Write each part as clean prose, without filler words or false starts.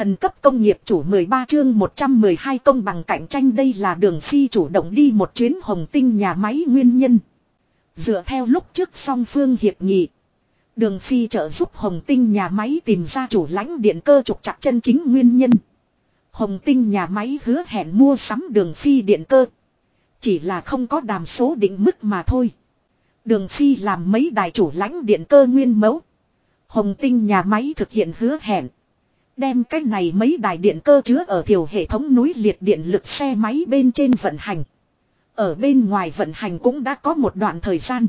Thần cấp công nghiệp chủ 13 chương 112 công bằng cạnh tranh. Đây là Đường Phi chủ động đi một chuyến Hồng Tinh nhà máy nguyên nhân. Dựa theo lúc trước song phương hiệp nghị, Đường Phi trợ giúp Hồng Tinh nhà máy tìm ra chủ lãnh điện cơ trục trặc chân chính nguyên nhân. Hồng Tinh nhà máy hứa hẹn mua sắm Đường Phi điện cơ, chỉ là không có đàm số định mức mà thôi. Đường Phi làm mấy đài chủ lãnh điện cơ nguyên mẫu, Hồng Tinh nhà máy thực hiện hứa hẹn, đem cái này mấy đài điện cơ chứa ở thiểu hệ thống núi liệt điện lực xe máy bên trên vận hành. Ở bên ngoài vận hành cũng đã có một đoạn thời gian.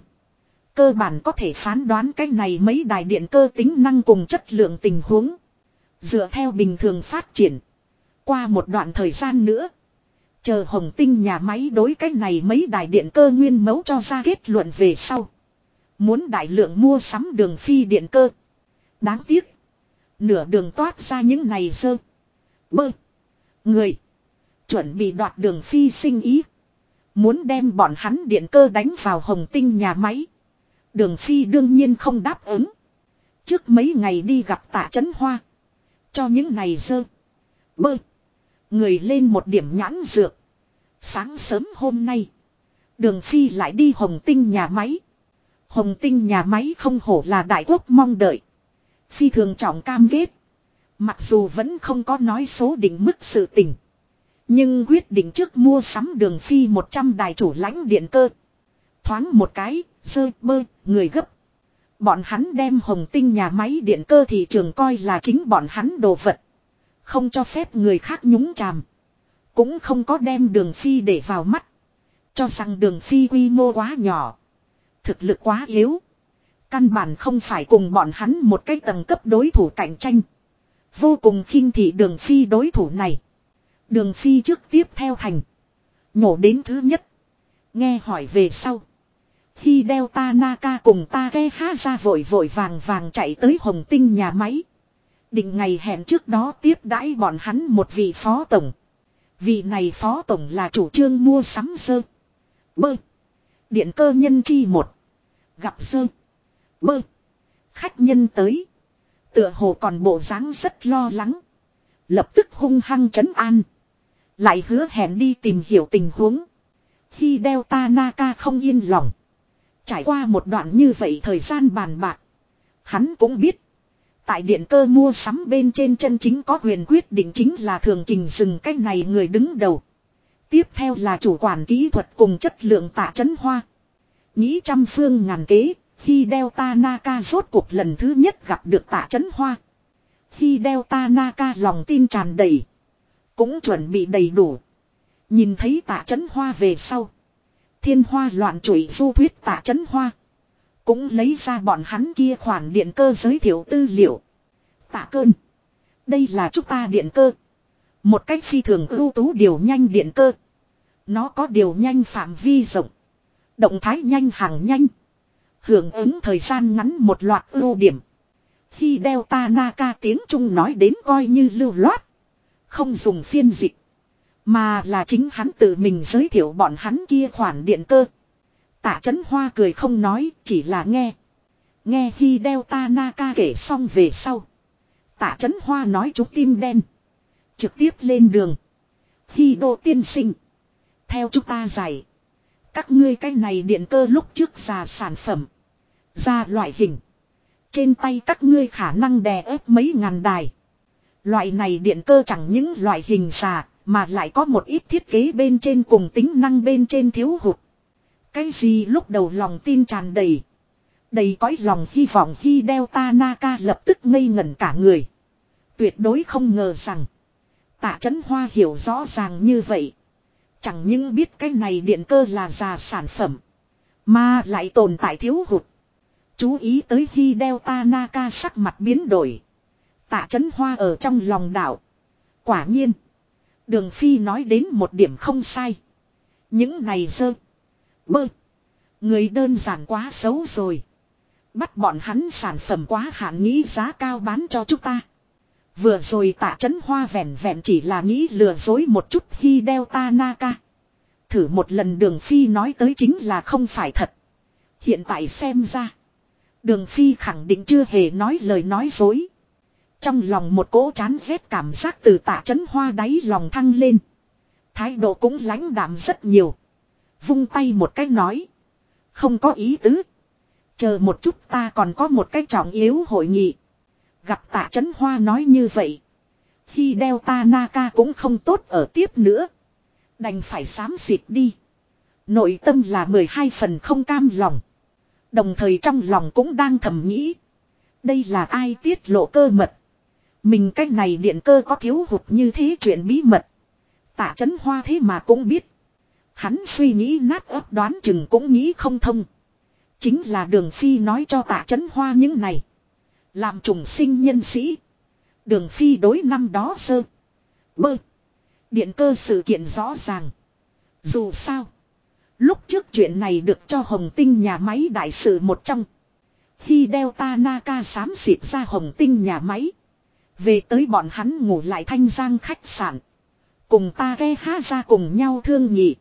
Cơ bản có thể phán đoán cái này mấy đài điện cơ tính năng cùng chất lượng tình huống. Dựa theo bình thường phát triển, qua một đoạn thời gian nữa, chờ Hồng Tinh nhà máy đối cái này mấy đài điện cơ nguyên mẫu cho ra kết luận về sau, muốn đại lượng mua sắm Đường Phi điện cơ. Đáng tiếc, nửa đường toát ra những này dơ bơ người chuẩn bị đoạt Đường Phi sinh ý, muốn đem bọn hắn điện cơ đánh vào Hồng Tinh nhà máy. Đường Phi đương nhiên không đáp ứng. Trước mấy ngày đi gặp Tạ Chấn Hoa, cho những này dơ bơ người lên một điểm nhãn dược. Sáng sớm hôm nay, Đường Phi lại đi Hồng Tinh nhà máy. Hồng Tinh nhà máy không hổ là đại quốc mong đợi, phi thường trọng cam kết. Mặc dù vẫn không có nói số định mức sự tình, nhưng quyết định trước mua sắm Đường Phi 100 đài chủ lãnh điện cơ. Thoáng một cái, dơ bơ người gấp. Bọn hắn đem Hồng Tinh nhà máy điện cơ thị trường coi là chính bọn hắn đồ vật, không cho phép người khác nhúng chàm. Cũng không có đem Đường Phi để vào mắt, cho rằng Đường Phi quy mô quá nhỏ, thực lực quá yếu, căn bản không phải cùng bọn hắn một cái tầng cấp đối thủ cạnh tranh. Vô cùng khinh thị Đường Phi đối thủ này. Đường Phi trước tiếp theo thành nhổ đến thứ nhất. Nghe hỏi về sau, Hideo Tanaka cùng Takeha vội vội vàng chạy tới Hồng Tinh nhà máy. Định ngày hẹn trước đó tiếp đãi bọn hắn một vị phó tổng. Vị này phó tổng là chủ trương mua sắm dơ bơ điện cơ nhân chi một. Gặp dơ bơ khách nhân tới, tựa hồ còn bộ dáng rất lo lắng, lập tức hung hăng trấn an, lại hứa hẹn đi tìm hiểu tình huống. Hideo Tanaka không yên lòng. Trải qua một đoạn như vậy thời gian bàn bạc, hắn cũng biết, tại điện cơ mua sắm bên trên chân chính có quyền quyết định chính là Thường Kình Dừng cái này người đứng đầu. Tiếp theo là chủ quản kỹ thuật cùng chất lượng Tạ Chấn Hoa. Nghĩ trăm phương ngàn kế, Hideo Tanaka rốt cuộc lần thứ nhất gặp được Tạ Chấn Hoa. Hideo Tanaka lòng tin tràn đầy, cũng chuẩn bị đầy đủ. Nhìn thấy Tạ Chấn Hoa về sau, thiên hoa loạn trụy du thuyết Tạ Chấn Hoa cũng lấy ra bọn hắn kia khoản điện cơ giới thiệu tư liệu. Tạ Cơn, đây là chúng ta điện cơ, một cách phi thường ưu tú điều nhanh điện cơ. Nó có điều nhanh phạm vi rộng, động thái nhanh hàng nhanh, hưởng ứng thời gian ngắn một loạt ưu điểm. Hideo Tanaka tiếng Trung nói đến coi như lưu loát, không dùng phiên dịch, mà là chính hắn tự mình giới thiệu bọn hắn kia khoản điện cơ. Tạ Chấn Hoa cười không nói, chỉ là nghe. Nghe Hideo Tanaka kể xong về sau, Tạ Chấn Hoa nói chú tim đen, trực tiếp lên đường. Hideo tiên sinh, theo chúng ta giải, các ngươi cái này điện cơ lúc trước ra sản phẩm, ra loại hình, trên tay các ngươi khả năng đè ép mấy ngàn đài. Loại này điện cơ chẳng những loại hình già, mà lại có một ít thiết kế bên trên cùng tính năng bên trên thiếu hụt. Cái gì lúc đầu lòng tin tràn đầy, đầy cõi lòng hy vọng. Hideo Tanaka lập tức ngây ngẩn cả người. Tuyệt đối không ngờ rằng Tạ Chấn Hoa hiểu rõ ràng như vậy. Chẳng những biết cái này điện cơ là già sản phẩm, mà lại tồn tại thiếu hụt. Chú ý tới Hideo Tanaka sắc mặt biến đổi, Tạ Chấn Hoa ở trong lòng đảo. Quả nhiên, Đường Phi nói đến một điểm không sai. Những này dơ bơ người đơn giản quá xấu rồi, bắt bọn hắn sản phẩm quá hạn nghĩ giá cao bán cho chúng ta. Vừa rồi Tạ Chấn Hoa vẹn vẹn chỉ là nghĩ lừa dối một chút Hideo Tanaka. Thử một lần Đường Phi nói tới chính là không phải thật. Hiện tại xem ra, Đường Phi khẳng định chưa hề nói lời nói dối. Trong lòng một cỗ chán ghét cảm giác từ Tạ Chấn Hoa đáy lòng thăng lên. Thái độ cũng lãnh đạm rất nhiều. Vung tay một cái nói. Không có ý tứ. Chờ một chút ta còn có một cái trọng yếu hội nghị. Gặp Tạ Chấn Hoa nói như vậy. Khi đeo Tanaka cũng không tốt ở tiếp nữa. Đành phải xám xịt đi. Nội tâm là 12 phần không cam lòng. Đồng thời trong lòng cũng đang thầm nghĩ. Đây là ai tiết lộ cơ mật. Mình cách này điện cơ có thiếu hụt như thế chuyện bí mật. Tạ Chấn Hoa thế mà cũng biết. Hắn suy nghĩ nát ấp đoán chừng cũng nghĩ không thông. Chính là Đường Phi nói cho Tạ Chấn Hoa những này. Làm trùng sinh nhân sĩ. Đường Phi đối năm đó sơ. Bơ. Điện cơ sự kiện rõ ràng. Dù sao. Lúc trước chuyện này được cho Hồng Tinh nhà máy đại sự một trong. Khi đeo Tanaka xám xịt ra Hồng Tinh nhà máy. Về tới bọn hắn ngủ lại Thanh Giang khách sạn. Cùng Takeha ra cùng nhau thương nghị.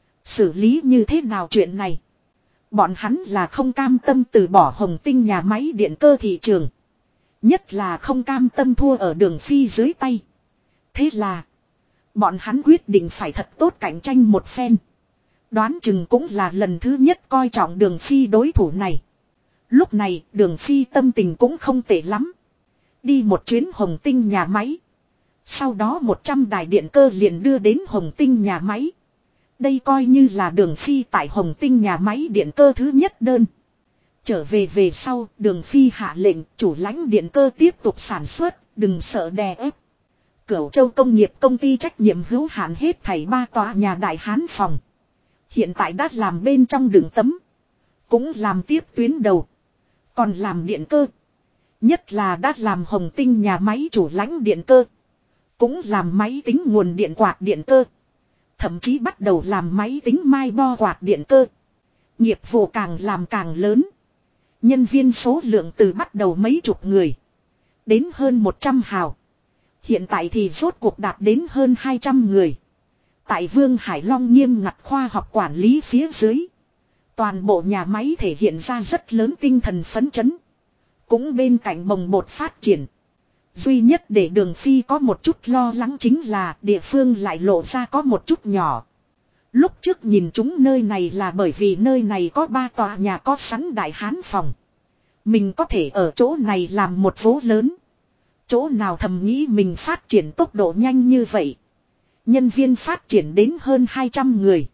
Xử lý như thế nào chuyện này. Bọn hắn là không cam tâm từ bỏ Hồng Tinh nhà máy điện cơ thị trường. Nhất là không cam tâm thua ở Đường Phi dưới tay. Thế là. Bọn hắn quyết định phải thật tốt cạnh tranh một phen. Đoán chừng cũng là lần thứ nhất coi trọng Đường Phi đối thủ này. Lúc này Đường Phi tâm tình cũng không tệ lắm. Đi một chuyến Hồng Tinh nhà máy. Sau đó 100 đài điện cơ liền đưa đến Hồng Tinh nhà máy. Đây coi như là Đường Phi tại Hồng Tinh nhà máy điện cơ thứ nhất đơn. Trở về sau, Đường Phi hạ lệnh chủ lãnh điện cơ tiếp tục sản xuất, đừng sợ đè ép. Cửu Châu Công nghiệp công ty trách nhiệm hữu hạn hết thảy 3 tòa nhà đại hán phòng. Hiện tại đã làm bên trong đường tấm. Cũng làm tiếp tuyến đầu. Còn làm điện cơ. Nhất là đã làm Hồng Tinh nhà máy chủ lãnh điện cơ. Cũng làm máy tính nguồn điện quạt điện cơ. Thậm chí bắt đầu làm máy tính mai bo quạt điện cơ. Nghiệp vụ càng làm càng lớn. Nhân viên số lượng từ bắt đầu mấy chục người. Đến hơn 100 hào. Hiện tại thì rốt cuộc đạt đến hơn 200 người. Tại Vương Hải Long nghiêm ngặt khoa học quản lý phía dưới. Toàn bộ nhà máy thể hiện ra rất lớn tinh thần phấn chấn. Cũng bên cạnh bồng bột phát triển. Duy nhất để Đường Phi có một chút lo lắng chính là địa phương lại lộ ra có một chút nhỏ. Lúc trước nhìn chúng nơi này là bởi vì nơi này có 3 tòa nhà có sẵn đại hán phòng. Mình có thể ở chỗ này làm một phố lớn. Chỗ nào thầm nghĩ mình phát triển tốc độ nhanh như vậy. Nhân viên phát triển đến hơn 200 người.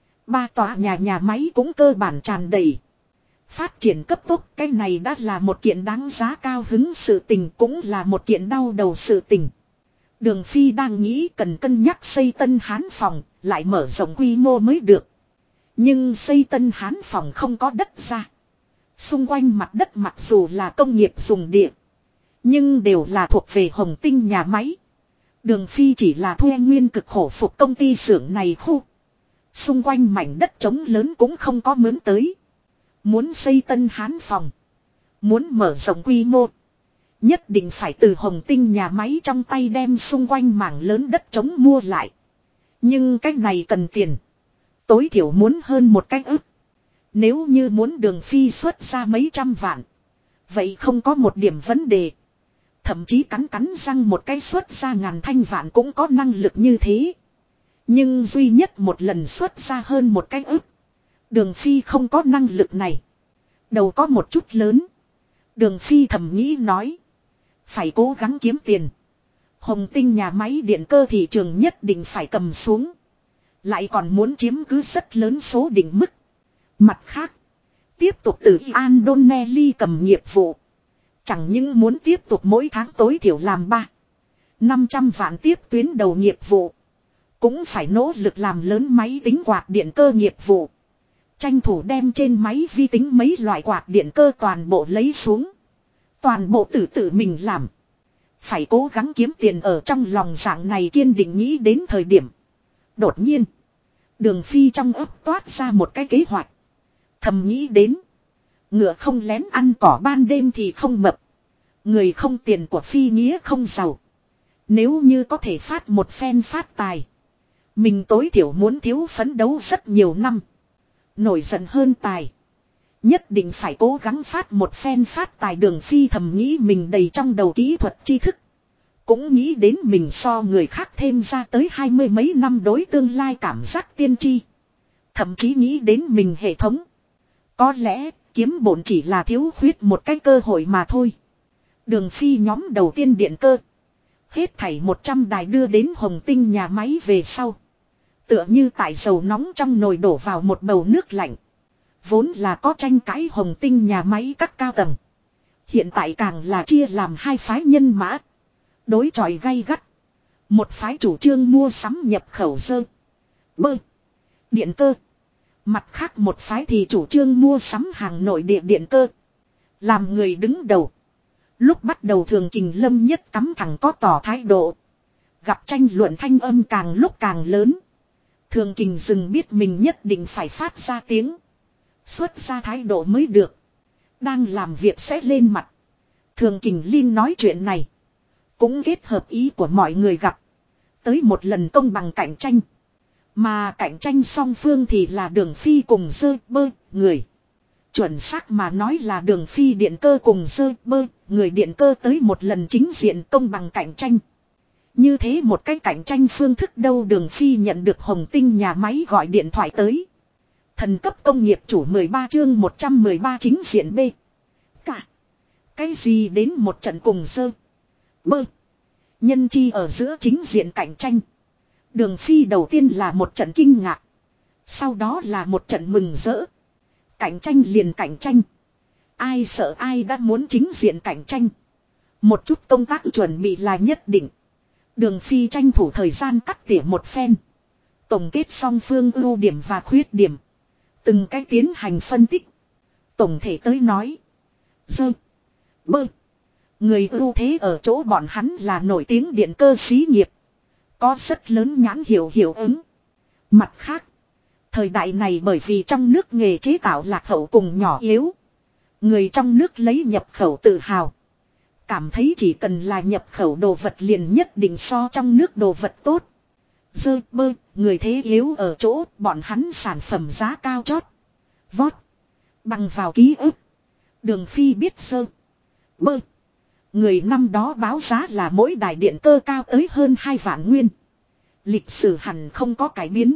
3 tòa nhà máy cũng cơ bản tràn đầy. Phát triển cấp tốc, cái này đã là một kiện đáng giá cao hứng sự tình, cũng là một kiện đau đầu sự tình. Đường Phi đang nghĩ cần cân nhắc xây Tân Hán phòng, lại mở rộng quy mô mới được. Nhưng xây Tân Hán phòng không có đất ra. Xung quanh mặt đất mặc dù là công nghiệp dùng địa, nhưng đều là thuộc về Hồng Tinh nhà máy. Đường Phi chỉ là thuê nguyên cực khổ phục công ty xưởng này khu. Xung quanh mảnh đất trống lớn cũng không có mướn tới. Muốn xây Tân Hán phòng, muốn mở rộng quy mô, nhất định phải từ Hồng Tinh nhà máy trong tay đem xung quanh mảng lớn đất trống mua lại. Nhưng cách này cần tiền. Tối thiểu muốn hơn 1 ức. Nếu như muốn Đường Phi xuất ra mấy trăm vạn, vậy không có một điểm vấn đề. Thậm chí cắn răng một cái xuất ra ngàn thanh vạn cũng có năng lực như thế. Nhưng duy nhất một lần xuất ra hơn 1 ức. Đường Phi không có năng lực này. Đầu có một chút lớn. Đường Phi thầm nghĩ nói. Phải cố gắng kiếm tiền. Hồng Tinh nhà máy điện cơ thị trường nhất định phải cầm xuống. Lại còn muốn chiếm cứ rất lớn số định mức. Mặt khác. Tiếp tục từ Ian Donnelly cầm nghiệp vụ. Chẳng những muốn tiếp tục mỗi tháng tối thiểu làm 500 vạn tiếp tuyến đầu nghiệp vụ. Cũng phải nỗ lực làm lớn máy tính quạt điện cơ nghiệp vụ. Tranh thủ đem trên máy vi tính mấy loại quạt điện cơ toàn bộ lấy xuống. Toàn bộ tự mình làm. Phải cố gắng kiếm tiền ở trong lòng dạng này kiên định nghĩ đến thời điểm. Đột nhiên. Đường Phi trong ấp toát ra một cái kế hoạch. Thầm nghĩ đến. Ngựa không lén ăn cỏ ban đêm thì không mập. Người không tiền của Phi nghĩa không giàu. Nếu như có thể phát một phen phát tài. Mình tối thiểu muốn thiếu phấn đấu rất nhiều năm. Nổi giận hơn tài. Nhất định phải cố gắng phát một phen phát tài. Đường Phi thầm nghĩ mình đầy trong đầu kỹ thuật tri thức. Cũng nghĩ đến mình so người khác thêm ra tới 20 mấy năm đối tương lai cảm giác tiên tri. Thậm chí nghĩ đến mình hệ thống. Có lẽ kiếm bổn chỉ là thiếu khuyết một cái cơ hội mà thôi. Đường Phi nhóm đầu tiên điện cơ. Hết thảy 100 đài đưa đến Hồng Tinh nhà máy về sau. Tựa như tại dầu nóng trong nồi đổ vào một bầu nước lạnh. Vốn là có tranh cãi Hồng Tinh nhà máy các cao tầng. Hiện tại càng là chia làm hai phái nhân mã. Đối chọi gay gắt. Một phái chủ trương mua sắm nhập khẩu dơ. Bơ. Điện cơ. Mặt khác một phái thì chủ trương mua sắm hàng nội địa điện cơ. Làm người đứng đầu. Lúc bắt đầu Thường Kình Lâm nhất cắm thẳng có tỏ thái độ. Gặp tranh luận thanh âm càng lúc càng lớn. Thường Kình dừng biết mình nhất định phải phát ra tiếng. Xuất ra thái độ mới được. Đang làm việc sẽ lên mặt. Thường Kình Linh nói chuyện này. Cũng kết hợp ý của mọi người gặp. Tới một lần công bằng cạnh tranh. Mà cạnh tranh song phương thì là Đường Phi cùng Dơ Bơ người. Chuẩn xác mà nói là Đường Phi điện cơ cùng Dơ Bơ người điện cơ tới một lần chính diện công bằng cạnh tranh. Như thế một cái cạnh tranh phương thức đâu. Đường Phi nhận được Hồng Tinh nhà máy gọi điện thoại tới. Thần cấp công nghiệp chủ 13 chương 113 chính diện B. Cả. Cái gì đến một trận cùng Dơ Bơ nhân chi ở giữa chính diện cạnh tranh. Đường Phi đầu tiên là một trận kinh ngạc. Sau đó là một trận mừng rỡ. Cạnh tranh liền cạnh tranh. Ai sợ ai đã muốn chính diện cạnh tranh. Một chút công tác chuẩn bị là nhất định. Đường Phi tranh thủ thời gian cắt tỉa một phen. Tổng kết song phương ưu điểm và khuyết điểm. Từng cái tiến hành phân tích. Tổng thể tới nói. Dơ. Bơ. Người ưu thế ở chỗ bọn hắn là nổi tiếng điện cơ xí nghiệp. Có rất lớn nhãn hiệu ứng. Mặt khác. Thời đại này bởi vì trong nước nghề chế tạo lạc hậu cùng nhỏ yếu. Người trong nước lấy nhập khẩu tự hào. Cảm thấy chỉ cần là nhập khẩu đồ vật liền nhất định so trong nước đồ vật tốt. Dơ Bơ, người thế yếu ở chỗ bọn hắn sản phẩm giá cao chót. Vót. Bằng vào ký ức. Đường Phi biết Dơ Bơ. Người năm đó báo giá là mỗi đài điện cơ cao tới hơn 2 vạn nguyên. Lịch sử hẳn không có cải biến.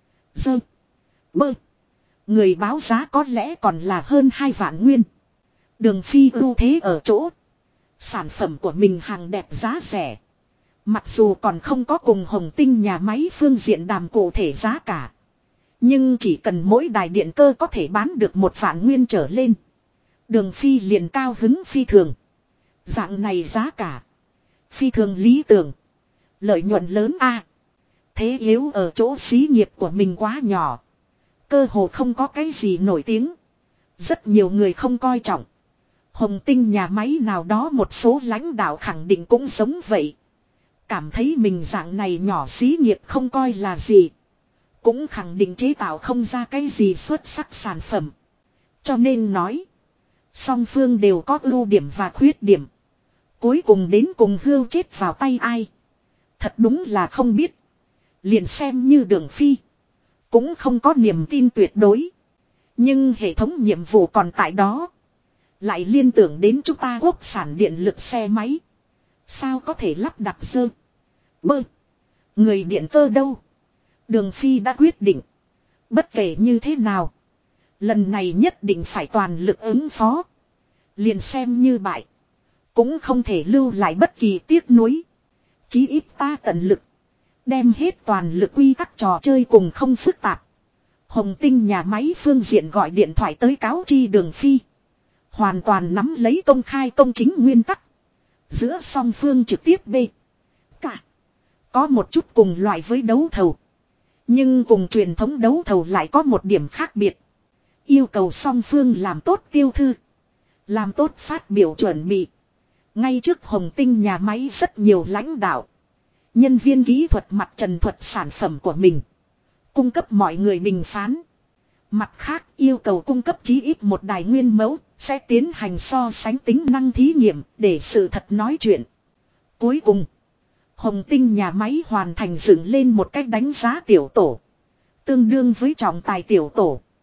Dơ Bơ. Người báo giá có lẽ còn là hơn 2 vạn nguyên. Đường Phi ưu thế ở chỗ. Sản phẩm của mình hàng đẹp giá rẻ. Mặc dù còn không có cùng Hồng Tinh nhà máy phương diện đàm cụ thể giá cả. Nhưng chỉ cần mỗi đài điện cơ có thể bán được 1 vạn nguyên trở lên. Đường Phi liền cao hứng phi thường. Dạng này giá cả. Phi thường lý tưởng. Lợi nhuận lớn a. Thế yếu ở chỗ xí nghiệp của mình quá nhỏ. Cơ hồ không có cái gì nổi tiếng. Rất nhiều người không coi trọng. Hồng Tinh nhà máy nào đó một số lãnh đạo khẳng định cũng giống vậy. Cảm thấy mình dạng này nhỏ xí nghiệp không coi là gì. Cũng khẳng định chế tạo không ra cái gì xuất sắc sản phẩm. Cho nên nói. Song phương đều có ưu điểm và khuyết điểm. Cuối cùng đến cùng hươu chết vào tay ai. Thật đúng là không biết. Liền xem như Đường Phi. Cũng không có niềm tin tuyệt đối. Nhưng hệ thống nhiệm vụ còn tại đó. Lại liên tưởng đến chúng ta quốc sản điện lực xe máy. Sao có thể lắp đặt Dơ Bơ người điện cơ đâu. Đường Phi đã quyết định. Bất kể như thế nào. Lần này nhất định phải toàn lực ứng phó. Liền xem như bại. Cũng không thể lưu lại bất kỳ tiếc nuối. Chí ít ta tận lực. Đem hết toàn lực quy tắc trò chơi cùng không phức tạp. Hồng Tinh nhà máy phương diện gọi điện thoại tới cáo chi Đường Phi. Hoàn toàn nắm lấy công khai công chính nguyên tắc. Giữa song phương trực tiếp B. Cả. Có một chút cùng loại với đấu thầu. Nhưng cùng truyền thống đấu thầu lại có một điểm khác biệt. Yêu cầu song phương làm tốt tiêu thư. Làm tốt phát biểu chuẩn bị. Ngay trước Hồng Tinh nhà máy rất nhiều lãnh đạo. Nhân viên kỹ thuật mặt trần thuật sản phẩm của mình. Cung cấp mọi người bình phán. Mặt khác yêu cầu cung cấp chí ít một đài nguyên mẫu. Sẽ tiến hành so sánh tính năng thí nghiệm để sự thật nói chuyện. Cuối cùng. Hồng Tinh nhà máy hoàn thành dựng lên một cách đánh giá tiểu tổ. Tương đương với trọng tài tiểu tổ.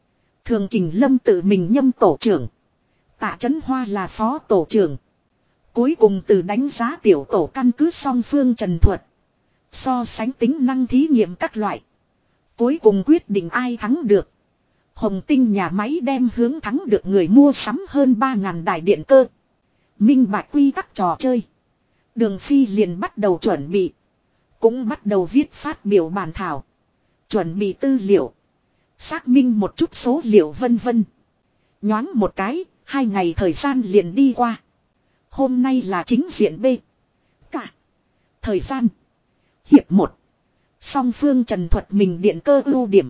Thường Kình Lâm tự mình nhâm tổ trưởng. Tạ Chấn Hoa là phó tổ trưởng. Cuối cùng từ đánh giá tiểu tổ căn cứ song phương trần thuật. So sánh tính năng thí nghiệm các loại. Cuối cùng quyết định ai thắng được. Hồng Tinh nhà máy đem hướng thắng được người mua sắm hơn 3.000 đài điện cơ. Minh bạch quy tắc trò chơi. Đường Phi liền bắt đầu chuẩn bị. Cũng bắt đầu viết phát biểu bản thảo. Chuẩn bị tư liệu. Xác minh một chút số liệu vân vân. Nhoáng một cái, 2 ngày thời gian liền đi qua. Hôm nay là chính diện B. Cả. Thời gian. Hiệp 1. Song phương trần thuật mình điện cơ ưu điểm.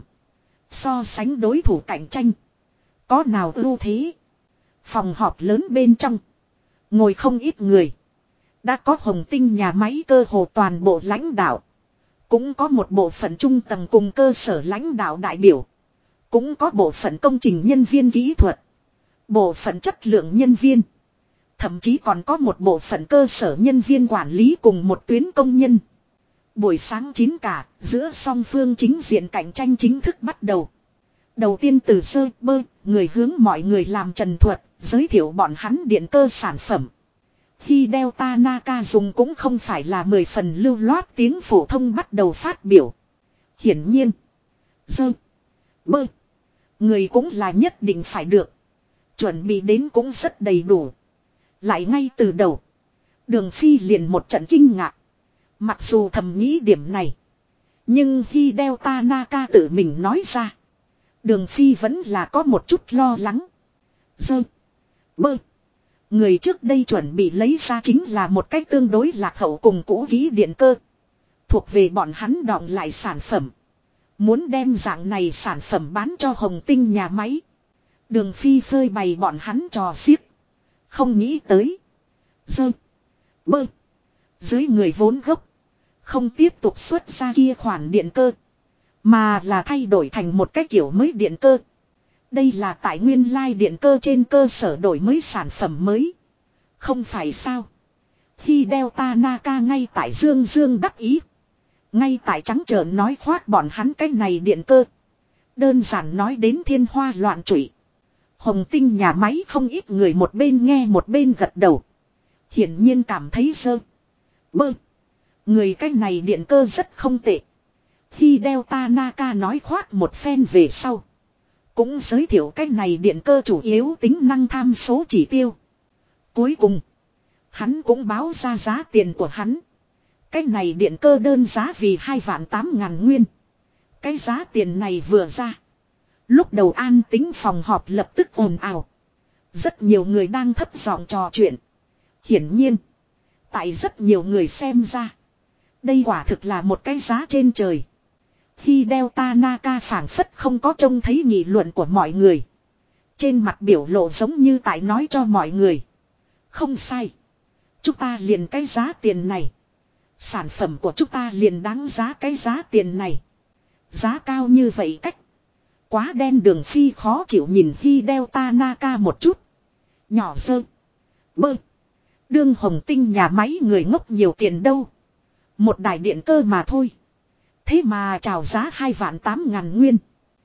So sánh đối thủ cạnh tranh. Có nào ưu thế. Phòng họp lớn bên trong. Ngồi không ít người. Đã có Hồng Tinh nhà máy cơ hồ toàn bộ lãnh đạo. Cũng có một bộ phận trung tầng cùng cơ sở lãnh đạo đại biểu. Cũng có bộ phận công trình nhân viên kỹ thuật. Bộ phận chất lượng nhân viên. Thậm chí còn có một bộ phận cơ sở nhân viên quản lý cùng một tuyến công nhân. Buổi sáng 9 cả, giữa song phương chính diện cạnh tranh chính thức bắt đầu. Đầu tiên từ sơ bơ, người hướng mọi người làm trần thuật, giới thiệu bọn hắn điện cơ sản phẩm. Khi Delta Naka dùng cũng không phải là 10 phần lưu loát tiếng phổ thông bắt đầu phát biểu. Hiển nhiên, dơ, bơ, người cũng là nhất định phải được. Chuẩn bị đến cũng rất đầy đủ. Lại ngay từ đầu, Đường Phi liền một trận kinh ngạc. Mặc dù thầm nghĩ điểm này, nhưng khi Delta Naka tự mình nói ra, Đường Phi vẫn là có một chút lo lắng. Dơ, bơ, người trước đây chuẩn bị lấy ra chính là một cách tương đối lạc hậu cùng cũ kỹ điện cơ. Thuộc về bọn hắn đọng lại sản phẩm. Muốn đem dạng này sản phẩm bán cho Hồng Tinh nhà máy. Đường Phi phơi bày bọn hắn trò xiếc. Không nghĩ tới. Dơ, bơ, dưới người vốn gốc. Không tiếp tục xuất ra kia khoản điện cơ. Mà là thay đổi thành một cái kiểu mới điện cơ. Đây là tại nguyên lai điện cơ trên cơ sở đổi mới sản phẩm mới. Không phải sao. Khi Delta Naka ngay tại Dương Dương đắc ý. Ngay tại trắng trợn nói khoác bọn hắn cái này điện cơ. Đơn giản nói đến thiên hoa loạn trụy. Hồng Tinh nhà máy không ít người một bên nghe một bên gật đầu. Hiển nhiên cảm thấy dơ, bơ, người cái này điện cơ rất không tệ. Khi Delta Naka nói khoác một phen về sau. Cũng giới thiệu cái này điện cơ chủ yếu tính năng tham số chỉ tiêu. Cuối cùng, hắn cũng báo ra giá tiền của hắn. Cái này điện cơ đơn giá vì 2.800.000 nguyên. Cái giá tiền này vừa ra. Lúc đầu an tính phòng họp lập tức ồn ào. Rất nhiều người đang thấp giọng trò chuyện. Hiển nhiên, tại rất nhiều người xem ra, đây quả thực là một cái giá trên trời. Khi Delta Naka phảng phất không có trông thấy nghị luận của mọi người. Trên mặt biểu lộ giống như tại nói cho mọi người. Không sai. Chúng ta liền cái giá tiền này. Sản phẩm của chúng ta liền đáng giá cái giá tiền này. Giá cao như vậy cách. Quá đen. Đường Phi khó chịu nhìn khi Delta Naka một chút. Nhỏ dơ, bơ, đương Hồng Tinh nhà máy người ngốc nhiều tiền đâu. Một đài điện cơ mà thôi. Thế mà chào giá 2.800.000 nguyên.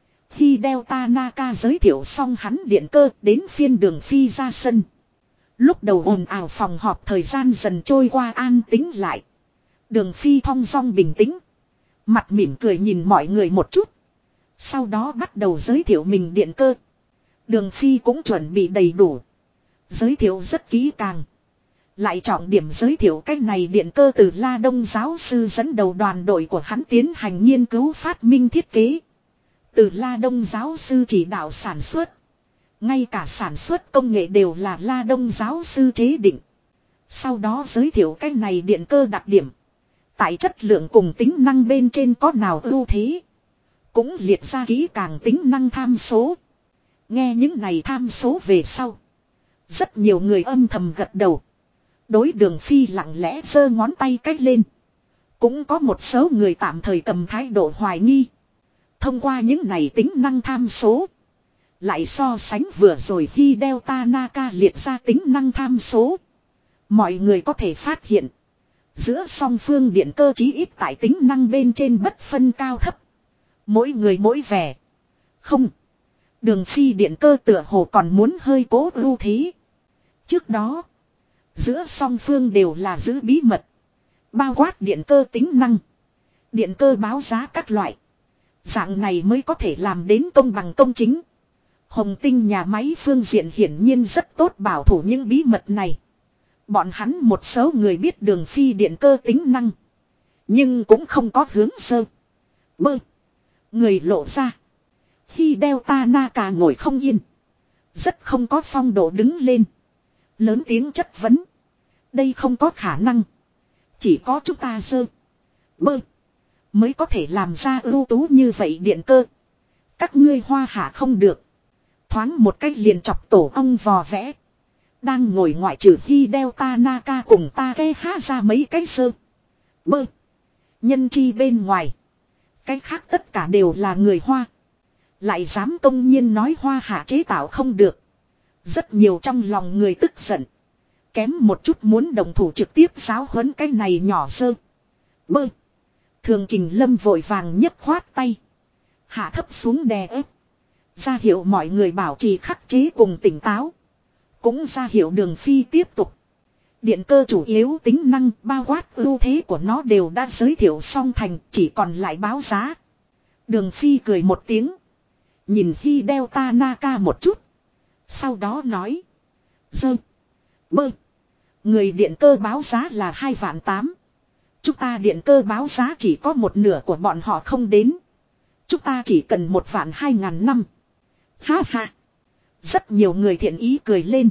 Khi Delta Naka giới thiệu xong hắn điện cơ đến phiên Đường Phi ra sân. Lúc đầu ồn ào phòng họp thời gian dần trôi qua an tĩnh lại. Đường Phi thong dong bình tĩnh. Mặt mỉm cười nhìn mọi người một chút. Sau đó bắt đầu giới thiệu mình điện cơ. Đường Phi cũng chuẩn bị đầy đủ. Giới thiệu rất kỹ càng. Lại trọng điểm giới thiệu cách này điện cơ từ La Đông giáo sư dẫn đầu đoàn đội của hắn tiến hành nghiên cứu phát minh thiết kế. Từ La Đông giáo sư chỉ đạo sản xuất. Ngay cả sản xuất công nghệ đều là La Đông giáo sư chế định. Sau đó giới thiệu cách này điện cơ đặc điểm. Tại chất lượng cùng tính năng bên trên có nào ưu thế. Cũng liệt ra kỹ càng tính năng tham số. Nghe những này tham số về sau. Rất nhiều người âm thầm gật đầu. Đối Đường Phi lặng lẽ giơ ngón tay cách lên. Cũng có một số người tạm thời cầm thái độ hoài nghi. Thông qua những này tính năng tham số. Lại so sánh vừa rồi khi Delta Naka liệt ra tính năng tham số. Mọi người có thể phát hiện. Giữa song phương điện cơ chí ít tại tính năng bên trên bất phân cao thấp. Mỗi người mỗi vẻ. Không. Đường phi điện cơ tựa hồ còn muốn hơi cố ưu thế. Trước đó, giữa song phương đều là giữ bí mật. Bao quát điện cơ tính năng, điện cơ báo giá các loại. Dạng này mới có thể làm đến công bằng công chính. Hồng Tinh nhà máy phương diện hiển nhiên rất tốt bảo thủ những bí mật này. Bọn hắn một số người biết đường phi điện cơ tính năng. Nhưng cũng không có hướng sơ. Bơ. Người lộ ra. Khi Delta Naka ngồi không yên. Rất không có phong độ đứng lên. Lớn tiếng chất vấn. Đây không có khả năng. Chỉ có chúng ta sơ. Bơ. Mới có thể làm ra ưu tú như vậy điện cơ. Các ngươi Hoa Hạ không được. Thoáng một cách liền chọc tổ ong vò vẽ. Đang ngồi ngoại trừ Hi Delta Naka cùng ta ke há ra mấy cái sơ. Bơ. Nhân chi bên ngoài. Cái khác tất cả đều là người Hoa. Lại dám công nhiên nói Hoa Hạ chế tạo không được. Rất nhiều trong lòng người tức giận. Kém một chút muốn đồng thủ trực tiếp giáo huấn cái này nhỏ sơ. Bơ. Thường Kình Lâm vội vàng nhấc khoát tay. Hạ thấp xuống đè ép. Ra hiệu mọi người bảo trì khắc chế cùng tỉnh táo. Cũng ra hiệu đường phi tiếp tục. Điện cơ chủ yếu tính năng bao quát ưu thế của nó đều đã giới thiệu xong thành, chỉ còn lại báo giá. Đường phi cười một tiếng. Nhìn Hi Delta Naka một chút. Sau đó nói. Dơ. Bơ. Người điện cơ báo giá là 2.800.000. Chúng ta điện cơ báo giá chỉ có một nửa của bọn họ không đến. Chúng ta chỉ cần 1.200.000 Ha ha. Rất nhiều người thiện ý cười lên.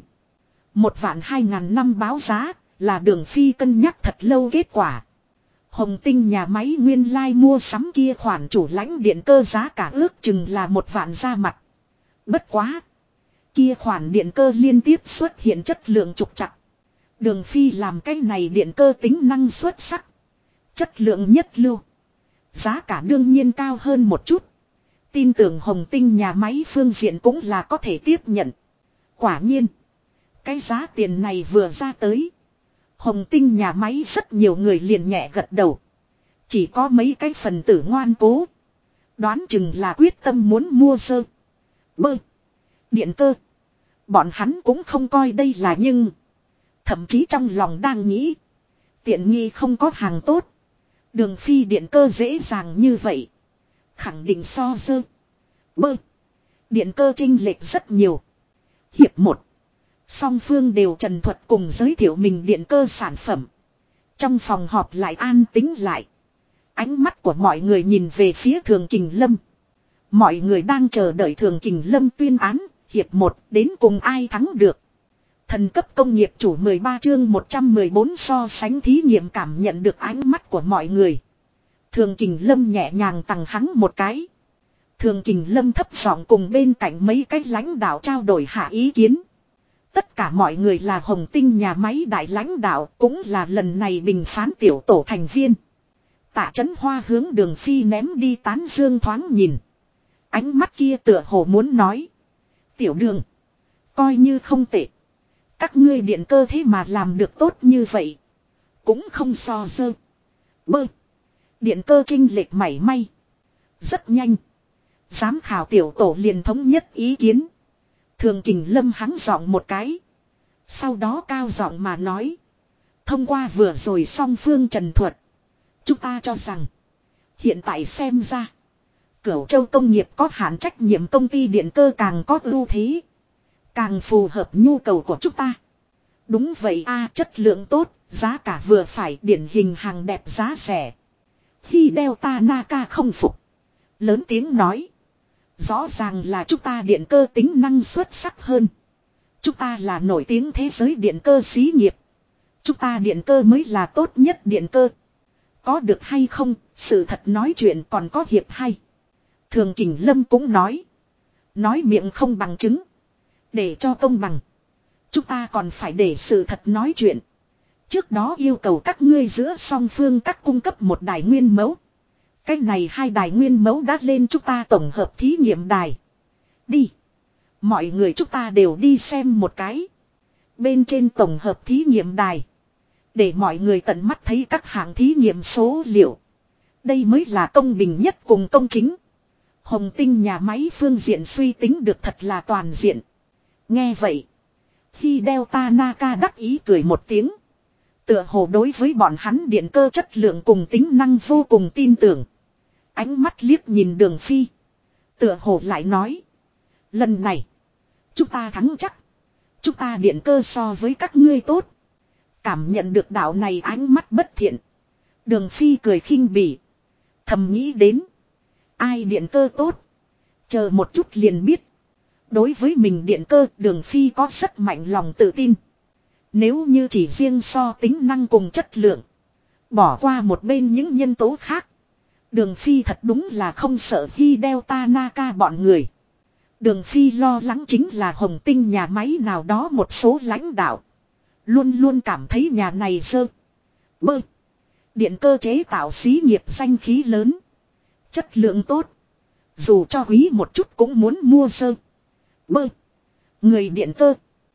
1.200.000 báo giá là đường phi cân nhắc thật lâu kết quả. Hồng Tinh nhà máy nguyên lai mua sắm kia khoản chủ lãnh điện cơ giá cả ước chừng là 1.000.000 ra mặt. Bất quá. Kia khoản điện cơ liên tiếp xuất hiện chất lượng trục trặc. Đường phi làm cái này điện cơ tính năng xuất sắc. Chất lượng nhất lưu. Giá cả đương nhiên cao hơn một chút. Tin tưởng Hồng Tinh nhà máy phương diện cũng là có thể tiếp nhận. Quả nhiên. Cái giá tiền này vừa ra tới. Hồng Tinh nhà máy rất nhiều người liền nhẹ gật đầu. Chỉ có mấy cái phần tử ngoan cố. Đoán chừng là quyết tâm muốn mua sơ. Bơ. Điện cơ. Bọn hắn cũng không coi đây là nhưng. Thậm chí trong lòng đang nghĩ. Tiện nghi không có hàng tốt. Đường phi điện cơ dễ dàng như vậy. Khẳng định so sơ. Bơ. Điện cơ chênh lệch rất nhiều. Hiệp 1. Song phương đều trần thuật cùng giới thiệu mình điện cơ sản phẩm. Trong phòng họp lại an tĩnh lại. Ánh mắt của mọi người nhìn về phía Thường Kình Lâm. Mọi người đang chờ đợi Thường Kình Lâm tuyên án. Hiệp 1 đến cùng ai thắng được. Thần cấp công nghiệp chủ 13 chương 114 so sánh thí nghiệm cảm nhận được ánh mắt của mọi người. Thường Kình Lâm nhẹ nhàng tằng hắn một cái. Thường Kình Lâm thấp giọng cùng bên cạnh mấy cái lãnh đạo trao đổi hạ ý kiến. Tất cả mọi người là Hồng Tinh nhà máy đại lãnh đạo, cũng là lần này bình phán tiểu tổ thành viên. Tạ Chấn Hoa hướng Đường Phi ném đi tán dương thoáng nhìn. Ánh mắt kia tựa hồ muốn nói. Tiểu Đường. Coi như không tệ. Các ngươi điện cơ thế mà làm được tốt như vậy. Cũng không so sơ. Bơ. Điện cơ chênh lệch mảy may. Rất nhanh. Giám khảo tiểu tổ liền thống nhất ý kiến. Thường Kình Lâm hắng giọng một cái. Sau đó cao giọng mà nói. Thông qua vừa rồi song phương trần thuật. Chúng ta cho rằng. Hiện tại xem ra. Cửu Châu công nghiệp có hạn trách nhiệm công ty điện cơ càng có ưu thế. Càng phù hợp nhu cầu của chúng ta. Đúng vậy a, chất lượng tốt, giá cả vừa phải, điển hình hàng đẹp giá rẻ. Khi Delta Naka không phục. Lớn tiếng nói. Rõ ràng là chúng ta điện cơ tính năng xuất sắc hơn. Chúng ta là nổi tiếng thế giới điện cơ xí nghiệp. Chúng ta điện cơ mới là tốt nhất điện cơ. Có được hay không, sự thật nói chuyện còn có hiệp hay. Thường Kình Lâm cũng nói. Nói miệng không bằng chứng. Để cho công bằng. Chúng ta còn phải để sự thật nói chuyện. Trước đó yêu cầu các ngươi giữa song phương các cung cấp một đài nguyên mẫu. Cái này hai đài nguyên mẫu đã lên chúng ta tổng hợp thí nghiệm đài. Đi. Mọi người chúng ta đều đi xem một cái. Bên trên tổng hợp thí nghiệm đài. Để mọi người tận mắt thấy các hạng thí nghiệm số liệu. Đây mới là công bình nhất cùng công chính. Hồng Tinh nhà máy phương diện suy tính được thật là toàn diện. Nghe vậy. Hideo Tanaka đắc ý cười một tiếng. Tựa hồ đối với bọn hắn điện cơ chất lượng cùng tính năng vô cùng tin tưởng. Ánh mắt liếc nhìn Đường Phi. Tựa hồ lại nói. Lần này. Chúng ta thắng chắc. Chúng ta điện cơ so với các ngươi tốt. Cảm nhận được đạo này ánh mắt bất thiện. Đường Phi cười khinh bỉ. Thầm nghĩ đến. Ai điện cơ tốt. Chờ một chút liền biết. Đối với mình điện cơ Đường Phi có rất mạnh lòng tự tin. Nếu như chỉ riêng so tính năng cùng chất lượng. Bỏ qua một bên những nhân tố khác. Đường Phi thật đúng là không sợ Hideo Tanaka bọn người. Đường Phi lo lắng chính là Hồng Tinh nhà máy nào đó một số lãnh đạo. Luôn luôn cảm thấy nhà này dơ. Bơ. Điện cơ chế tạo xí nghiệp danh khí lớn. Chất lượng tốt. Dù cho quý một chút cũng muốn mua dơ. Bơ. Người điện cơ.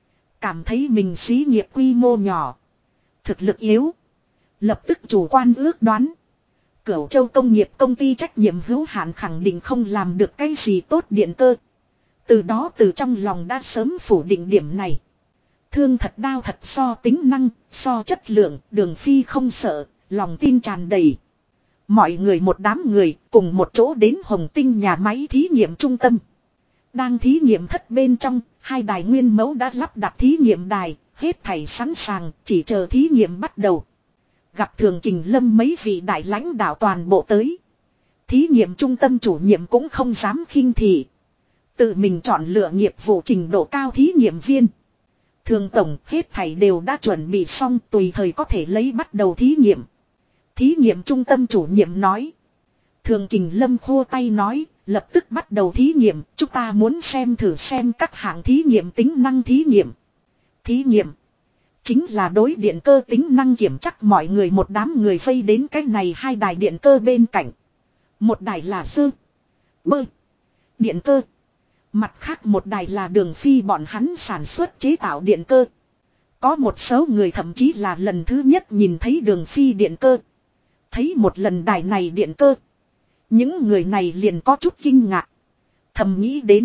Cảm thấy mình xí nghiệp quy mô nhỏ. Thực lực yếu. Lập tức chủ quan ước đoán. Cửu Châu công nghiệp công ty trách nhiệm hữu hạn khẳng định không làm được cái gì tốt điện cơ. Từ đó từ trong lòng đã sớm phủ định điểm này. Thương thật đao thật so tính năng, so chất lượng, Đường Phi không sợ, lòng tin tràn đầy. Mọi người một đám người cùng một chỗ đến Hồng Tinh nhà máy thí nghiệm trung tâm. Đang thí nghiệm thất bên trong, hai đài nguyên mẫu đã lắp đặt thí nghiệm đài, hết thảy sẵn sàng, chỉ chờ thí nghiệm bắt đầu. Gặp Thường Kình Lâm mấy vị đại lãnh đạo toàn bộ tới. Thí nghiệm trung tâm chủ nhiệm cũng không dám khinh thị. Tự mình chọn lựa nghiệp vụ trình độ cao thí nghiệm viên. Thường tổng hết thảy đều đã chuẩn bị xong tùy thời có thể lấy bắt đầu thí nghiệm. Thí nghiệm trung tâm chủ nhiệm nói. Thường Kình Lâm khô tay nói, lập tức bắt đầu thí nghiệm, chúng ta muốn xem thử xem các hạng thí nghiệm tính năng thí nghiệm. Thí nghiệm chính là đối điện cơ tính năng kiểm chắc mọi người một đám người vây đến cái này hai đài điện cơ bên cạnh. Một đài là sơ, bơ, điện cơ. Mặt khác một đài là Đường Phi bọn hắn sản xuất chế tạo điện cơ. Có một số người thậm chí là lần thứ nhất nhìn thấy Đường Phi điện cơ. Thấy một lần đài này điện cơ. Những người này liền có chút kinh ngạc. Thầm nghĩ đến.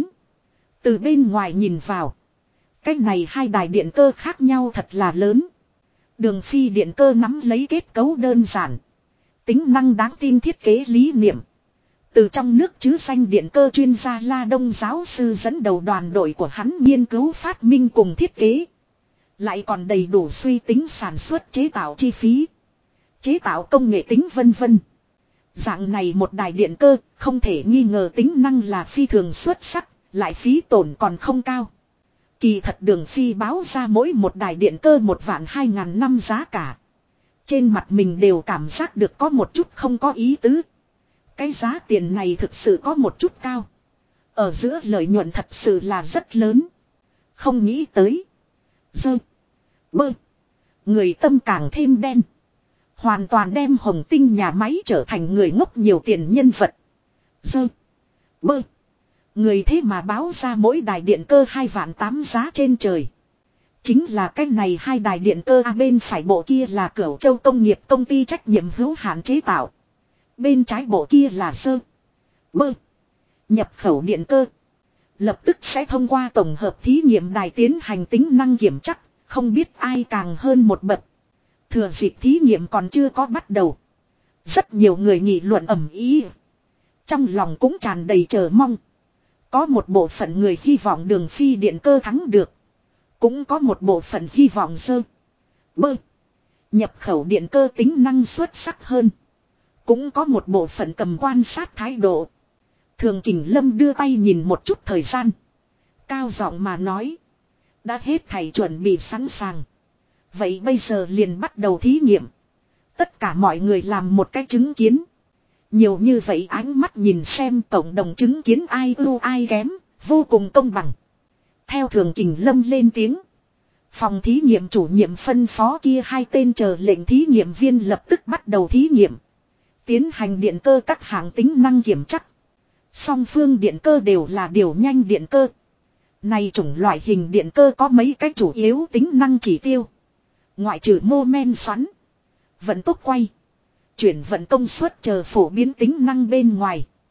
Từ bên ngoài nhìn vào. Cái này hai đài điện cơ khác nhau thật là lớn. Đường Phi điện cơ nắm lấy kết cấu đơn giản. Tính năng đáng tin thiết kế lý niệm. Từ trong nước chứ danh điện cơ chuyên gia La Đông giáo sư dẫn đầu đoàn đội của hắn nghiên cứu phát minh cùng thiết kế. Lại còn đầy đủ suy tính sản xuất chế tạo chi phí. Chế tạo công nghệ tính vân vân. Dạng này một đài điện cơ không thể nghi ngờ tính năng là phi thường xuất sắc, lại phí tổn còn không cao. Kỳ thật Đường Phi báo ra mỗi một đài điện cơ 1.200.000 năm giá cả. Trên mặt mình đều cảm giác được có một chút không có ý tứ. Cái giá tiền này thực sự có một chút cao. Ở giữa lợi nhuận thật sự là rất lớn. Không nghĩ tới. Dơ. Bơ. Người tâm càng thêm đen. Hoàn toàn đem Hồng Tinh nhà máy trở thành người ngốc nhiều tiền nhân vật. Dơ. Bơ. Người thế mà báo ra mỗi đài điện cơ 2.800.000 giá trên trời. Chính là cái này hai đài điện cơ bên phải bộ kia là Cửu Châu công nghiệp công ty trách nhiệm hữu hạn chế tạo. Bên trái bộ kia là sơ. Bơ. Nhập khẩu điện cơ. Lập tức sẽ thông qua tổng hợp thí nghiệm đài tiến hành tính năng kiểm chắc. Không biết ai càng hơn một bậc. Thừa dịp thí nghiệm còn chưa có bắt đầu. Rất nhiều người nghị luận ầm ĩ. Trong lòng cũng tràn đầy chờ mong. Có một bộ phận người hy vọng Đường Phi điện cơ thắng được. Cũng có một bộ phận hy vọng sơ. Bơ. Nhập khẩu điện cơ tính năng xuất sắc hơn. Cũng có một bộ phận cầm quan sát thái độ. Thường Kình Lâm đưa tay nhìn một chút thời gian. Cao giọng mà nói. Đã hết thầy chuẩn bị sẵn sàng. Vậy bây giờ liền bắt đầu thí nghiệm. Tất cả mọi người làm một cái chứng kiến. Nhiều như vậy ánh mắt nhìn xem cộng đồng chứng kiến ai ưu ai kém. Vô cùng công bằng. Theo Thường Kình Lâm lên tiếng. Phòng thí nghiệm chủ nhiệm phân phó kia hai tên chờ lệnh thí nghiệm viên lập tức bắt đầu thí nghiệm. Tiến hành điện cơ các hạng tính năng kiểm chắc. Song phương điện cơ đều là điều nhanh điện cơ. Này chủng loại hình điện cơ có mấy cái chủ yếu tính năng chỉ tiêu. Ngoại trừ mô men xoắn. Vận tốc quay. Chuyển vận công suất chờ phổ biến tính năng bên ngoài.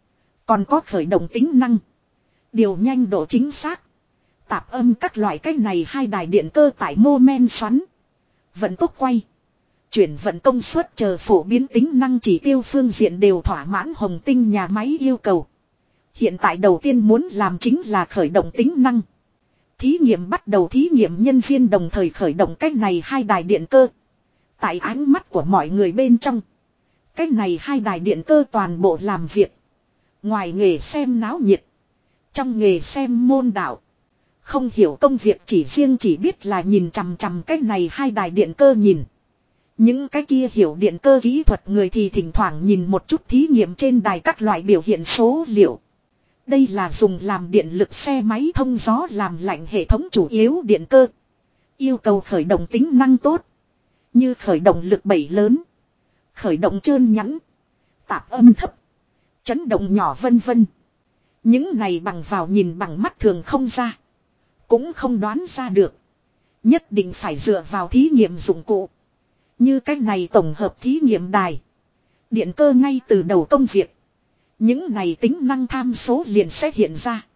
Còn có khởi động tính năng. Điều nhanh độ chính xác. Tạp âm các loại cách này hai đài điện cơ tại mô men xoắn. Vận tốc quay. Chuyển vận công suất chờ phổ biến tính năng chỉ tiêu phương diện đều thỏa mãn Hồng Tinh nhà máy yêu cầu. Hiện tại đầu tiên muốn làm chính là khởi động tính năng. Thí nghiệm bắt đầu, thí nghiệm nhân viên đồng thời khởi động cách này hai đài điện cơ. Tại ánh mắt của mọi người bên trong. Cách này hai đài điện cơ toàn bộ làm việc. Ngoài nghề xem náo nhiệt. Trong nghề xem môn đạo. Không hiểu công việc chỉ biết là nhìn chằm chằm cách này hai đài điện cơ nhìn. Những cái kia hiểu điện cơ kỹ thuật người thì thỉnh thoảng nhìn một chút thí nghiệm trên đài các loại biểu hiện số liệu. Đây là dùng làm điện lực xe máy thông gió làm lạnh hệ thống chủ yếu điện cơ. Yêu cầu khởi động tính năng tốt. Như khởi động lực đẩy lớn. Khởi động trơn nhẵn. Tạp âm thấp. Chấn động nhỏ vân vân. Những này bằng vào nhìn bằng mắt thường không ra. Cũng không đoán ra được. Nhất định phải dựa vào thí nghiệm dụng cụ. Như cách này tổng hợp thí nghiệm đài. Điện cơ ngay từ đầu công việc. Những này tính năng tham số liền sẽ hiện ra.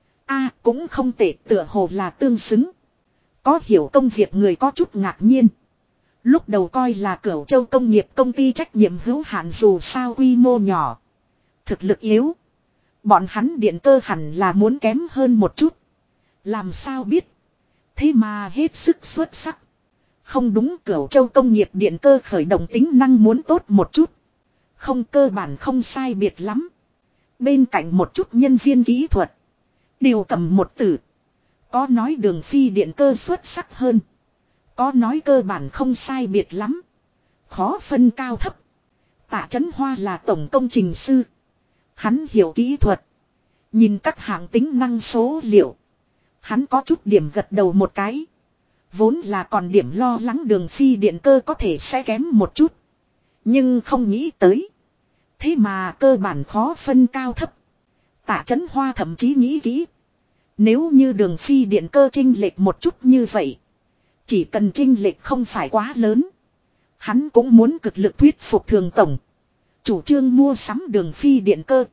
Cũng không tệ, tựa hồ là tương xứng. Có hiểu công việc người có chút ngạc nhiên. Lúc đầu coi là Cửu Châu công nghiệp công ty trách nhiệm hữu hạn dù sao quy mô nhỏ. Thực lực yếu. Bọn hắn điện cơ hẳn là muốn kém hơn một chút. Làm sao biết. Thế mà hết sức xuất sắc. Không đúng, Cửu Châu công nghiệp điện cơ khởi động tính năng muốn tốt một chút. Không, cơ bản không sai biệt lắm. Bên cạnh một chút nhân viên kỹ thuật. Đều cầm một từ. Có nói Đường Phi điện cơ xuất sắc hơn. Có nói cơ bản không sai biệt lắm. Khó phân cao thấp. Tạ Chấn Hoa là tổng công trình sư. Hắn hiểu kỹ thuật. Nhìn các hạng tính năng số liệu. Hắn có chút điểm gật đầu một cái. Vốn là còn điểm lo lắng Đường Phi điện cơ có thể sẽ kém một chút. Nhưng không nghĩ tới. Thế mà cơ bản khó phân cao thấp. Tạ Chấn Hoa thậm chí nghĩ kỹ. Nếu như Đường Phi điện cơ chênh lệch một chút như vậy. Chỉ cần chênh lệch không phải quá lớn. Hắn cũng muốn cực lực thuyết phục Thường tổng. Chủ trương mua sắm Đường Phi điện cơ.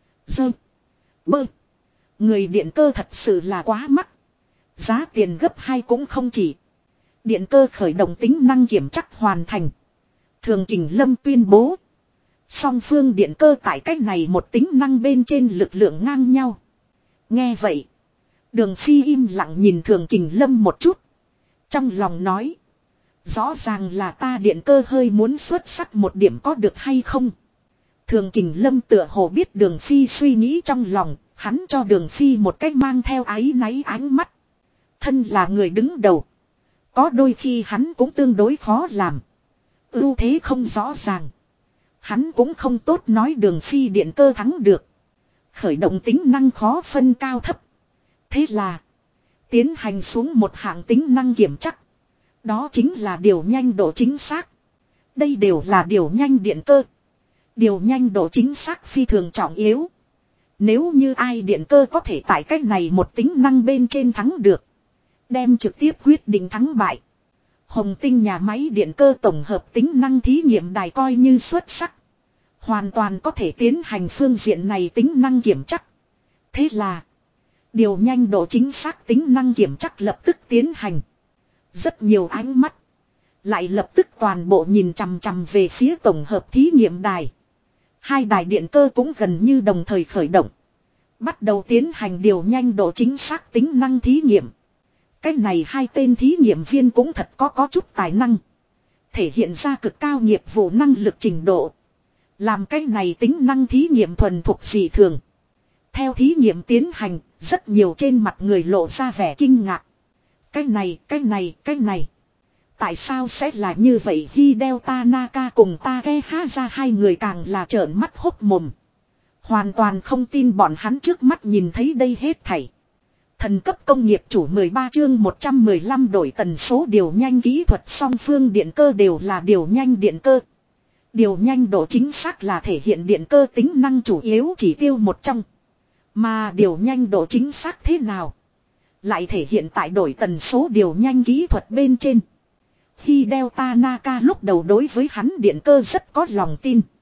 Người điện cơ thật sự là quá mắc. Giá tiền gấp 2 cũng không chỉ. Điện cơ khởi động tính năng kiểm chắc hoàn thành. Thường Kình Lâm tuyên bố. Song phương điện cơ tại cách này một tính năng bên trên lực lượng ngang nhau. Nghe vậy. Đường Phi im lặng nhìn Thường Kình Lâm một chút. Trong lòng nói. Rõ ràng là ta điện cơ hơi muốn xuất sắc một điểm có được hay không. Thường Kình Lâm tựa hồ biết Đường Phi suy nghĩ trong lòng. Hắn cho Đường Phi một cách mang theo áy náy ánh mắt. Thân là người đứng đầu. Có đôi khi hắn cũng tương đối khó làm. Ưu thế không rõ ràng. Hắn cũng không tốt nói Đường Phi điện cơ thắng được. Khởi động tính năng khó phân cao thấp. Thế là. Tiến hành xuống một hạng tính năng kiểm chắc. Đó chính là điều nhanh độ chính xác. Đây đều là điều nhanh điện cơ. Điều nhanh độ chính xác phi thường trọng yếu. Nếu như ai điện cơ có thể tại cách này một tính năng bên trên thắng được. Đem trực tiếp quyết định thắng bại. Hồng Tinh nhà máy điện cơ tổng hợp tính năng thí nghiệm đài coi như xuất sắc. Hoàn toàn có thể tiến hành phương diện này tính năng kiểm chắc. Thế là. Điều nhanh độ chính xác tính năng kiểm chắc lập tức tiến hành. Rất nhiều ánh mắt. Lại lập tức toàn bộ nhìn chằm chằm về phía tổng hợp thí nghiệm đài. Hai đài điện cơ cũng gần như đồng thời khởi động. Bắt đầu tiến hành điều nhanh độ chính xác tính năng thí nghiệm. Cái này hai tên thí nghiệm viên cũng thật có chút tài năng. Thể hiện ra cực cao nghiệp vụ năng lực trình độ. Làm cái này tính năng thí nghiệm thuần thuộc dị thường. Theo thí nghiệm tiến hành, rất nhiều trên mặt người lộ ra vẻ kinh ngạc. Cái này. Tại sao sẽ là như vậy? Hideo Tanaka cùng Takehashi hai người càng là trợn mắt hốc mồm. Hoàn toàn không tin bọn hắn trước mắt nhìn thấy đây hết thảy. Thần cấp công nghiệp chủ 13 chương 115 đổi tần số điều nhanh kỹ thuật song phương điện cơ đều là điều nhanh điện cơ. Điều nhanh độ chính xác là thể hiện điện cơ tính năng chủ yếu chỉ tiêu một trong. Mà điều nhanh độ chính xác thế nào? Lại thể hiện tại đổi tần số điều nhanh kỹ thuật bên trên. Hideo Tanaka lúc đầu đối với hắn điện cơ rất có lòng tin.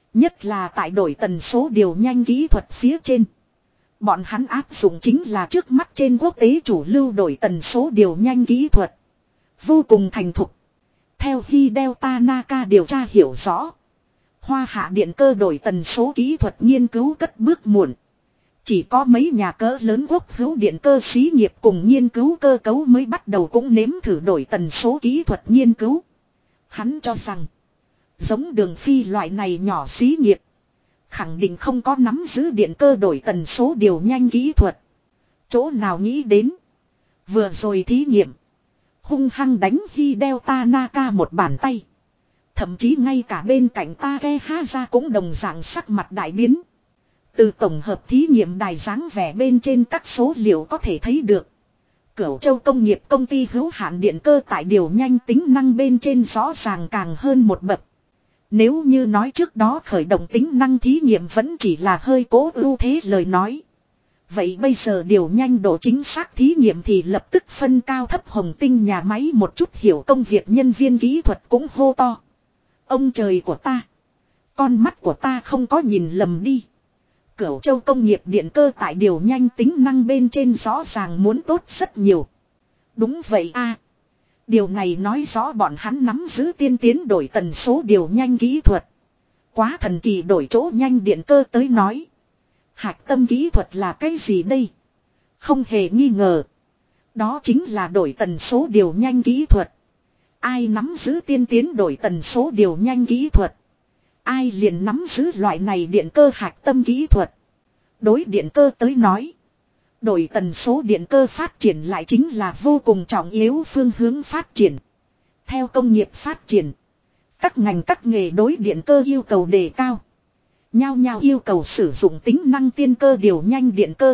Nhất là tại đổi tần số điều nhanh kỹ thuật phía trên. Bọn hắn áp dụng chính là trước mắt trên quốc tế chủ lưu đổi tần số điều nhanh kỹ thuật. Vô cùng thành thục. Theo Hideo Tanaka điều tra hiểu rõ. Hoa Hạ điện cơ đổi tần số kỹ thuật nghiên cứu cất bước muộn. Chỉ có mấy nhà cỡ lớn quốc hữu điện cơ xí nghiệp cùng nghiên cứu cơ cấu mới bắt đầu cũng nếm thử đổi tần số kỹ thuật nghiên cứu. Hắn cho rằng, giống Đường Phi loại này nhỏ xí nghiệp, khẳng định không có nắm giữ điện cơ đổi tần số điều nhanh kỹ thuật. Chỗ nào nghĩ đến, vừa rồi thí nghiệm, hung hăng đánh Hideo Tanaka một bàn tay. Thậm chí ngay cả bên cạnh Takehashi cũng đồng dạng sắc mặt đại biến. Từ tổng hợp thí nghiệm đài dáng vẻ bên trên các số liệu có thể thấy được. Cửu Châu Công nghiệp công ty hữu hạn điện cơ tại điều nhanh tính năng bên trên rõ ràng càng hơn một bậc. Nếu như nói trước đó khởi động tính năng thí nghiệm vẫn chỉ là hơi cố ưu thế lời nói. Vậy bây giờ điều nhanh độ chính xác thí nghiệm thì lập tức phân cao thấp Hồng Tinh nhà máy một chút hiểu công việc nhân viên kỹ thuật cũng hô to. Ông trời của ta! Con mắt của ta không có nhìn lầm đi. Cửu Châu Công nghiệp điện cơ tại điều nhanh tính năng bên trên rõ ràng muốn tốt rất nhiều. Đúng vậy a. Điều này nói rõ bọn hắn nắm giữ tiên tiến đổi tần số điều nhanh kỹ thuật. Quá thần kỳ đổi chỗ nhanh điện cơ tới nói. Hạch tâm kỹ thuật là cái gì đây? Không hề nghi ngờ. Đó chính là đổi tần số điều nhanh kỹ thuật. Ai nắm giữ tiên tiến đổi tần số điều nhanh kỹ thuật. Ai liền nắm giữ loại này điện cơ hạch tâm kỹ thuật. Đối điện cơ tới nói. Đổi tần số điện cơ phát triển lại chính là vô cùng trọng yếu phương hướng phát triển. Theo công nghiệp phát triển. Các ngành các nghề đối điện cơ yêu cầu đề cao. Nhao nhao yêu cầu sử dụng tính năng tiên cơ điều nhanh điện cơ.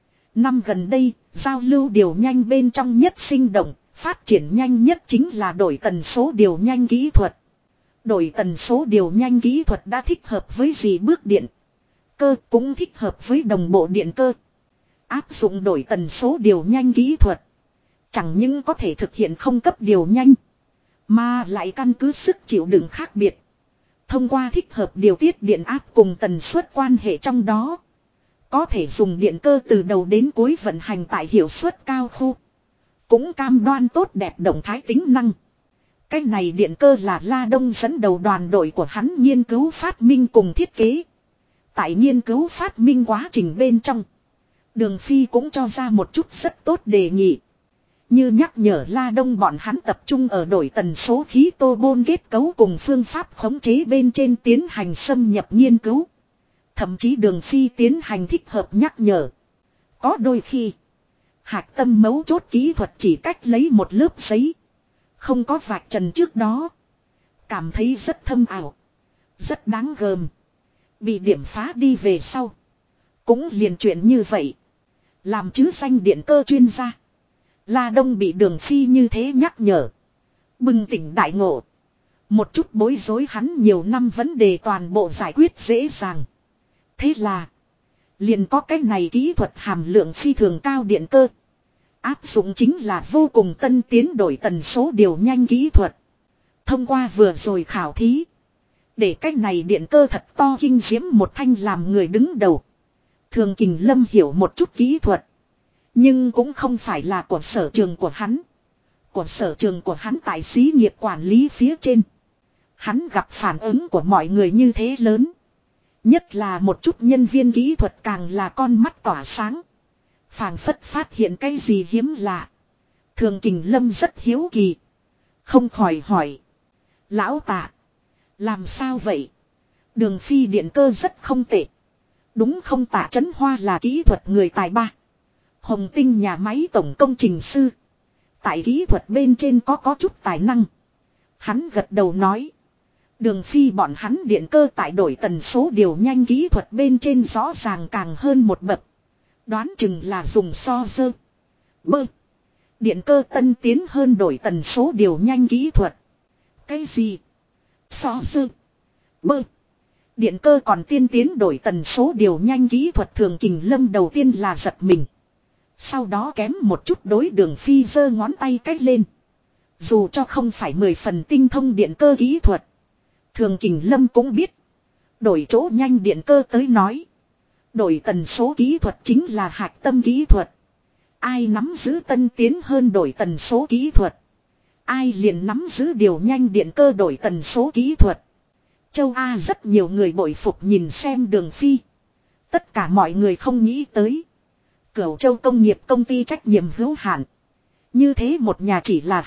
Năm gần đây, giao lưu điều nhanh bên trong nhất sinh động, phát triển nhanh nhất chính là đổi tần số điều nhanh kỹ thuật. Đổi tần số điều nhanh kỹ thuật đã thích hợp với gì bước điện cơ cũng thích hợp với đồng bộ điện cơ. Áp dụng đổi tần số điều nhanh kỹ thuật. Chẳng những có thể thực hiện không cấp điều nhanh. Mà lại căn cứ sức chịu đựng khác biệt. Thông qua thích hợp điều tiết điện áp cùng tần suất quan hệ trong đó. Có thể dùng điện cơ từ đầu đến cuối vận hành tại hiệu suất cao khu. Cũng cam đoan tốt đẹp động thái tính năng. Cái này điện cơ là La Đông dẫn đầu đoàn đội của hắn nghiên cứu phát minh cùng thiết kế. Tại nghiên cứu phát minh quá trình bên trong. Đường Phi cũng cho ra một chút rất tốt đề nghị. Như nhắc nhở La Đông bọn hắn tập trung ở đổi tần số khí tô bôn kết cấu cùng phương pháp khống chế bên trên tiến hành xâm nhập nghiên cứu. Thậm chí Đường Phi tiến hành thích hợp nhắc nhở. Có đôi khi, hạch tâm mấu chốt kỹ thuật chỉ cách lấy một lớp giấy. Không có vạch trần trước đó. Cảm thấy rất thâm ảo. Rất đáng gờm. Bị điểm phá đi về sau. Cũng liền chuyện như vậy. Làm chứ danh điện cơ chuyên gia. La Đông bị Đường Phi như thế nhắc nhở. Bừng tỉnh đại ngộ. Một chút bối rối hắn nhiều năm vấn đề toàn bộ giải quyết dễ dàng. Thế là. Liền có cái này kỹ thuật hàm lượng phi thường cao điện cơ. Áp dụng chính là vô cùng tân tiến đổi tần số điều nhanh kỹ thuật. Thông qua vừa rồi khảo thí. Để cái này điện cơ thật to kinh diễm một thanh làm người đứng đầu. Thường Kình Lâm hiểu một chút kỹ thuật. Nhưng cũng không phải là của sở trường của hắn. Của sở trường của hắn tại xí nghiệp quản lý phía trên. Hắn gặp phản ứng của mọi người như thế lớn. Nhất là một chút nhân viên kỹ thuật càng là con mắt tỏa sáng. Phảng phất phát hiện cái gì hiếm lạ. Thường Kình Lâm rất hiếu kỳ. Không khỏi hỏi. Lão Tạ. Làm sao vậy? Đường Phi điện cơ rất không tệ. Đúng không Tạ Trấn Hoa là kỹ thuật người tài ba. Hồng Tinh nhà máy tổng công trình sư. Tại kỹ thuật bên trên có chút tài năng. Hắn gật đầu nói. Đường Phi bọn hắn điện cơ tại đổi tần số điều nhanh kỹ thuật bên trên rõ ràng càng hơn một bậc. Đoán chừng là dùng so dơ. Bơ. Điện cơ tân tiến hơn đổi tần số điều nhanh kỹ thuật. Cái gì? So dơ. Bơ. Điện cơ còn tiên tiến đổi tần số điều nhanh kỹ thuật Thường Kình Lâm đầu tiên là giật mình. Sau đó kém một chút đối Đường Phi giơ ngón tay cách lên. Dù cho không phải 10 phần tinh thông điện cơ kỹ thuật. Thường Kình Lâm cũng biết. Đổi chỗ nhanh điện cơ tới nói. Đổi tần số kỹ thuật chính là hạch tâm kỹ thuật. Ai nắm giữ tân tiến hơn đổi tần số kỹ thuật. Ai liền nắm giữ điều nhanh điện cơ đổi tần số kỹ thuật. Châu A rất nhiều người bội phục nhìn xem Đường Phi. Tất cả mọi người không nghĩ tới. Cửu Châu công nghiệp công ty trách nhiệm hữu hạn. Như thế một nhà chỉ là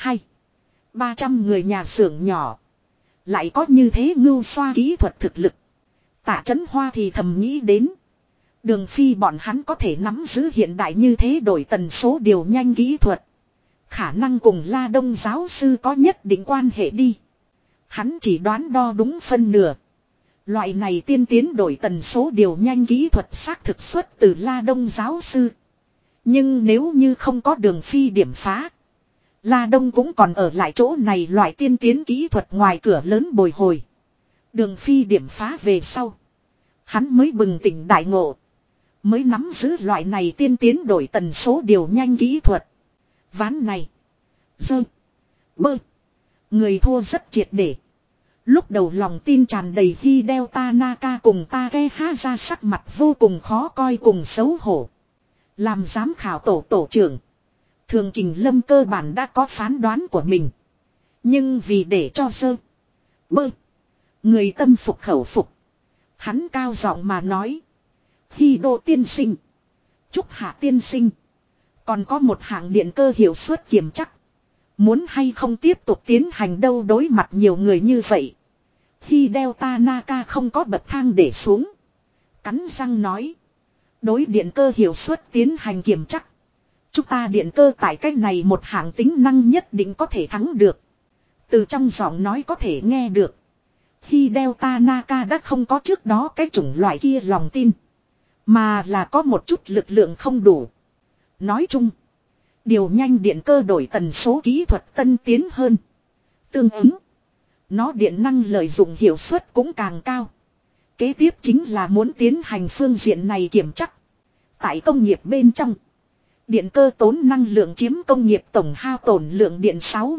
200-300 người nhà xưởng nhỏ. Lại có như thế ngưu xoa kỹ thuật thực lực. Tạ Chấn Hoa thì thầm nghĩ đến. Đường Phi bọn hắn có thể nắm giữ hiện đại như thế đổi tần số điều nhanh kỹ thuật. Khả năng cùng La Đông giáo sư có nhất định quan hệ đi. Hắn chỉ đoán đo đúng phân nửa. Loại này tiên tiến đổi tần số điều nhanh kỹ thuật xác thực xuất từ La Đông giáo sư. Nhưng nếu như không có Đường Phi điểm phá. La Đông cũng còn ở lại chỗ này loại tiên tiến kỹ thuật ngoài cửa lớn bồi hồi. Đường Phi điểm phá về sau. Hắn mới bừng tỉnh đại ngộ. Mới nắm giữ loại này tiên tiến đổi tần số điều nhanh kỹ thuật. Ván này. Dơ. Bơ. Người thua rất triệt để. Lúc đầu lòng tin tràn đầy Hideo Tanaka cùng Takeha sắc mặt vô cùng khó coi cùng xấu hổ. Làm giám khảo tổ trưởng. Thường Kình Lâm cơ bản đã có phán đoán của mình. Nhưng vì để cho dơ. Bơ. Người tâm phục khẩu phục. Hắn cao giọng mà nói. Hi đô tiên sinh. Trúc Hạ tiên sinh. Còn có một hạng điện cơ hiệu suất kiểm chắc. Muốn hay không tiếp tục tiến hành đâu đối mặt nhiều người như vậy. Hideo Tanaka không có bậc thang để xuống. Cắn răng nói. Đối điện cơ hiệu suất tiến hành kiểm chắc. Chúng ta điện cơ tại cách này một hạng tính năng nhất định có thể thắng được. Từ trong giọng nói có thể nghe được. Hideo Tanaka đã không có trước đó cái chủng loại kia lòng tin. Mà là có một chút lực lượng không đủ. Nói chung. Điều nhanh điện cơ đổi tần số kỹ thuật tân tiến hơn. Tương ứng. Nó điện năng lợi dụng hiệu suất cũng càng cao. Kế tiếp chính là muốn tiến hành phương diện này kiểm chắc. Tại công nghiệp bên trong. Điện cơ tốn năng lượng chiếm công nghiệp tổng hao tổn lượng điện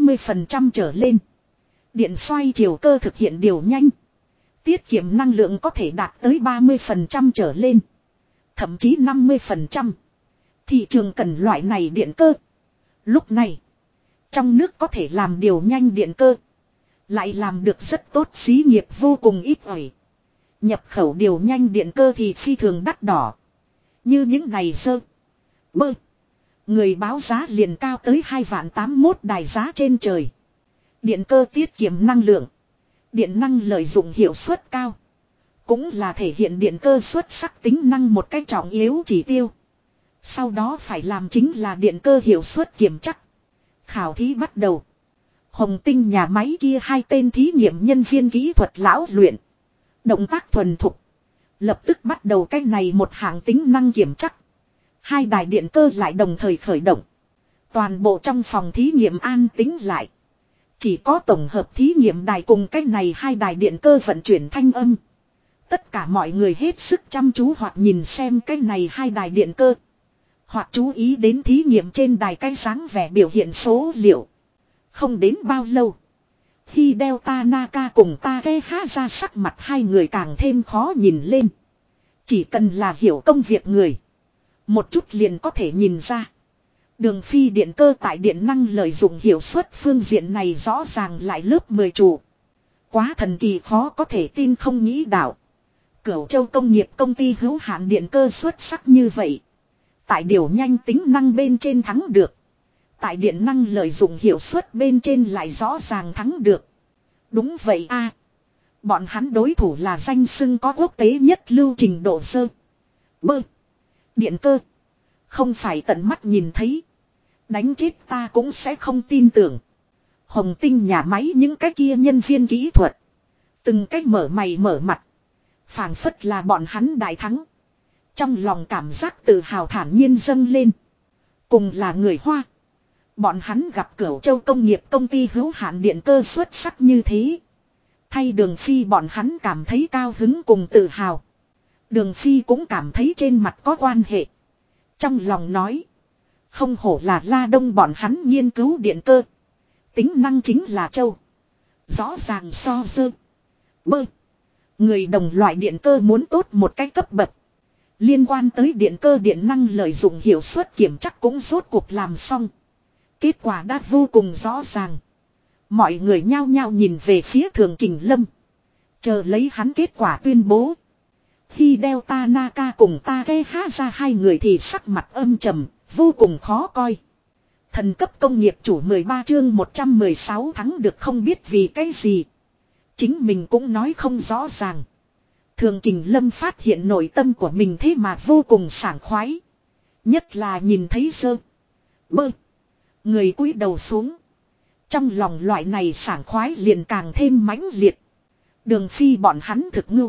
60% trở lên. Điện xoay chiều cơ thực hiện điều nhanh. Tiết kiệm năng lượng có thể đạt tới 30% trở lên. Thậm chí 50%. Thị trường cần loại này điện cơ. Lúc này. Trong nước có thể làm điều nhanh điện cơ. Lại làm được rất tốt, xí nghiệp vô cùng ít ỏi. Nhập khẩu điều nhanh điện cơ thì phi thường đắt đỏ. Như những này sơ. Bơ. Người báo giá liền cao tới 2.081 đài giá trên trời. Điện cơ tiết kiệm năng lượng. Điện năng lợi dụng hiệu suất cao. Cũng là thể hiện điện cơ xuất sắc tính năng một cách trọng yếu chỉ tiêu. Sau đó phải làm chính là điện cơ hiệu suất kiểm chắc. Khảo thí bắt đầu. Hồng Tinh nhà máy kia hai tên thí nghiệm nhân viên kỹ thuật lão luyện. Động tác thuần thục. Lập tức bắt đầu cái này một hạng tính năng kiểm chắc. Hai đài điện cơ lại đồng thời khởi động. Toàn bộ trong phòng thí nghiệm an tĩnh lại. Chỉ có tổng hợp thí nghiệm đài cùng cái này hai đài điện cơ vận chuyển thanh âm. Tất cả mọi người hết sức chăm chú hoặc nhìn xem cái này hai đài điện cơ. Hoặc chú ý đến thí nghiệm trên đài cái dáng vẻ biểu hiện số liệu. Không đến bao lâu. Hideo Tanaka cùng Takeha ra sắc mặt hai người càng thêm khó nhìn lên. Chỉ cần là hiểu công việc người. Một chút liền có thể nhìn ra. Đường Phi điện cơ tại điện năng lợi dụng hiệu suất phương diện này rõ ràng lại lớp 10 trụ. Quá thần kỳ khó có thể tin không nghĩ đạo. Cửu Châu công nghiệp công ty hữu hạn điện cơ xuất sắc như vậy. Tại điều nhanh tính năng bên trên thắng được. Tại điện năng lợi dụng hiệu suất bên trên lại rõ ràng thắng được. Đúng vậy a. Bọn hắn đối thủ là danh xưng có quốc tế nhất lưu trình độ sơ. Bơ. Điện cơ. Không phải tận mắt nhìn thấy. Đánh chết ta cũng sẽ không tin tưởng. Hồng Tinh nhà máy những cái kia nhân viên kỹ thuật. Từng cách mở mày mở mặt. Phảng phất là bọn hắn đại thắng. Trong lòng cảm giác tự hào thản nhiên dâng lên. Cùng là người Hoa. Bọn hắn gặp Cửu Châu công nghiệp công ty hữu hạn điện cơ xuất sắc như thế. Thay Đường Phi bọn hắn cảm thấy cao hứng cùng tự hào. Đường Phi cũng cảm thấy trên mặt có quan hệ. Trong lòng nói. Không hổ là La Đông bọn hắn nghiên cứu điện cơ. Tính năng chính là châu. Rõ ràng so dơ. Bơ. Người đồng loại điện cơ muốn tốt một cách cấp bậc. Liên quan tới điện cơ điện năng lợi dụng hiệu suất kiểm chắc cũng rốt cuộc làm xong. Kết quả đã vô cùng rõ ràng. Mọi người nhao nhao nhìn về phía Thường Kình Lâm. Chờ lấy hắn kết quả tuyên bố. Hideo Tanaka cùng Takeha hai người thì sắc mặt âm trầm, vô cùng khó coi. Thần cấp công nghiệp chủ 13 chương 116 thắng được không biết vì cái gì. Chính mình cũng nói không rõ ràng. Thường Kình Lâm phát hiện nội tâm của mình thế mà vô cùng sảng khoái. Nhất là nhìn thấy sơ. Bơ. Người cúi đầu xuống. Trong lòng loại này sảng khoái liền càng thêm mãnh liệt. Đường Phi bọn hắn thực ngưu.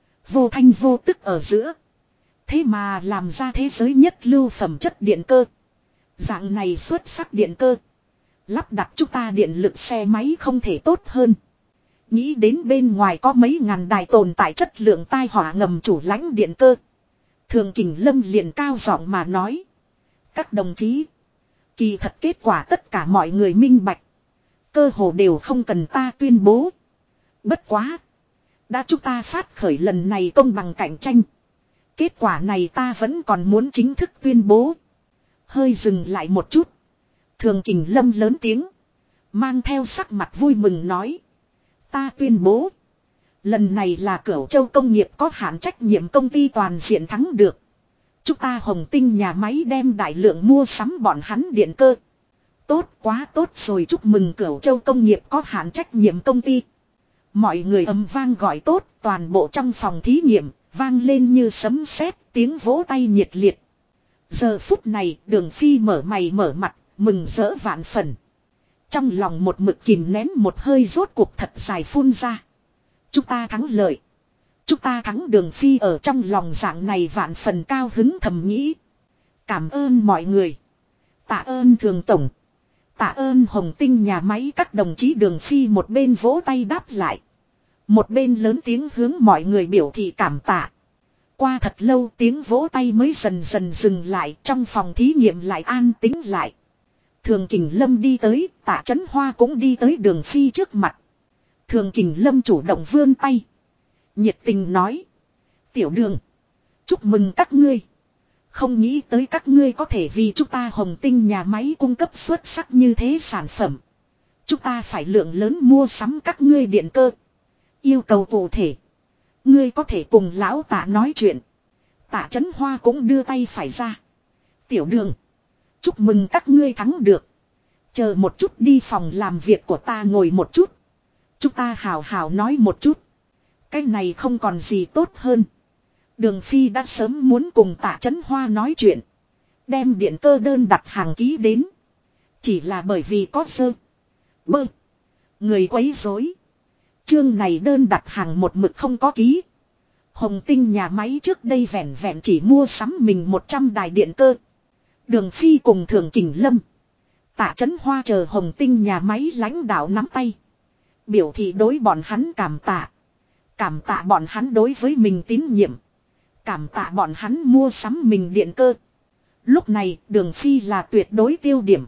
Vô thanh vô tức ở giữa. Thế mà làm ra thế giới nhất lưu phẩm chất điện cơ. Dạng này xuất sắc điện cơ. Lắp đặt chúng ta điện lực xe máy không thể tốt hơn. Nghĩ đến bên ngoài có mấy ngàn đài tồn tại chất lượng tai họa ngầm chủ lãnh điện cơ. Thường Kình Lâm liền cao giọng mà nói. Các đồng chí. Kỳ thật kết quả tất cả mọi người minh bạch. Cơ hồ đều không cần ta tuyên bố. Bất quá. Đã chúng ta phát khởi lần này công bằng cạnh tranh. Kết quả này ta vẫn còn muốn chính thức tuyên bố. Hơi dừng lại một chút. Thường Kình Lâm lớn tiếng. Mang theo sắc mặt vui mừng nói. Ta tuyên bố. Lần này là Cửu Châu Công nghiệp có hạn trách nhiệm công ty toàn diện thắng được. Chúng ta Hồng Tinh nhà máy đem đại lượng mua sắm bọn hắn điện cơ. Tốt quá tốt rồi, chúc mừng Cửu Châu Công nghiệp có hạn trách nhiệm công ty. Mọi người ầm vang gọi tốt, toàn bộ trong phòng thí nghiệm, vang lên như sấm sét, tiếng vỗ tay nhiệt liệt. Giờ phút này, Đường Phi mở mày mở mặt, mừng rỡ vạn phần. Trong lòng một mực kìm nén một hơi rốt cuộc thật dài phun ra. Chúng ta thắng lợi. Chúng ta thắng. Đường Phi ở trong lòng dạng này vạn phần cao hứng thầm nghĩ. Cảm ơn mọi người. Tạ ơn Thường Tổng. Tạ ơn Hồng Tinh nhà máy các đồng chí. Đường Phi một bên vỗ tay đáp lại. Một bên lớn tiếng hướng mọi người biểu thị cảm tạ. Qua thật lâu tiếng vỗ tay mới dần dần dừng lại. Trong phòng thí nghiệm lại an tĩnh lại. Thường Kình Lâm đi tới, Tạ Chấn Hoa cũng đi tới Đường Phi trước mặt. Thường Kình Lâm chủ động vươn tay. Nhiệt tình nói. Tiểu Đường. Chúc mừng các ngươi. Không nghĩ tới các ngươi có thể vì chúng ta Hồng Tinh nhà máy cung cấp xuất sắc như thế sản phẩm. Chúng ta phải lượng lớn mua sắm các ngươi điện cơ. Yêu cầu cụ thể. Ngươi có thể cùng lão Tạ nói chuyện. Tạ Chấn Hoa cũng đưa tay phải ra. Tiểu Đường. Chúc mừng các ngươi thắng được. Chờ một chút đi phòng làm việc của ta ngồi một chút. Chúng ta hào hào nói một chút. Cái này không còn gì tốt hơn. Đường Phi đã sớm muốn cùng Tạ Chấn Hoa nói chuyện. Đem điện cơ đơn đặt hàng ký đến. Chỉ là bởi vì có sơ. Bơ. Người quấy rối. Chương này đơn đặt hàng một mực không có ký. Hồng Tinh nhà máy trước đây vẹn vẹn chỉ mua sắm mình 100 đài điện cơ. Đường Phi cùng Thường Kình Lâm. Tạ Chấn Hoa chờ Hồng Tinh nhà máy lãnh đạo nắm tay. Biểu thị đối bọn hắn cảm tạ. Cảm tạ bọn hắn đối với mình tín nhiệm. Cảm tạ bọn hắn mua sắm mình điện cơ. Lúc này Đường Phi là tuyệt đối tiêu điểm.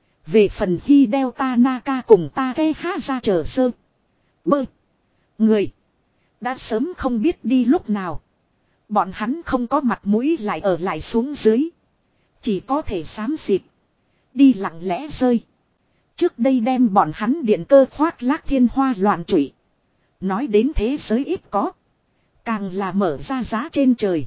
Về phần Hideo Tanaka cùng Takeha ra chờ sơ. Bơ. Người. Đã sớm không biết đi lúc nào. Bọn hắn không có mặt mũi lại ở lại xuống dưới. Chỉ có thể xám xịt. Đi lặng lẽ rơi. Trước đây đem bọn hắn điện cơ khoác lác thiên hoa loạn trụy. Nói đến thế giới ít có. Càng là mở ra giá trên trời.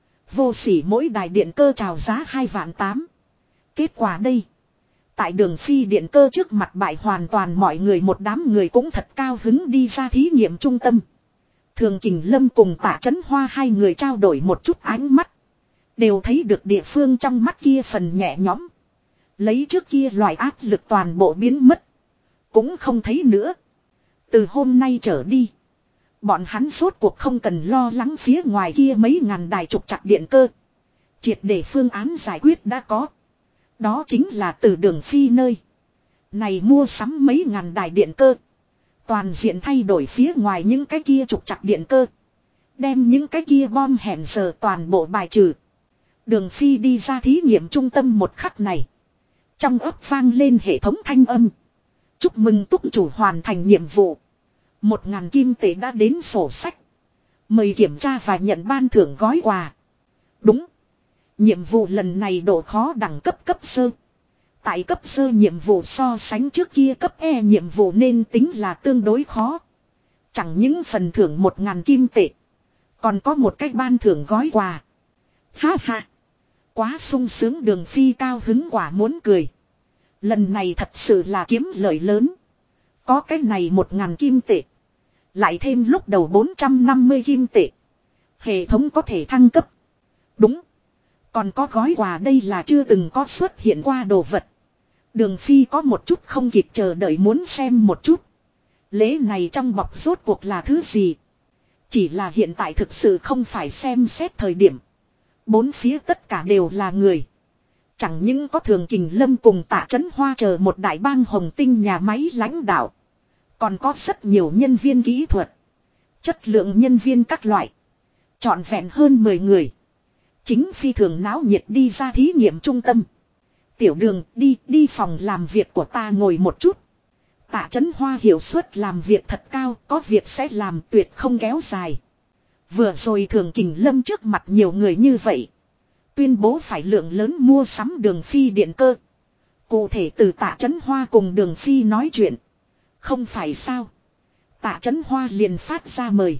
Vô sỉ mỗi đài điện cơ chào giá 2.800.000. Kết quả đây. Tại Đường Phi điện cơ trước mặt bại hoàn toàn mọi người, một đám người cũng thật cao hứng đi ra thí nghiệm trung tâm. Thường Kình Lâm cùng Tạ Chấn Hoa hai người trao đổi một chút ánh mắt. Đều thấy được địa phương trong mắt kia phần nhẹ nhõm. Lấy trước kia loại áp lực toàn bộ biến mất. Cũng không thấy nữa. Từ hôm nay trở đi. Bọn hắn rốt cuộc không cần lo lắng phía ngoài kia mấy ngàn đài trục trặc điện cơ. Triệt để phương án giải quyết đã có. Đó chính là từ Đường Phi nơi. Này mua sắm mấy ngàn đài điện cơ. Toàn diện thay đổi phía ngoài những cái kia trục trặc điện cơ. Đem những cái kia bom hẹn giờ toàn bộ bài trừ. Đường Phi đi ra thí nghiệm trung tâm một khắc này. Trong ấp vang lên hệ thống thanh âm. Chúc mừng túc chủ hoàn thành nhiệm vụ. 1.000 kim tệ đã đến sổ sách. Mời kiểm tra và nhận ban thưởng gói quà. Đúng. Nhiệm vụ lần này độ khó đẳng cấp cấp sơ. Tại cấp sơ nhiệm vụ so sánh trước kia cấp E nhiệm vụ nên tính là tương đối khó. Chẳng những phần thưởng 1000 kim tệ. Còn có một cái ban thưởng gói quà. Ha ha. Quá sung sướng, Đường Phi cao hứng quả muốn cười. Lần này thật sự là kiếm lợi lớn. Có cái này 1000 kim tệ. Lại thêm lúc đầu 450 kim tệ. Hệ thống có thể thăng cấp. Đúng. Còn có gói quà, đây là chưa từng có xuất hiện qua đồ vật. Đường Phi có một chút không kịp chờ đợi muốn xem một chút. Lễ này trong bọc rốt cuộc là thứ gì? Chỉ là hiện tại thực sự không phải xem xét thời điểm. Bốn phía tất cả đều là người. Chẳng những có Thường Kình Lâm cùng Tạ Chấn Hoa chờ một đại bang Hồng Tinh nhà máy lãnh đạo. Còn có rất nhiều nhân viên kỹ thuật. Chất lượng nhân viên các loại. Trọn vẹn hơn 10 người. Chính phi thường náo nhiệt đi ra thí nghiệm trung tâm. Tiểu Đường, đi phòng làm việc của ta ngồi một chút. Tạ Chấn Hoa hiệu suất làm việc thật cao, có việc sẽ làm, tuyệt không kéo dài. Vừa rồi Thường Kình Lâm trước mặt nhiều người như vậy. Tuyên bố phải lượng lớn mua sắm Đường Phi điện cơ. Cụ thể từ Tạ Chấn Hoa cùng Đường Phi nói chuyện. Không phải sao. Tạ Chấn Hoa liền phát ra mời.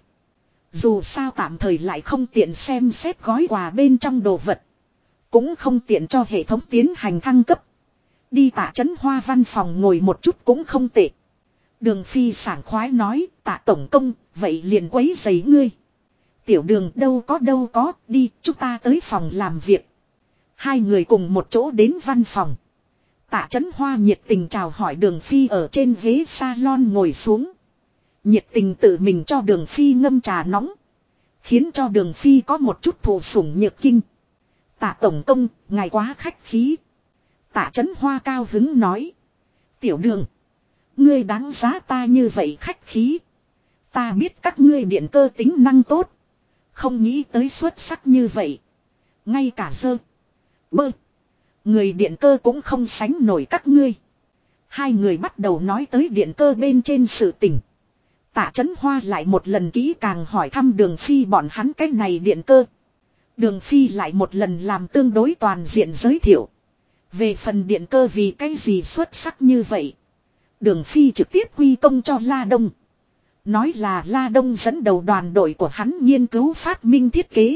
Dù sao tạm thời lại không tiện xem xét gói quà bên trong đồ vật. Cũng không tiện cho hệ thống tiến hành thăng cấp. Đi Tạ Chấn Hoa văn phòng ngồi một chút cũng không tệ. Đường Phi sảng khoái nói, Tạ tổng công, vậy liền quấy rầy ngươi. Tiểu Đường, đâu có, đi, chúng ta tới phòng làm việc. Hai người cùng một chỗ đến văn phòng. Tạ Chấn Hoa nhiệt tình chào hỏi Đường Phi ở trên ghế salon ngồi xuống. Nhiệt tình tự mình cho Đường Phi ngâm trà nóng. Khiến cho Đường Phi có một chút thụ sủng nhược kinh. Tạ tổng công, ngài quá khách khí. Tạ Chấn Hoa cao hứng nói. Tiểu Đường, ngươi đáng giá ta như vậy khách khí. Ta biết các ngươi điện cơ tính năng tốt. Không nghĩ tới xuất sắc như vậy. Ngay cả sơ, bơ, người điện cơ cũng không sánh nổi các ngươi. Hai người bắt đầu nói tới điện cơ bên trên sự tình. Tạ Chấn Hoa lại một lần kỹ càng hỏi thăm Đường Phi bọn hắn cái này điện cơ. Đường Phi lại một lần làm tương đối toàn diện giới thiệu. Về phần điện cơ vì cái gì xuất sắc như vậy. Đường Phi trực tiếp quy công cho La Đông. Nói là La Đông dẫn đầu đoàn đội của hắn nghiên cứu phát minh thiết kế.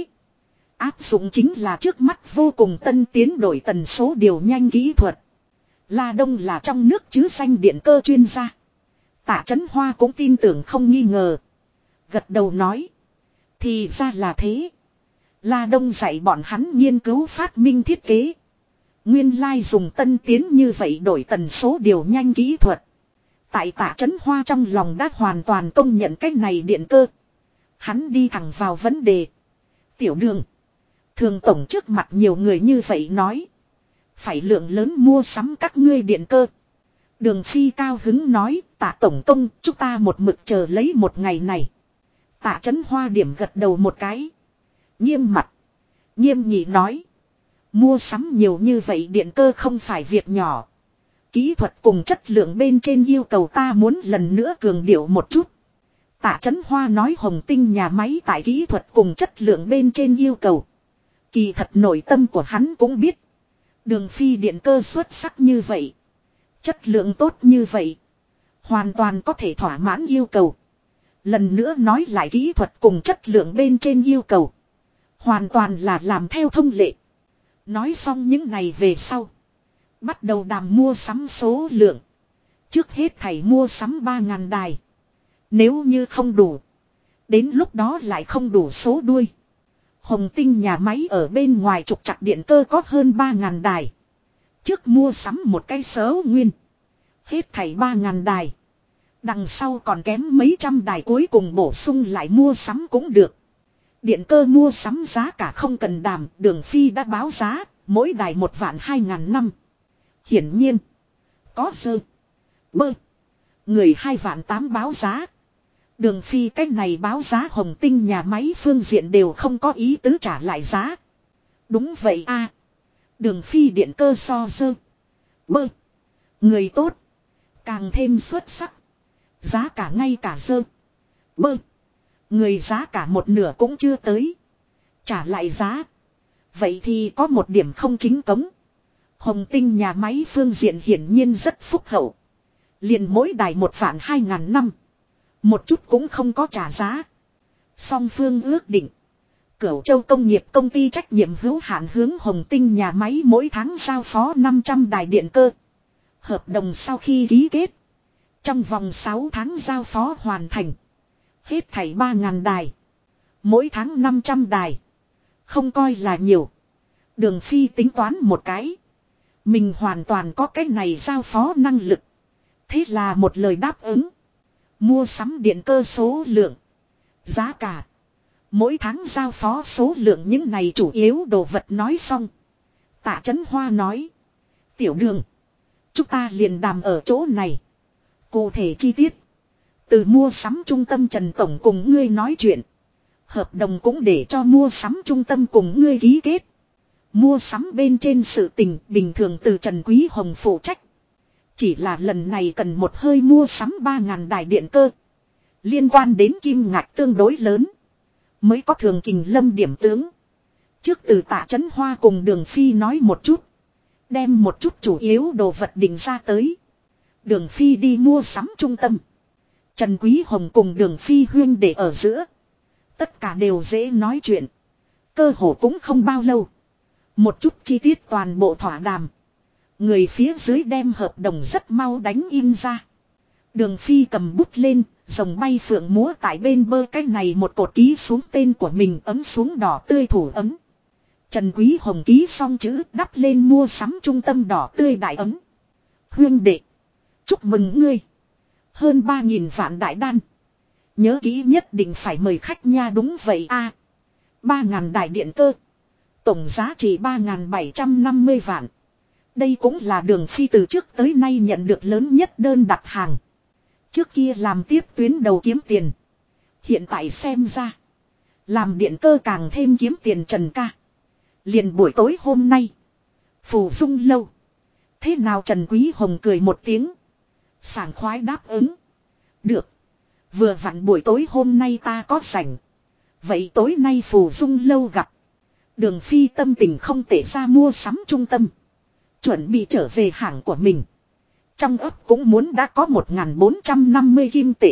Áp dụng chính là trước mắt vô cùng tân tiến đổi tần số điều nhanh kỹ thuật. La Đông là trong nước chứ danh điện cơ chuyên gia. Tạ Chấn Hoa cũng tin tưởng không nghi ngờ. Gật đầu nói. Thì ra là thế. La Đông dạy bọn hắn nghiên cứu phát minh thiết kế. Nguyên lai dùng tân tiến như vậy đổi tần số điều nhanh kỹ thuật. Tại Tạ Chấn Hoa trong lòng đã hoàn toàn công nhận cái này điện cơ. Hắn đi thẳng vào vấn đề. Tiểu Đường, Thường tổng trước mặt nhiều người như vậy nói. Phải lượng lớn mua sắm các ngươi điện cơ. Đường Phi cao hứng nói, Tạ tổng công, chúng ta một mực chờ lấy một ngày này. Tạ Chấn Hoa điểm gật đầu một cái. Nghiêm mặt, nghiêm nghị nói. Mua sắm nhiều như vậy điện cơ không phải việc nhỏ. Kỹ thuật cùng chất lượng bên trên yêu cầu ta muốn lần nữa cường điệu một chút. Tạ Chấn Hoa nói Hồng Tinh nhà máy tại kỹ thuật cùng chất lượng bên trên yêu cầu. Kỳ thật nội tâm của hắn cũng biết. Đường Phi điện cơ xuất sắc như vậy. Chất lượng tốt như vậy. Hoàn toàn có thể thỏa mãn yêu cầu. Lần nữa nói lại kỹ thuật cùng chất lượng bên trên yêu cầu. Hoàn toàn là làm theo thông lệ. Nói xong những này về sau. Bắt đầu đàm mua sắm số lượng. Trước hết thảy mua sắm 3000 đài. Nếu như không đủ. Đến lúc đó lại không đủ số đuôi. Hồng Tinh nhà máy ở bên ngoài trục trặc điện cơ có hơn 3000 đài. Trước mua sắm một cái số nguyên. Hết thảy 3000 đài. Đằng sau còn kém mấy trăm đài cuối cùng bổ sung lại mua sắm cũng được. Điện cơ mua sắm giá cả không cần đàm, Đường Phi đã báo giá, mỗi đài 12000 năm. Hiển nhiên, có sơ, bơ, người 28000 báo giá. Đường Phi cách này báo giá Hồng Tinh nhà máy phương diện đều không có ý tứ trả lại giá. Đúng vậy a. Đường Phi điện cơ so sơ, bơ, người tốt, càng thêm xuất sắc. Giá cả ngay cả sơ, bơ, Người giá cả một nửa cũng chưa tới. Trả lại giá. Vậy thì có một điểm không chính cống. Hồng Tinh nhà máy phương diện hiển nhiên rất phúc hậu. Liền mỗi đài 1.200.000 năm. Một chút cũng không có trả giá. Song phương ước định. Cửu Châu Công nghiệp công ty trách nhiệm hữu hạn hướng Hồng Tinh nhà máy mỗi tháng giao phó 500 đài điện cơ. Hợp đồng sau khi ký kết. Trong vòng 6 tháng giao phó hoàn thành. Hết thảy 3.000 đài. Mỗi tháng 500 đài. Không coi là nhiều. Đường Phi tính toán một cái. Mình hoàn toàn có cái này giao phó năng lực. Thế là một lời đáp ứng. Mua sắm điện cơ số lượng. Giá cả. Mỗi tháng giao phó số lượng những này chủ yếu đồ vật nói xong. Tạ Chấn Hoa nói. Tiểu Đường. Chúng ta liền đàm ở chỗ này. Cụ thể chi tiết. Từ mua sắm trung tâm Trần Tổng cùng ngươi nói chuyện. Hợp đồng cũng để cho mua sắm trung tâm cùng ngươi ký kết. Mua sắm bên trên sự tình bình thường từ Trần Quý Hồng phụ trách. Chỉ là lần này cần một hơi mua sắm 3.000 đài điện cơ. Liên quan đến kim ngạch tương đối lớn. Mới có Thường Kình Lâm điểm tướng. Trước từ Tạ Chấn Hoa cùng Đường Phi nói một chút. Đem một chút chủ yếu đồ vật định ra tới. Đường Phi đi mua sắm trung tâm. Trần Quý Hồng cùng Đường Phi huyên để ở giữa. Tất cả đều dễ nói chuyện. Cơ hồ cũng không bao lâu. Một chút chi tiết toàn bộ thỏa đàm. Người phía dưới đem hợp đồng rất mau đánh in ra. Đường Phi cầm bút lên, rồng bay phượng múa tại bên bơ cái này một cột ký xuống tên của mình ấm xuống đỏ tươi thủ ấm. Trần Quý Hồng ký xong chữ đắp lên mua sắm trung tâm đỏ tươi đại ấm. Huyên đệ. Chúc mừng ngươi. Hơn 3.000 vạn đại đan. Nhớ kỹ nhất định phải mời khách nha đúng vậy a. 3.000 đại điện cơ. Tổng giá trị 3.750 vạn. Đây cũng là Đường Phi từ trước tới nay nhận được lớn nhất đơn đặt hàng. Trước kia làm tiếp tuyến đầu kiếm tiền. Hiện tại xem ra. Làm điện cơ càng thêm kiếm tiền Trần ca. Liền buổi tối hôm nay. Phù Dung lâu. Thế nào Trần Quý Hồng cười một tiếng. Sảng khoái đáp ứng. Được. Vừa vặn buổi tối hôm nay ta có rảnh. Vậy tối nay Phù Dung lâu gặp. Đường Phi tâm tình không tệ ra mua sắm trung tâm. Chuẩn bị trở về hãng của mình. Trong ấp cũng muốn đã có 1.450 kim tệ.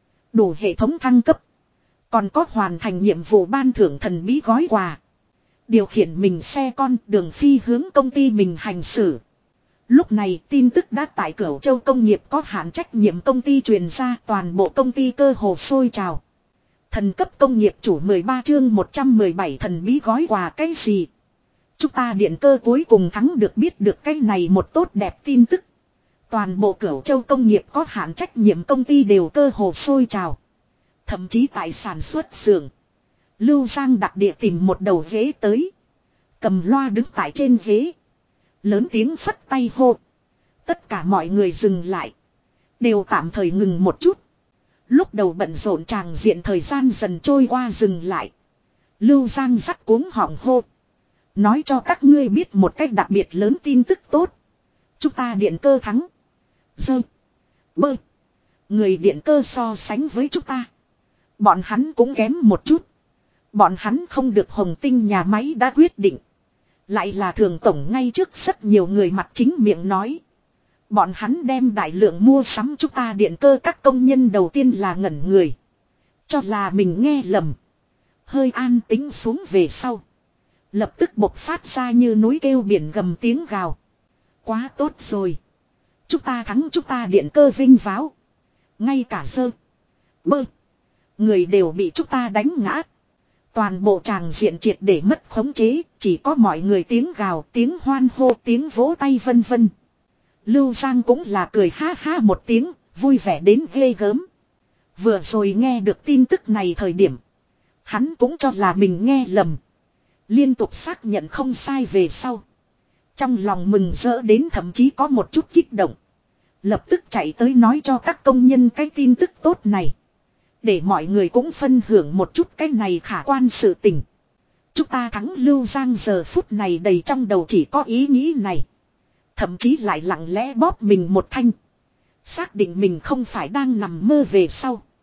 Đủ hệ thống thăng cấp. Còn có hoàn thành nhiệm vụ ban thưởng thần bí gói quà. Điều khiển mình xe con Đường Phi hướng công ty mình hành xử. Lúc này tin tức đã tại Cửu Châu Công nghiệp có hạn trách nhiệm công ty truyền ra toàn bộ công ty cơ hồ sôi trào. Thần cấp công nghiệp chủ 13 chương 117 thần bí gói quà cái gì? Chúng ta điện cơ cuối cùng thắng được biết được cái này một tốt đẹp tin tức. Toàn bộ Cửu Châu Công nghiệp có hạn trách nhiệm công ty đều cơ hồ sôi trào. Thậm chí tại sản xuất xưởng. Lưu Giang đặc địa tìm một đầu ghế tới. Cầm loa đứng tại trên ghế. Lớn tiếng phất tay hô. Tất cả mọi người dừng lại. Đều tạm thời ngừng một chút. Lúc đầu bận rộn tràng diện thời gian dần trôi qua dừng lại. Lưu Giang dắt cuống họng hô. Nói cho các ngươi biết một cách đặc biệt lớn tin tức tốt. Chúng ta điện cơ thắng. Dơ. Bơ. Người điện cơ so sánh với chúng ta. Bọn hắn cũng kém một chút. Bọn hắn không được Hồng Tinh nhà máy đã quyết định. Lại là Thường tổng ngay trước rất nhiều người mặt chính miệng nói. Bọn hắn đem đại lượng mua sắm chúng ta điện cơ các công nhân đầu tiên là ngẩn người. Cho là mình nghe lầm. Hơi an tính xuống về sau. Lập tức bộc phát ra như núi kêu biển gầm tiếng gào. Quá tốt rồi. Chúng ta thắng chúng ta điện cơ vinh váo. Ngay cả Dơ. Bơ. Người đều bị chúng ta đánh ngã. Toàn bộ tràng diện triệt để mất khống chế. Chỉ có mọi người tiếng gào, tiếng hoan hô, tiếng vỗ tay vân vân. Lưu Giang cũng là cười ha ha một tiếng. Vui vẻ đến ghê gớm. Vừa rồi nghe được tin tức này thời điểm. Hắn cũng cho là mình nghe lầm. Liên tục xác nhận không sai về sau. Trong lòng mừng rỡ đến thậm chí có một chút kích động. Lập tức chạy tới nói cho các công nhân cái tin tức tốt này. Để mọi người cũng phân hưởng một chút cái này khả quan sự tình. Chúng ta thắng Lưu Giang giờ phút này đầy trong đầu chỉ có ý nghĩ này. Thậm chí lại lặng lẽ bóp mình một thanh. Xác định mình không phải đang nằm mơ về sau.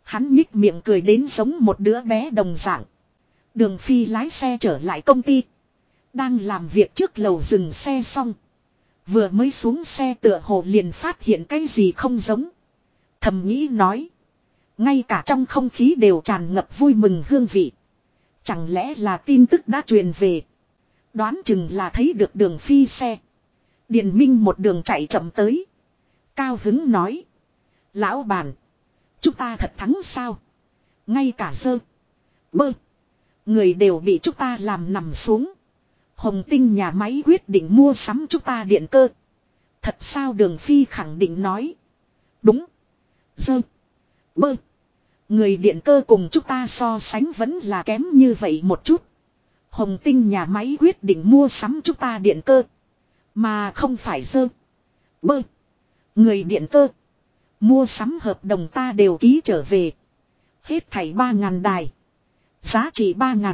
Hắn nhích miệng cười đến giống một đứa bé đồng dạng. Đường Phi lái xe trở lại công ty. Đang làm việc trước lầu dừng xe xong. Vừa mới xuống xe tựa hồ liền phát hiện cái gì không giống. Thầm nghĩ nói. Ngay cả trong không khí đều tràn ngập vui mừng hương vị. Chẳng lẽ là tin tức đã truyền về. Đoán chừng là thấy được Đường Phi xe. Điền Minh một đường chạy chậm tới. Cao hứng nói. Lão bản. Chúng ta thật thắng sao. Ngay cả sơ. Bơ. Người đều bị chúng ta làm nằm xuống. Hồng Tinh nhà máy quyết định mua sắm chúng ta điện cơ. Thật sao Đường Phi khẳng định nói. Đúng. Sơ. Bơ. Người điện cơ cùng chúng ta so sánh vẫn là kém như vậy một chút. Hồng Tinh nhà máy quyết định mua sắm chúng ta điện cơ. Mà không phải sơ. Bơ. Người điện cơ. Mua sắm hợp đồng ta đều ký trở về. Hết thảy 3.000 đài. Giá trị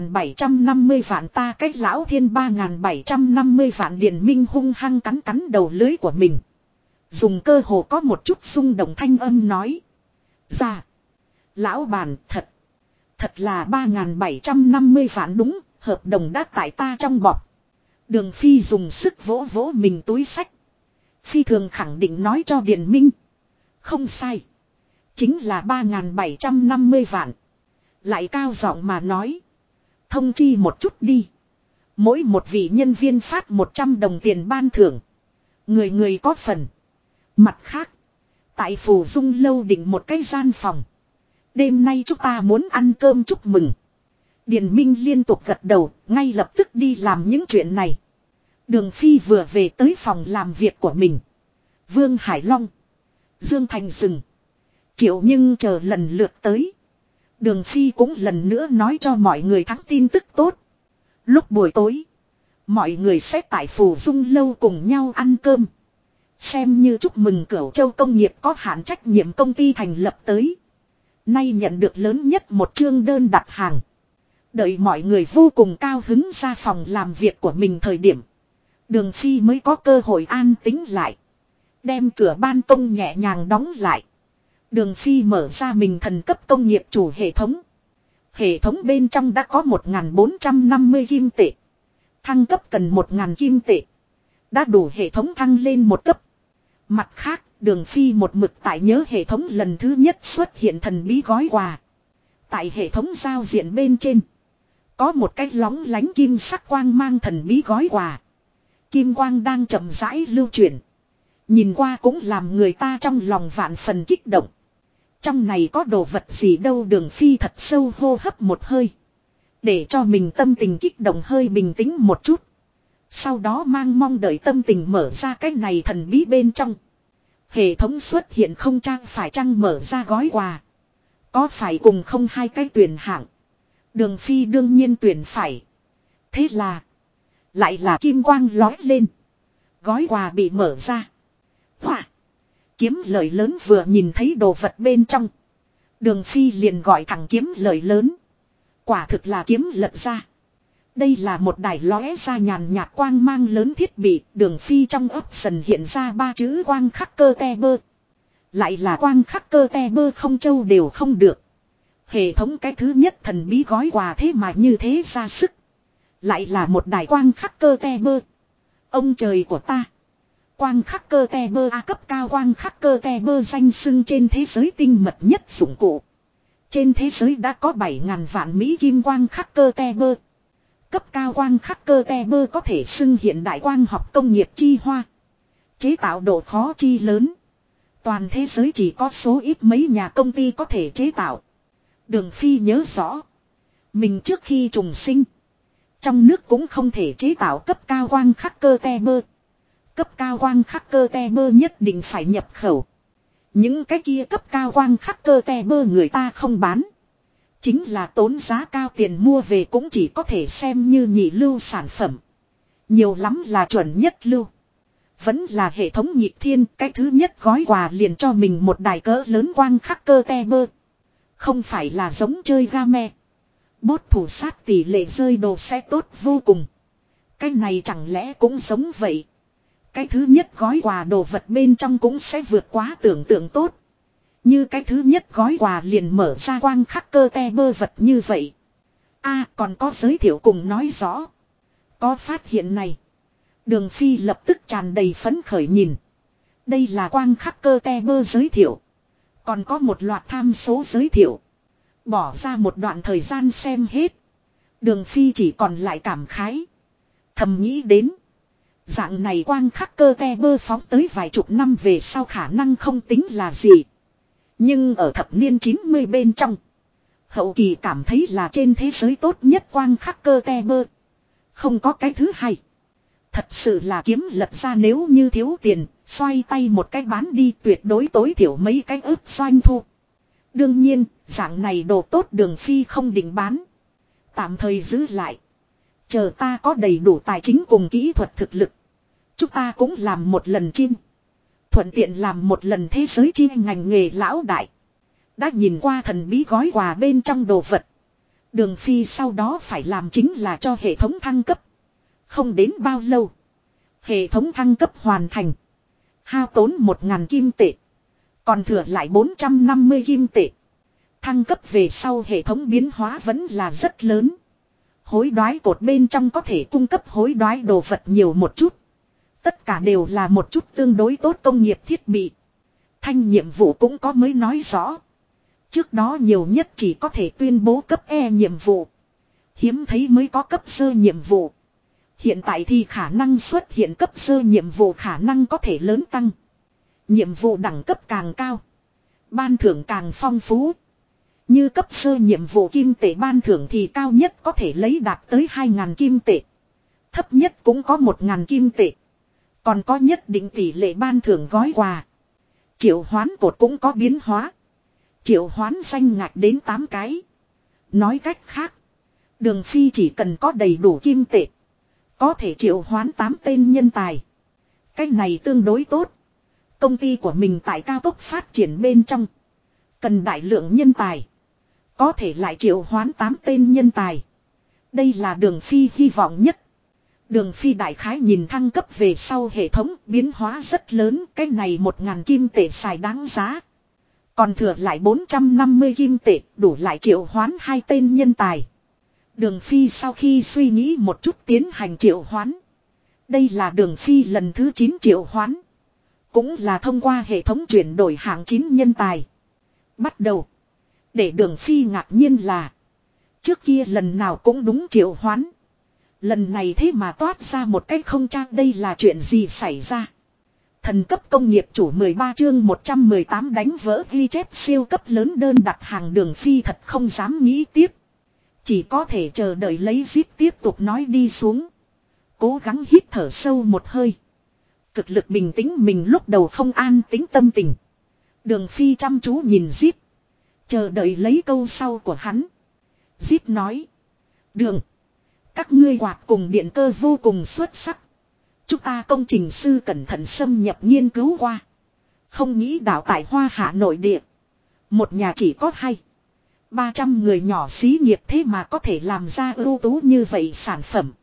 3.750 vạn ta cách lão thiên 3.750 vạn Điền Minh hung hăng cắn cắn đầu lưới của mình. Dùng cơ hồ có một chút xung động thanh âm nói. Dạ. Lão bản thật. Thật là 3.750 vạn đúng. Hợp đồng đã tại ta trong bọc. Đường Phi dùng sức vỗ vỗ mình túi sách. Phi thường khẳng định nói cho Điền Minh. Không sai. Chính là 3.750 vạn. Lại cao giọng mà nói. Thông chi một chút đi. Mỗi một vị nhân viên phát 100 đồng tiền ban thưởng. Người người có phần. Mặt khác. Tại Phủ Dung lâu định một cái gian phòng. Đêm nay chúng ta muốn ăn cơm chúc mừng. Điền Minh liên tục gật đầu. Ngay lập tức đi làm những chuyện này. Đường Phi vừa về tới phòng làm việc của mình. Vương Hải Long. Dương Thành Sừng. Triệu nhưng chờ lần lượt tới. Đường Phi cũng lần nữa nói cho mọi người thắng tin tức tốt. Lúc buổi tối. Mọi người sẽ tại Phủ Dung lâu cùng nhau ăn cơm. Xem như chúc mừng Cửu Châu công nghiệp có hạn trách nhiệm công ty thành lập tới. Nay nhận được lớn nhất một chương đơn đặt hàng. Đợi mọi người vô cùng cao hứng ra phòng làm việc của mình thời điểm. Đường Phi mới có cơ hội an tĩnh lại. Đem cửa ban công nhẹ nhàng đóng lại. Đường Phi mở ra mình thần cấp công nghiệp chủ hệ thống. Hệ thống bên trong đã có 1.450 kim tệ. Thăng cấp cần 1.000 kim tệ. Đã đủ hệ thống thăng lên một cấp. Mặt khác, Đường Phi một mực tại nhớ hệ thống lần thứ nhất xuất hiện thần bí gói quà. Tại hệ thống giao diện bên trên. Có một cái lóng lánh kim sắc quang mang thần bí gói quà. Kim quang đang chậm rãi lưu chuyển. Nhìn qua cũng làm người ta trong lòng vạn phần kích động. Trong này có đồ vật gì đâu Đường Phi thật sâu hô hấp một hơi. Để cho mình tâm tình kích động hơi bình tĩnh một chút. Sau đó mang mong đợi tâm tình mở ra cái này thần bí bên trong. Hệ thống xuất hiện không trang phải chăng mở ra gói quà. Có phải cùng không hai cái tuyển hạng. Đường Phi đương nhiên tuyển phải. Thế là. Lại là kim quang lói lên. Gói quà bị mở ra. Hỏa. Kiếm lời lớn vừa nhìn thấy đồ vật bên trong. Đường Phi liền gọi thẳng kiếm lời lớn. Quả thực là kiếm lật ra. Đây là một đài lóe ra nhàn nhạt quang mang lớn thiết bị. Đường Phi trong ấp dần hiện ra 3 chữ quang khắc cơ te bơ. Lại là quang khắc cơ te bơ không châu đều không được. Hệ thống cái thứ nhất thần bí gói quà thế mà như thế ra sức. Lại là một đài quang khắc cơ te bơ. Ông trời của ta. Quang khắc cơ te bơ A cấp cao quang khắc cơ te bơ danh xưng trên thế giới tinh mật nhất dụng cụ. Trên thế giới đã có 7.000 vạn Mỹ kim quang khắc cơ te bơ. Cấp cao quang khắc cơ te bơ có thể xưng hiện đại quang học công nghiệp chi hoa. Chế tạo độ khó chi lớn. Toàn thế giới chỉ có số ít mấy nhà công ty có thể chế tạo. Đường Phi nhớ rõ. Mình trước khi trùng sinh. Trong nước cũng không thể chế tạo cấp cao quang khắc cơ te bơ. Cấp cao quang khắc cơ te bơ nhất định phải nhập khẩu. Những cái kia cấp cao quang khắc cơ te bơ người ta không bán. Chính là tốn giá cao tiền mua về cũng chỉ có thể xem như nhị lưu sản phẩm. Nhiều lắm là chuẩn nhất lưu. Vẫn là hệ thống nhịp thiên, cái thứ nhất gói quà liền cho mình một đài cỡ lớn quang khắc cơ te bơ. Không phải là giống chơi game. Bốt thủ sát tỷ lệ rơi đồ sẽ tốt vô cùng. Cái này chẳng lẽ cũng giống vậy. Cái thứ nhất gói quà đồ vật bên trong cũng sẽ vượt quá tưởng tượng tốt. Như cái thứ nhất gói quà liền mở ra quang khắc cơ te bơ vật như vậy. Còn có giới thiệu cùng nói rõ. Có phát hiện này. Đường Phi lập tức tràn đầy phấn khởi nhìn. Đây là quang khắc cơ te bơ giới thiệu. Còn có một loạt tham số giới thiệu. Bỏ ra một đoạn thời gian xem hết. Đường Phi chỉ còn lại cảm khái. Thầm nghĩ đến. Dạng này quang khắc cơ te bơ phóng tới vài chục năm về sau khả năng không tính là gì. Nhưng ở thập niên 90 bên trong. Hậu kỳ cảm thấy là trên thế giới tốt nhất quang khắc cơ te bơ. Không có cái thứ hai. Thật sự là kiếm lật ra, nếu như thiếu tiền, xoay tay một cái bán đi tuyệt đối tối thiểu mấy cái ức doanh thu. Đương nhiên, dạng này đồ tốt Đường Phi không định bán. Tạm thời giữ lại. Chờ ta có đầy đủ tài chính cùng kỹ thuật thực lực. Chúng ta cũng làm một lần chinh. Thuận tiện làm một lần thế giới chi ngành nghề lão đại. Đã nhìn qua thần bí gói quà bên trong đồ vật. Đường Phi sau đó phải làm chính là cho hệ thống thăng cấp. Không đến bao lâu. Hệ thống thăng cấp hoàn thành. Hao tốn 1.000 kim tệ. Còn thừa lại 450 kim tệ. Thăng cấp về sau hệ thống biến hóa vẫn là rất lớn. Hối đoái cột bên trong có thể cung cấp hối đoái đồ vật nhiều một chút. Tất cả đều là một chút tương đối tốt công nghiệp thiết bị. Thanh nhiệm vụ cũng có mới nói rõ. Trước đó nhiều nhất chỉ có thể tuyên bố cấp E nhiệm vụ. Hiếm thấy mới có cấp sơ nhiệm vụ. Hiện tại thì khả năng xuất hiện cấp sơ nhiệm vụ khả năng có thể lớn tăng. Nhiệm vụ đẳng cấp càng cao. Ban thưởng càng phong phú. Như cấp sơ nhiệm vụ kim tệ ban thưởng thì cao nhất có thể lấy đạt tới 2.000 kim tệ. Thấp nhất cũng có 1.000 kim tệ. Còn có nhất định tỷ lệ ban thưởng gói quà. Triệu hoán cột cũng có biến hóa. Triệu hoán danh ngạch đến 8 cái. Nói cách khác. Đường Phi chỉ cần có đầy đủ kim tệ. Có thể triệu hoán 8 tên nhân tài. Cái này tương đối tốt. Công ty của mình tại cao tốc phát triển bên trong. Cần đại lượng nhân tài. Có thể lại triệu hoán 8 tên nhân tài. Đây là Đường Phi hy vọng nhất. Đường Phi đại khái nhìn thăng cấp về sau hệ thống biến hóa rất lớn. Cái này 1.000 kim tệ xài đáng giá. Còn thừa lại 450 kim tệ đủ lại triệu hoán 2 tên nhân tài. Đường Phi sau khi suy nghĩ một chút tiến hành triệu hoán. Đây là Đường Phi lần thứ 9 triệu hoán. Cũng là thông qua hệ thống chuyển đổi hạng 9 nhân tài. Bắt đầu. Để Đường Phi ngạc nhiên là. Trước kia lần nào cũng đúng triệu hoán. Lần này thế mà toát ra một cách không trang, đây là chuyện gì xảy ra. Thần cấp công nghiệp chủ 13 chương 118 đánh vỡ ghi chép siêu cấp lớn đơn đặt hàng. Đường Phi thật không dám nghĩ tiếp. Chỉ có thể chờ đợi lấy zip tiếp tục nói đi xuống. Cố gắng hít thở sâu một hơi. Cực lực bình tĩnh mình lúc đầu không an tính tâm tình. Đường Phi chăm chú nhìn zip. Chờ đợi lấy câu sau của hắn. Zip nói. Đường. Các ngươi quạt cùng điện cơ vô cùng xuất sắc. Chúng ta công trình sư cẩn thận xâm nhập nghiên cứu qua. Không nghĩ đảo tại Hoa Hạ nội địa. Một nhà chỉ có 200-300 người nhỏ xí nghiệp thế mà có thể làm ra ưu tú như vậy sản phẩm.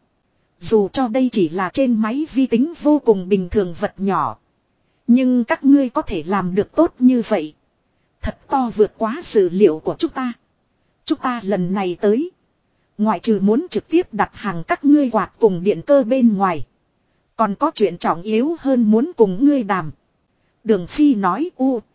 Dù cho đây chỉ là trên máy vi tính vô cùng bình thường vật nhỏ. Nhưng các ngươi có thể làm được tốt như vậy. Thật to vượt quá dự liệu của chúng ta. Chúng ta lần này tới. Ngoại trừ muốn trực tiếp đặt hàng các ngươi quạt cùng điện cơ bên ngoài. Còn có chuyện trọng yếu hơn muốn cùng ngươi đàm. Đường Phi nói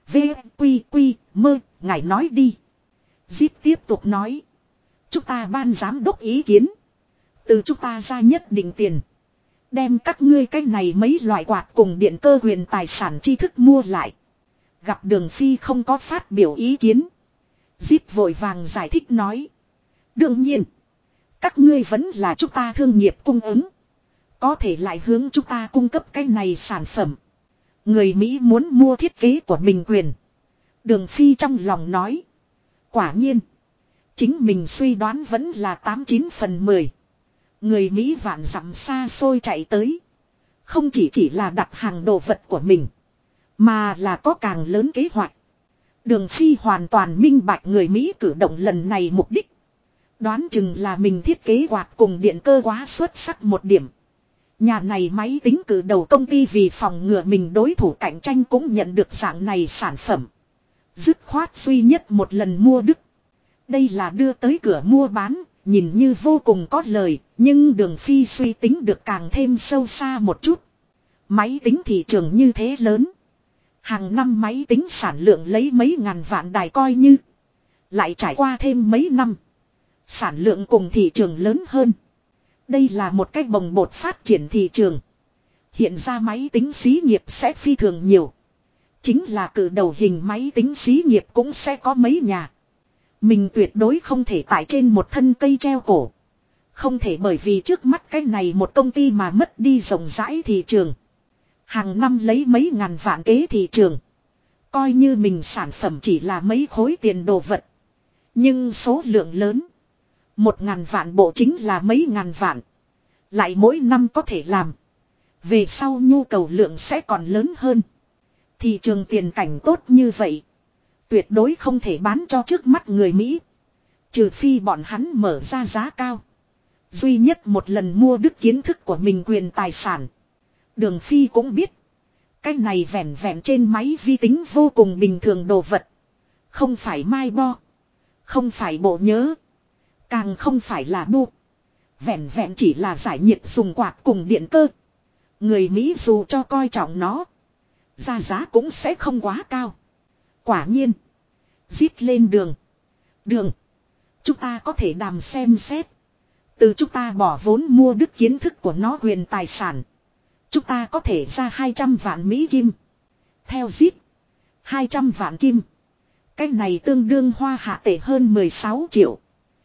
quy mơ, ngài nói đi. Zip tiếp tục nói. Chúng ta ban giám đốc ý kiến. Từ chúng ta ra nhất định tiền. Đem các ngươi cái này mấy loại quạt cùng điện cơ huyền tài sản tri thức mua lại. Gặp Đường Phi không có phát biểu ý kiến. Zip vội vàng giải thích nói. Đương nhiên. Các ngươi vẫn là chúng ta thương nghiệp cung ứng. Có thể lại hướng chúng ta cung cấp cái này sản phẩm. Người Mỹ muốn mua thiết kế của mình quyền. Đường Phi trong lòng nói. Quả nhiên. Chính mình suy đoán vẫn là 89 phần 10. Người Mỹ vạn dặm xa xôi chạy tới. Không chỉ là đặt hàng đồ vật của mình. Mà là có càng lớn kế hoạch. Đường Phi hoàn toàn minh bạch người Mỹ cử động lần này mục đích. Đoán chừng là mình thiết kế quạt cùng điện cơ quá xuất sắc một điểm. Nhà này máy tính cử đầu công ty vì phòng ngừa mình đối thủ cạnh tranh cũng nhận được dạng này sản phẩm. Dứt khoát duy nhất một lần mua đứt. Đây là đưa tới cửa mua bán, nhìn như vô cùng có lời, nhưng Đường Phi suy tính được càng thêm sâu xa một chút. Máy tính thị trường như thế lớn. Hàng năm máy tính sản lượng lấy mấy ngàn vạn đài coi như. Lại trải qua thêm mấy năm. Sản lượng cùng thị trường lớn hơn. Đây là một cách bồng bột phát triển thị trường. Hiện ra máy tính xí nghiệp sẽ phi thường nhiều. Chính là cử đầu hình máy tính xí nghiệp cũng sẽ có mấy nhà. Mình tuyệt đối không thể tại trên một thân cây treo cổ. Không thể bởi vì trước mắt cái này một công ty mà mất đi rộng rãi thị trường. Hàng năm lấy mấy ngàn vạn kế thị trường. Coi như mình sản phẩm chỉ là mấy khối tiền đồ vật. Nhưng số lượng lớn. 1.000 vạn bộ chính là mấy ngàn vạn. Lại mỗi năm có thể làm. Về sau nhu cầu lượng sẽ còn lớn hơn. Thị trường tiền cảnh tốt như vậy. Tuyệt đối không thể bán cho trước mắt người Mỹ. Trừ phi bọn hắn mở ra giá cao. Duy nhất một lần mua đứt kiến thức của mình quyền tài sản. Đường Phi cũng biết. Cái này vẹn vẹn trên máy vi tính vô cùng bình thường đồ vật. Không phải mai bo. Không phải bộ nhớ. Càng không phải là bu. Vẹn vẹn chỉ là giải nhiệt dùng quạt cùng điện cơ. Người Mỹ dù cho coi trọng nó. Ra giá cũng sẽ không quá cao. Quả nhiên. Rít lên đường. Đường. Chúng ta có thể đàm xem xét. Từ chúng ta bỏ vốn mua đứt kiến thức của nó quyền tài sản. Chúng ta có thể ra 200 vạn Mỹ Kim. Theo rít. 200 vạn Kim. Cái này tương đương hoa hạ tệ hơn 16 triệu.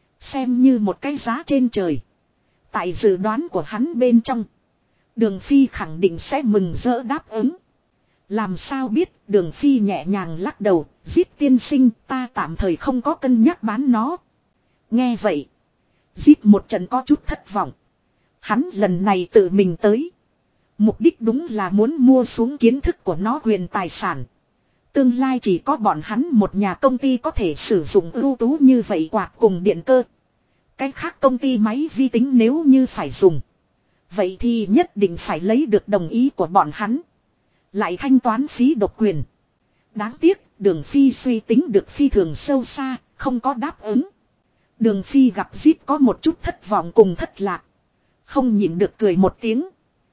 Xem như một cái giá trên trời. Tại dự đoán của hắn bên trong. Đường Phi khẳng định sẽ mừng rỡ đáp ứng. Làm sao biết Đường Phi nhẹ nhàng lắc đầu. Giết tiên sinh ta tạm thời không có cân nhắc bán nó. Nghe vậy. Giết một trận có chút thất vọng. Hắn lần này tự mình tới. Mục đích đúng là muốn mua xuống kiến thức của nó quyền tài sản. Tương lai chỉ có bọn hắn một nhà công ty có thể sử dụng ưu tú như vậy quạt cùng điện cơ. Cái khác công ty máy vi tính nếu như phải dùng. Vậy thì nhất định phải lấy được đồng ý của bọn hắn. Lại thanh toán phí độc quyền. Đáng tiếc Đường Phi suy tính được phi thường sâu xa, không có đáp ứng. Đường Phi gặp Zip có một chút thất vọng cùng thất lạc. Không nhịn được cười một tiếng.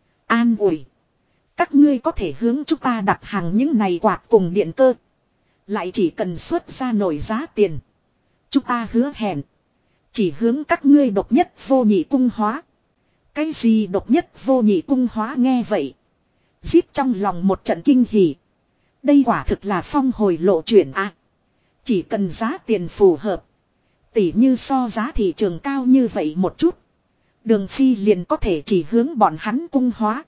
An ủi. Các ngươi có thể hướng chúng ta đặt hàng những này quạt cùng điện cơ. Lại chỉ cần xuất ra nổi giá tiền. Chúng ta hứa hẹn. Chỉ hướng các ngươi độc nhất vô nhị cung hóa. Cái gì độc nhất vô nhị cung hóa nghe vậy. Zip trong lòng một trận kinh hỉ. Đây quả thực là phong hồi lộ chuyển à. Chỉ cần giá tiền phù hợp. Tỉ như so giá thị trường cao như vậy một chút. Đường Phi liền có thể chỉ hướng bọn hắn cung hóa.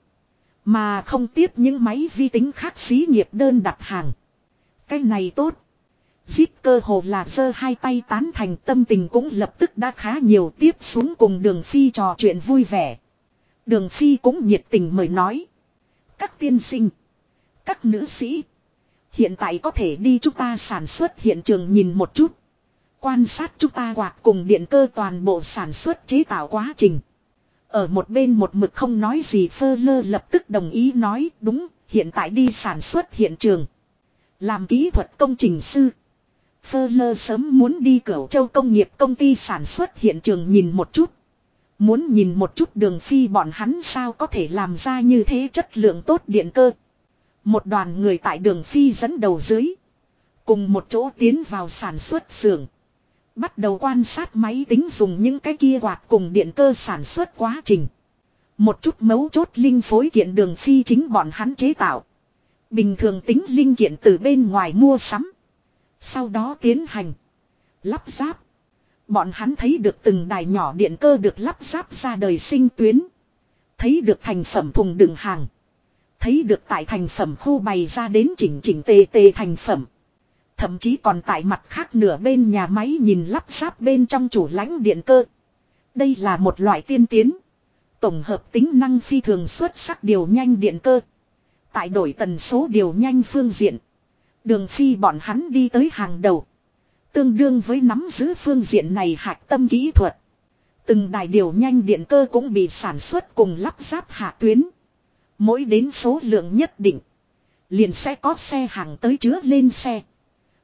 Mà không tiếp những máy vi tính khác xí nghiệp đơn đặt hàng. Cái này tốt. Zip cơ hồ là giơ hai tay tán thành, tâm tình cũng lập tức đã khá nhiều, tiếp xuống cùng Đường Phi trò chuyện vui vẻ. Đường Phi cũng nhiệt tình mời nói. Các tiên sinh. Các nữ sĩ. Hiện tại có thể đi chúng ta sản xuất hiện trường nhìn một chút. Quan sát chúng ta quạt cùng điện cơ toàn bộ sản xuất chế tạo quá trình. Ở một bên một mực không nói gì Furler lập tức đồng ý nói đúng, hiện tại đi sản xuất hiện trường. Làm kỹ thuật công trình sư. Furler sớm muốn đi Cửu Châu công nghiệp công ty sản xuất hiện trường nhìn một chút. Muốn nhìn một chút Đường Phi bọn hắn sao có thể làm ra như thế chất lượng tốt điện cơ. Một đoàn người tại Đường Phi dẫn đầu dưới. Cùng một chỗ tiến vào sản xuất xưởng. Bắt đầu quan sát máy tính dùng những cái kia quạt cùng điện cơ sản xuất quá trình. Một chút mấu chốt linh phối kiện Đường Phi chính bọn hắn chế tạo. Bình thường tính linh kiện từ bên ngoài mua sắm. Sau đó tiến hành lắp ráp. Bọn hắn thấy được từng đài nhỏ điện cơ được lắp ráp ra đời sinh tuyến. Thấy được thành phẩm thùng đựng hàng. Thấy được tại thành phẩm khu bày ra đến chỉnh chỉnh tề tề thành phẩm. Thậm chí còn tại mặt khác nửa bên nhà máy nhìn lắp ráp bên trong chủ lãnh điện cơ. Đây là một loại tiên tiến. Tổng hợp tính năng phi thường xuất sắc điều nhanh điện cơ. Tại đổi tần số điều nhanh phương diện. Đường Phi bọn hắn đi tới hàng đầu. Tương đương với nắm giữ phương diện này hạch tâm kỹ thuật. Từng đài điều nhanh điện cơ cũng bị sản xuất cùng lắp ráp hạ tuyến. Mỗi đến số lượng nhất định. Liền sẽ có xe hàng tới chứa lên xe.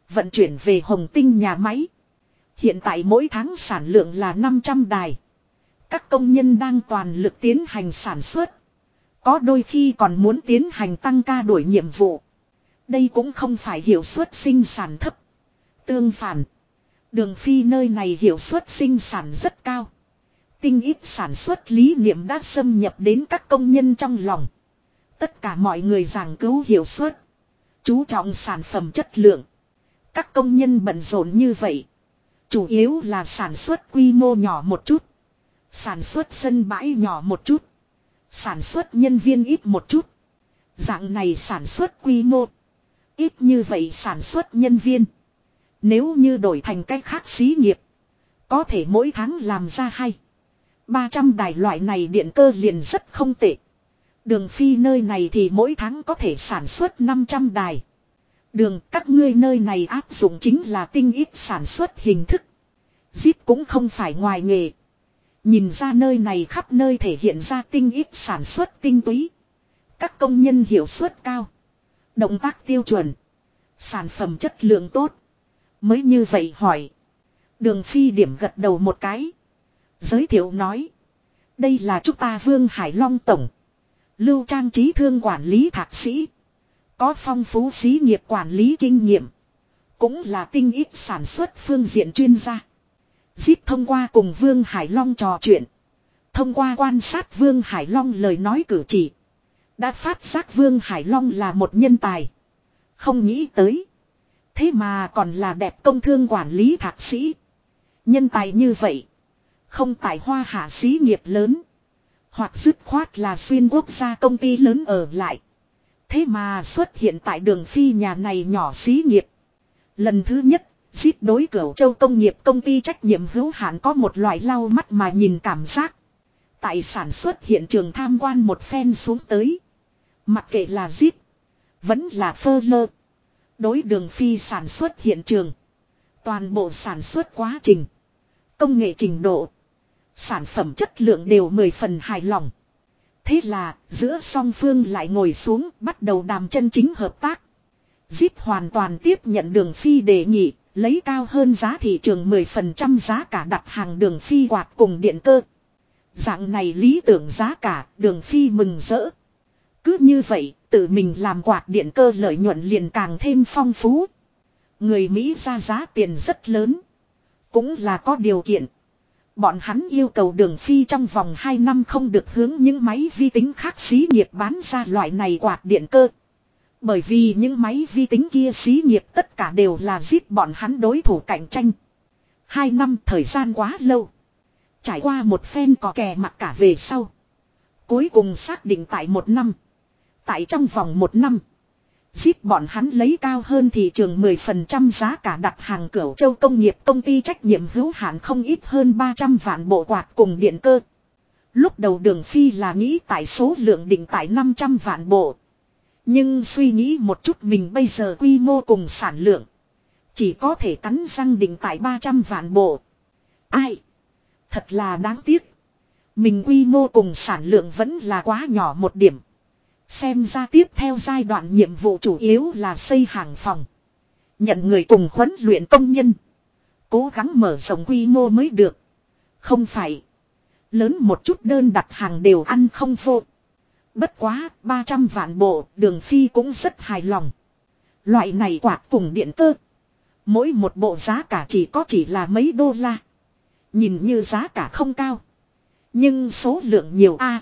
vận chuyển về Hồng Tinh nhà máy. Hiện tại mỗi tháng sản lượng là 500 đài. Các công nhân đang toàn lực tiến hành sản xuất. Có đôi khi còn muốn tiến hành tăng ca đuổi nhiệm vụ. Đây cũng không phải hiệu suất sinh sản thấp. Tương phản, Đường Phi nơi này hiệu suất sinh sản rất cao. Tinh ít sản xuất lý niệm đã xâm nhập đến các công nhân trong lòng. Tất cả mọi người giảng cứu hiệu suất, chú trọng sản phẩm chất lượng. Các công nhân bận rộn như vậy, chủ yếu là sản xuất quy mô nhỏ một chút, sản xuất sân bãi nhỏ một chút, sản xuất nhân viên ít một chút. Dạng này sản xuất quy mô ít như vậy sản xuất nhân viên, nếu như đổi thành cách khác xí nghiệp, có thể mỗi tháng làm ra 200-300 đài loại này điện cơ liền rất không tệ. Đường Phi nơi này thì mỗi tháng có thể sản xuất 500 đài. Đường, các ngươi nơi này áp dụng chính là tinh ít sản xuất hình thức. Zip cũng không phải ngoài nghề. Nhìn ra nơi này khắp nơi thể hiện ra tinh ít sản xuất tinh túy. Các công nhân hiệu suất cao, động tác tiêu chuẩn, sản phẩm chất lượng tốt. Mới như vậy hỏi. Đường Phi điểm gật đầu một cái, giới thiệu nói: đây là chúng ta Vương Hải Long tổng, Lưu Trang Trí Thương quản lý thạc sĩ, có phong phú xí nghiệp quản lý kinh nghiệm, cũng là tinh ít sản xuất phương diện chuyên gia. Zip thông qua cùng Vương Hải Long trò chuyện, thông qua quan sát Vương Hải Long lời nói cử chỉ, đã phát giác Vương Hải Long là một nhân tài. Không nghĩ tới, thế mà còn là đẹp công thương quản lý thạc sĩ. Nhân tài như vậy, không tại Hoa Hạ xí nghiệp lớn, hoặc dứt khoát là xuyên quốc gia công ty lớn ở lại. Thế mà xuất hiện tại Đường Phi nhà này nhỏ xí nghiệp. Lần thứ nhất, Zip đối Cửu Châu công nghiệp công ty trách nhiệm hữu hạn có một loại lau mắt mà nhìn cảm giác. Tại sản xuất hiện trường tham quan một phen xuống tới, mặc kệ là Zip vẫn là Fuller, đối Đường Phi sản xuất hiện trường, toàn bộ sản xuất quá trình, công nghệ trình độ, sản phẩm chất lượng đều 10 phần hài lòng. Thế là giữa song phương lại ngồi xuống bắt đầu đàm chân chính hợp tác. Zip hoàn toàn tiếp nhận Đường Phi đề nghị, lấy cao hơn giá thị trường 10% giá cả đặt hàng Đường Phi quạt cùng điện cơ. Dạng này lý tưởng giá cả, Đường Phi mừng rỡ. Cứ như vậy, tự mình làm quạt điện cơ lợi nhuận liền càng thêm phong phú. Người Mỹ ra giá tiền rất lớn, cũng là có điều kiện. Bọn hắn yêu cầu Đường Phi trong vòng 2 năm không được hướng những máy vi tính khác xí nghiệp bán ra loại này quạt điện cơ. Bởi vì những máy vi tính kia xí nghiệp tất cả đều là giết bọn hắn đối thủ cạnh tranh. 2 năm thời gian quá lâu. Trải qua một phen cò kè mặc cả về sau, cuối cùng xác định tại 1 năm. Tại trong vòng 1 năm, giết bọn hắn lấy cao hơn thị trường 10% giá cả đặt hàng Cửu Châu công nghiệp công ty trách nhiệm hữu hạn không ít hơn 300 vạn bộ quạt cùng điện cơ. Lúc đầu Đường Phi là nghĩ tại số lượng định tại 500 vạn bộ. Nhưng suy nghĩ một chút mình bây giờ quy mô cùng sản lượng, chỉ có thể cắn răng định tại 300 vạn bộ. Ai? Thật là đáng tiếc. Mình quy mô cùng sản lượng vẫn là quá nhỏ một điểm. Xem ra tiếp theo giai đoạn nhiệm vụ chủ yếu là xây hàng phòng, nhận người cùng huấn luyện công nhân, cố gắng mở rộng quy mô mới được. Không phải lớn một chút đơn đặt hàng đều ăn không vô. Bất quá 300 vạn bộ, Đường Phi cũng rất hài lòng. Loại này quạt cùng điện cơ, mỗi một bộ giá cả chỉ là mấy đô la. Nhìn như giá cả không cao, nhưng số lượng nhiều a.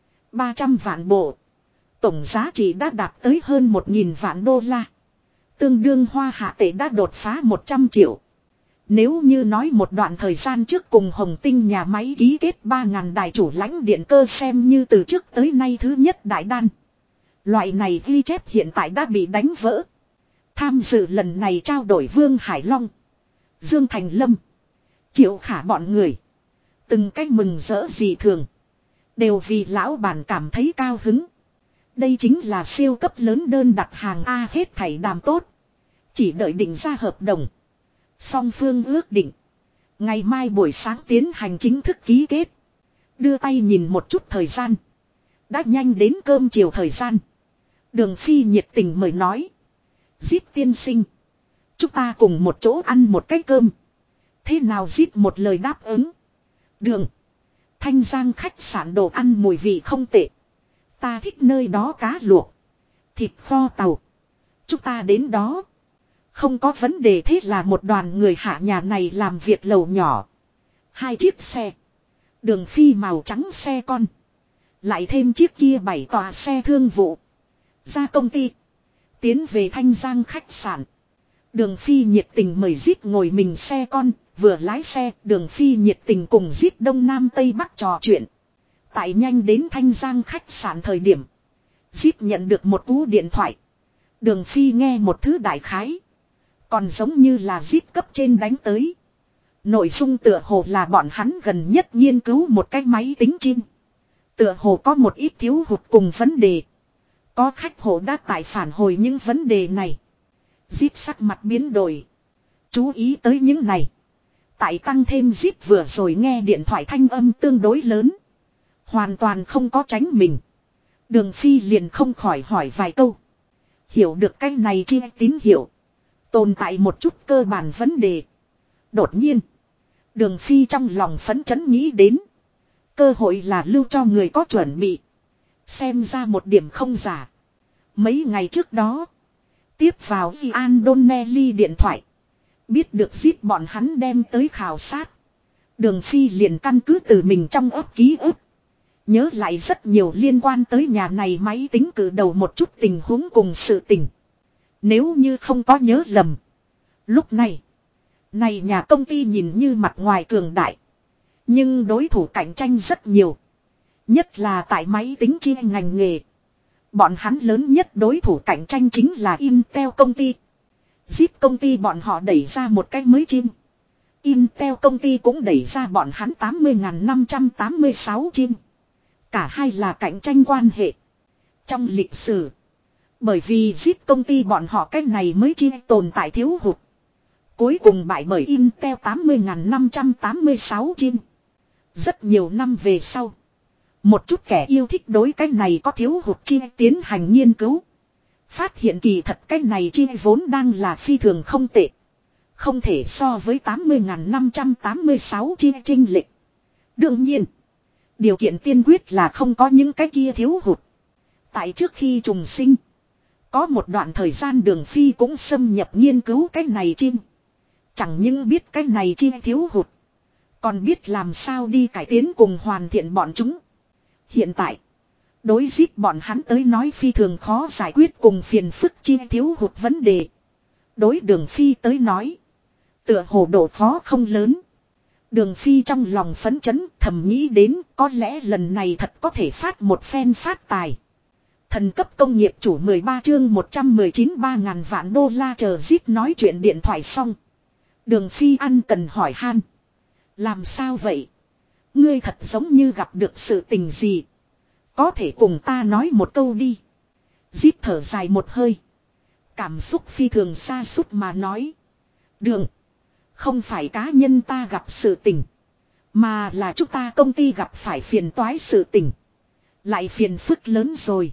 300 vạn bộ, tổng giá trị đã đạt tới hơn 1.000 vạn đô la. Tương đương Hoa Hạ tệ đã đột phá 100 triệu. Nếu như nói một đoạn thời gian trước cùng Hồng Tinh nhà máy ký kết 3.000 đài chủ lãnh điện cơ xem như từ trước tới nay thứ nhất đại đan. Loại này ghi chép hiện tại đã bị đánh vỡ. Tham dự lần này trao đổi Vương Hải Long, Dương Thành Lâm, Triệu Khả bọn người, từng cách mừng rỡ dị thường, đều vì lão bản cảm thấy cao hứng. Đây chính là siêu cấp lớn đơn đặt hàng A, hết thảy đàm tốt, chỉ đợi định ra hợp đồng. Song phương ước định ngày mai buổi sáng tiến hành chính thức ký kết. Đưa tay nhìn một chút thời gian, đã nhanh đến cơm chiều thời gian. Đường Phi nhiệt tình mời nói: Zip tiên sinh, Chúng ta cùng một chỗ ăn một cái cơm. Thế nào Zip một lời đáp ứng. Đường. Thanh Giang khách sạn đồ ăn mùi vị không tệ. Ta thích nơi đó cá luộc. Thịt kho tàu. Chúng ta đến đó. Không có vấn đề, thế là một đoàn người hạ nhà này làm việc lầu nhỏ. 2 chiếc xe. Đường phi màu trắng xe con. Lại thêm chiếc kia 7 tòa xe thương vụ. Ra công ty. Tiến về Thanh Giang khách sạn. Đường phi nhiệt tình mời Zip ngồi mình xe con. Vừa lái xe, Đường phi nhiệt tình cùng Zip đông nam tây bắc trò chuyện. Tại nhanh đến Thanh Giang khách sạn thời điểm. Zip nhận được một cú điện thoại. Đường phi nghe một thứ đại khái. Còn giống như là Zip cấp trên đánh tới. Nội dung tựa hồ là bọn hắn gần nhất nghiên cứu một cái máy tính chim. Tựa hồ có một ít thiếu hụt cùng vấn đề. Có khách hộ đã tại phản hồi những vấn đề này. Zip sắc mặt biến đổi. Chú ý tới những này. Tại tăng thêm Zip vừa rồi nghe điện thoại thanh âm tương đối lớn. Hoàn toàn không có tránh mình. Đường phi liền không khỏi hỏi vài câu. Hiểu được cái này chi tín hiệu. Tồn tại một chút cơ bản vấn đề. Đột nhiên. Đường phi trong lòng phấn chấn nghĩ đến. Cơ hội là lưu cho người có chuẩn bị. Xem ra một điểm không giả. Mấy ngày trước đó. Tiếp vào Ian Donnelly điện thoại. Biết được Zip bọn hắn đem tới khảo sát. Đường phi liền căn cứ từ mình trong ấp ký ức. Nhớ lại rất nhiều liên quan tới nhà này máy tính cử đầu một chút tình huống cùng sự tình. Nếu như không có nhớ lầm. Lúc này. Này nhà công ty nhìn như mặt ngoài cường đại. Nhưng đối thủ cạnh tranh rất nhiều. Nhất là tại máy tính chia ngành nghề. Bọn hắn lớn nhất đối thủ cạnh tranh chính là Intel công ty. Zip công ty bọn họ đẩy ra một cái mới chim. Intel công ty cũng đẩy ra bọn hắn 80.586 chim. Cả hai là cạnh tranh quan hệ. Trong lịch sử. Bởi vì Zip công ty bọn họ cái này mới chi tồn tại thiếu hụt. Cuối cùng bại bởi Intel 80.586 chim. Rất nhiều năm về sau. Một chút kẻ yêu thích đối cái này có thiếu hụt chi tiến hành nghiên cứu. Phát hiện kỳ thật cái này chi vốn đang là phi thường không tệ. Không thể so với 80.586 chi chênh lệch. Đương nhiên. Điều kiện tiên quyết là không có những cái kia thiếu hụt. Tại trước khi trùng sinh. Có một đoạn thời gian Đường phi cũng xâm nhập nghiên cứu cái này chim. Chẳng những biết cái này chi thiếu hụt. Còn biết làm sao đi cải tiến cùng hoàn thiện bọn chúng. Hiện tại. Đối Zip bọn hắn tới nói phi thường khó giải quyết cùng phiền phức chi thiếu hụt vấn đề. Đối Đường phi tới nói. Tựa hồ độ khó không lớn. Đường phi trong lòng phấn chấn thầm nghĩ đến có lẽ lần này thật có thể phát một phen phát tài. Thần cấp công nghiệp chủ 13 chương 119 3.000 vạn đô la chờ Zip nói chuyện điện thoại xong. Đường phi ăn cần hỏi han. Làm sao vậy? Ngươi thật giống như gặp được sự tình gì? Có thể cùng ta nói một câu đi. Zip thở dài một hơi. Cảm xúc phi thường sa sút mà nói. Đường. Không phải cá nhân ta gặp sự tình. Mà là chúng ta công ty gặp phải phiền toái sự tình. Lại phiền phức lớn rồi.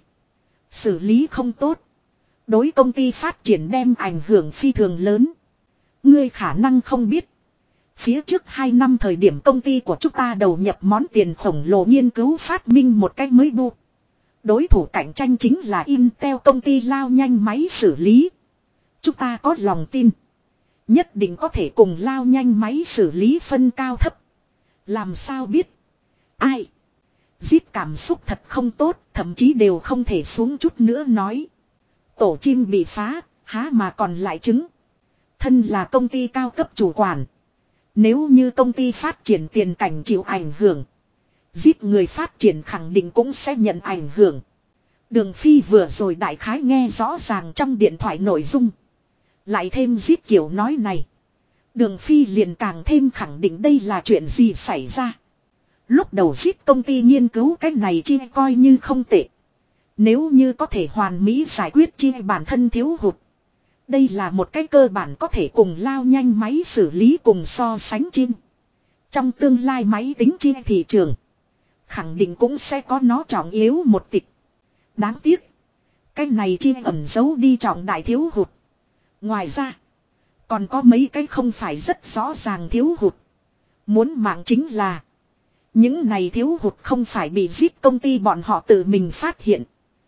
Xử lý không tốt. Đối công ty phát triển đem ảnh hưởng phi thường lớn. Ngươi khả năng không biết. Phía trước 2 năm thời điểm công ty của chúng ta đầu nhập món tiền khổng lồ nghiên cứu phát minh một cách mới bu. Đối thủ cạnh tranh chính là Intel công ty lao nhanh máy xử lý. Chúng ta có lòng tin. Nhất định có thể cùng lao nhanh máy xử lý phân cao thấp. Làm sao biết? Ai? Zip cảm xúc thật không tốt, thậm chí đều không thể xuống chút nữa nói. Tổ chim bị phá, há mà còn lại trứng. Thân là công ty cao cấp chủ quản. Nếu như công ty phát triển tiền cảnh chịu ảnh hưởng. Zip người phát triển khẳng định cũng sẽ nhận ảnh hưởng. Đường phi vừa rồi đại khái nghe rõ ràng trong điện thoại nội dung. Lại thêm Zip kiểu nói này. Đường phi liền càng thêm khẳng định đây là chuyện gì xảy ra. Lúc đầu Zip công ty nghiên cứu cái này chi coi như không tệ. Nếu như có thể hoàn mỹ giải quyết chi bản thân thiếu hụt. Đây là một cái cơ bản có thể cùng lao nhanh máy xử lý cùng so sánh chim. Trong tương lai máy tính chi thị trường. Khẳng định cũng sẽ có nó trọng yếu một tịch. Đáng tiếc. Cái này chi ẩn giấu đi trọng đại thiếu hụt. Ngoài ra. Còn có mấy cái không phải rất rõ ràng thiếu hụt. Muốn mạng chính là. Những này thiếu hụt không phải bị giết công ty bọn họ tự mình phát hiện.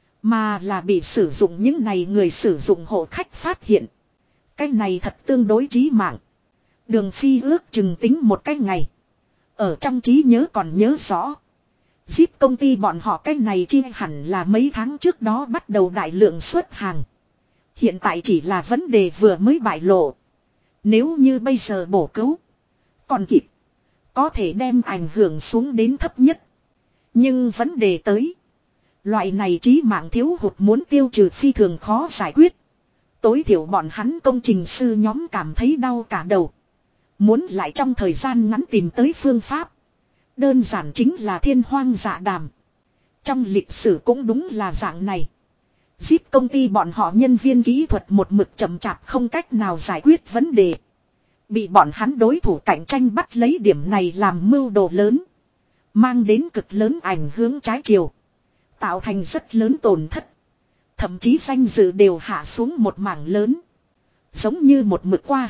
Mà là bị sử dụng những này người sử dụng hộ khách phát hiện. Cái này thật tương đối chí mạng. Đường Phi ước chừng tính một cái ngày. Ở trong trí nhớ còn nhớ rõ. Giết công ty bọn họ cái này chi hẳn là mấy tháng trước đó bắt đầu đại lượng xuất hàng. Hiện tại chỉ là vấn đề vừa mới bại lộ. Nếu như bây giờ bổ cứu. Còn kịp. Có thể đem ảnh hưởng xuống đến thấp nhất. Nhưng vấn đề tới. Loại này chí mạng thiếu hụt muốn tiêu trừ phi thường khó giải quyết. Tối thiểu bọn hắn công trình sư nhóm cảm thấy đau cả đầu. Muốn lại trong thời gian ngắn tìm tới phương pháp. Đơn giản chính là thiên hoang dạ đàm. Trong lịch sử cũng đúng là dạng này. Giết công ty bọn họ nhân viên kỹ thuật một mực chậm chạp không cách nào giải quyết vấn đề. Bị bọn hắn đối thủ cạnh tranh bắt lấy điểm này làm mưu đồ lớn. Mang đến cực lớn ảnh hưởng trái chiều. Tạo thành rất lớn tổn thất. Thậm chí danh dự đều hạ xuống một mảng lớn. Giống như một mực qua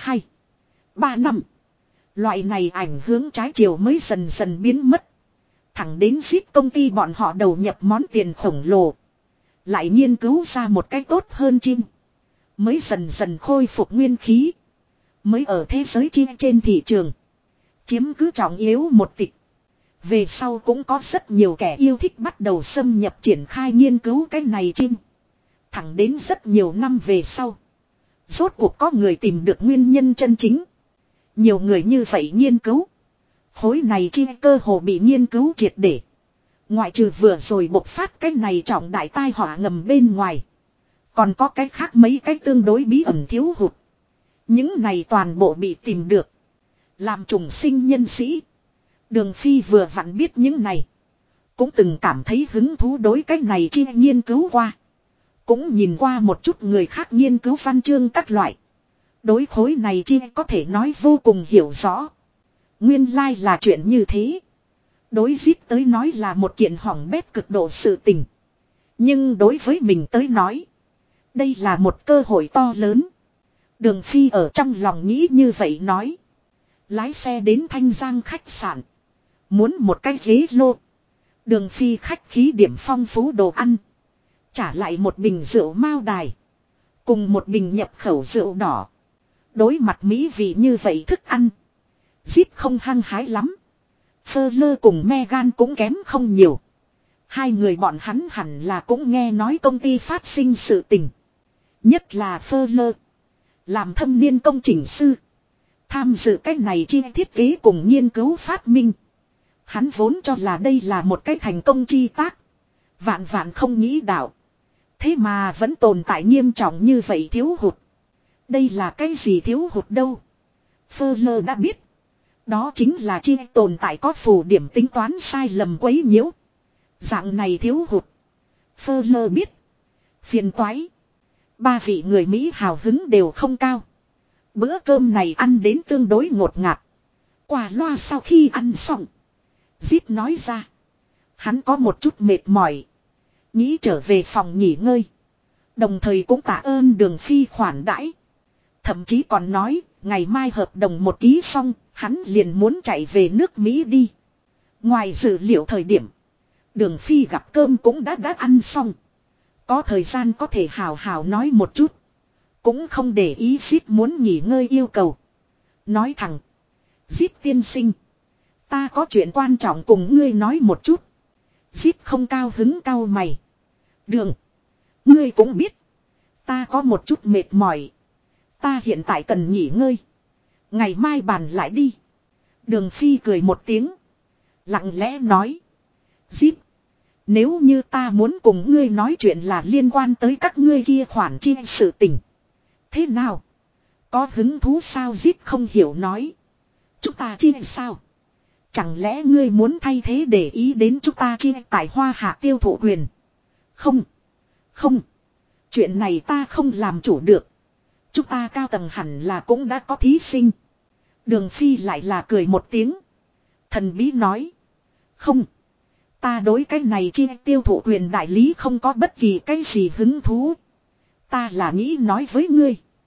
2-3 năm. Loại này ảnh hưởng trái chiều mới dần dần biến mất. Thẳng đến giết công ty bọn họ đầu nhập món tiền khổng lồ. Lại nghiên cứu ra một cách tốt hơn chim. Mới dần dần khôi phục nguyên khí. Mới ở thế giới chim trên thị trường. Chiếm cứ trọng yếu một tịch. Về sau cũng có rất nhiều kẻ yêu thích bắt đầu xâm nhập triển khai nghiên cứu cái này chim. Thẳng đến rất nhiều năm về sau. Rốt cuộc có người tìm được nguyên nhân chân chính. Nhiều người như vậy nghiên cứu. Khối này chi cơ hồ bị nghiên cứu triệt để. Ngoại trừ vừa rồi bộc phát cái này trọng đại tai họa ngầm bên ngoài. Còn có cái khác mấy cái tương đối bí ẩn thiếu hụt. Những này toàn bộ bị tìm được. Làm trùng sinh nhân sĩ. Đường Phi vừa vặn biết những này. Cũng từng cảm thấy hứng thú đối cái này chi nghiên cứu qua. Cũng nhìn qua một chút người khác nghiên cứu văn chương các loại. Đối khối này chi có thể nói vô cùng hiểu rõ. Nguyên lai là chuyện như thế. Đối giết tới nói là một kiện hỏng bét cực độ sự tình. Nhưng đối với mình tới nói. Đây là một cơ hội to lớn. Đường Phi ở trong lòng nghĩ như vậy nói. Lái xe đến Thanh Giang khách sạn. Muốn một cái ghế lô. Đường Phi khách khí điểm phong phú đồ ăn. Trả lại một bình rượu Mao Đài. Cùng một bình nhập khẩu rượu đỏ. Đối mặt mỹ vị như vậy thức ăn. Giết không hăng hái lắm. Phơ Lơ cùng Megan cũng kém không nhiều. Hai người bọn hắn hẳn là cũng nghe nói công ty phát sinh sự tình. Nhất là Phơ Lơ. Làm thâm niên công trình sư. Tham dự cách này chi thiết kế cùng nghiên cứu phát minh. Hắn vốn cho là đây là một cái thành công chi tác. Vạn vạn không nghĩ đạo. Thế mà vẫn tồn tại nghiêm trọng như vậy thiếu hụt. Đây là cái gì thiếu hụt đâu? Phơ Lơ đã biết. Đó chính là chi tồn tại có phù điểm tính toán sai lầm quấy nhiễu. Dạng này thiếu hụt. Phơ Lơ biết. Phiền toái. Ba vị người Mỹ hào hứng đều không cao. Bữa cơm này ăn đến tương đối ngột ngạt. Quả loa sau khi ăn xong. Giết nói ra. Hắn có một chút mệt mỏi. Nghĩ trở về phòng nghỉ ngơi. Đồng thời cũng tạ ơn Đường Phi khoản đãi. Thậm chí còn nói, ngày mai hợp đồng một ký xong, hắn liền muốn chạy về nước Mỹ đi. Ngoài dự liệu thời điểm, Đường Phi gặp cơm cũng đã ăn xong. Có thời gian có thể hào hào nói một chút. Cũng không để ý Giết muốn nghỉ ngơi yêu cầu. Nói thẳng. Giết tiên sinh. Ta có chuyện quan trọng cùng ngươi nói một chút. Giết không cao hứng cau mày. Đường. Ngươi cũng biết. Ta có một chút mệt mỏi. Ta hiện tại cần nghỉ ngơi. Ngày mai bàn lại đi. Đường Phi cười một tiếng. Lặng lẽ nói. Giết. Nếu như ta muốn cùng ngươi nói chuyện là liên quan tới các ngươi kia khoản chi sự tình. Thế nào? Có hứng thú sao Giết không hiểu nói. Chúng ta chi sao? Chẳng lẽ ngươi muốn thay thế để ý đến chúng ta chi tại Hoa Hạ tiêu thụ quyền? Không. Không. Chuyện này ta không làm chủ được. Chúng ta cao tầng hẳn là cũng đã có thí sinh. Đường Phi lại là cười một tiếng. Thần bí nói. Không. Ta đối cái này chi tiêu thụ quyền đại lý không có bất kỳ cái gì hứng thú. Ta là nghĩ nói với ngươi.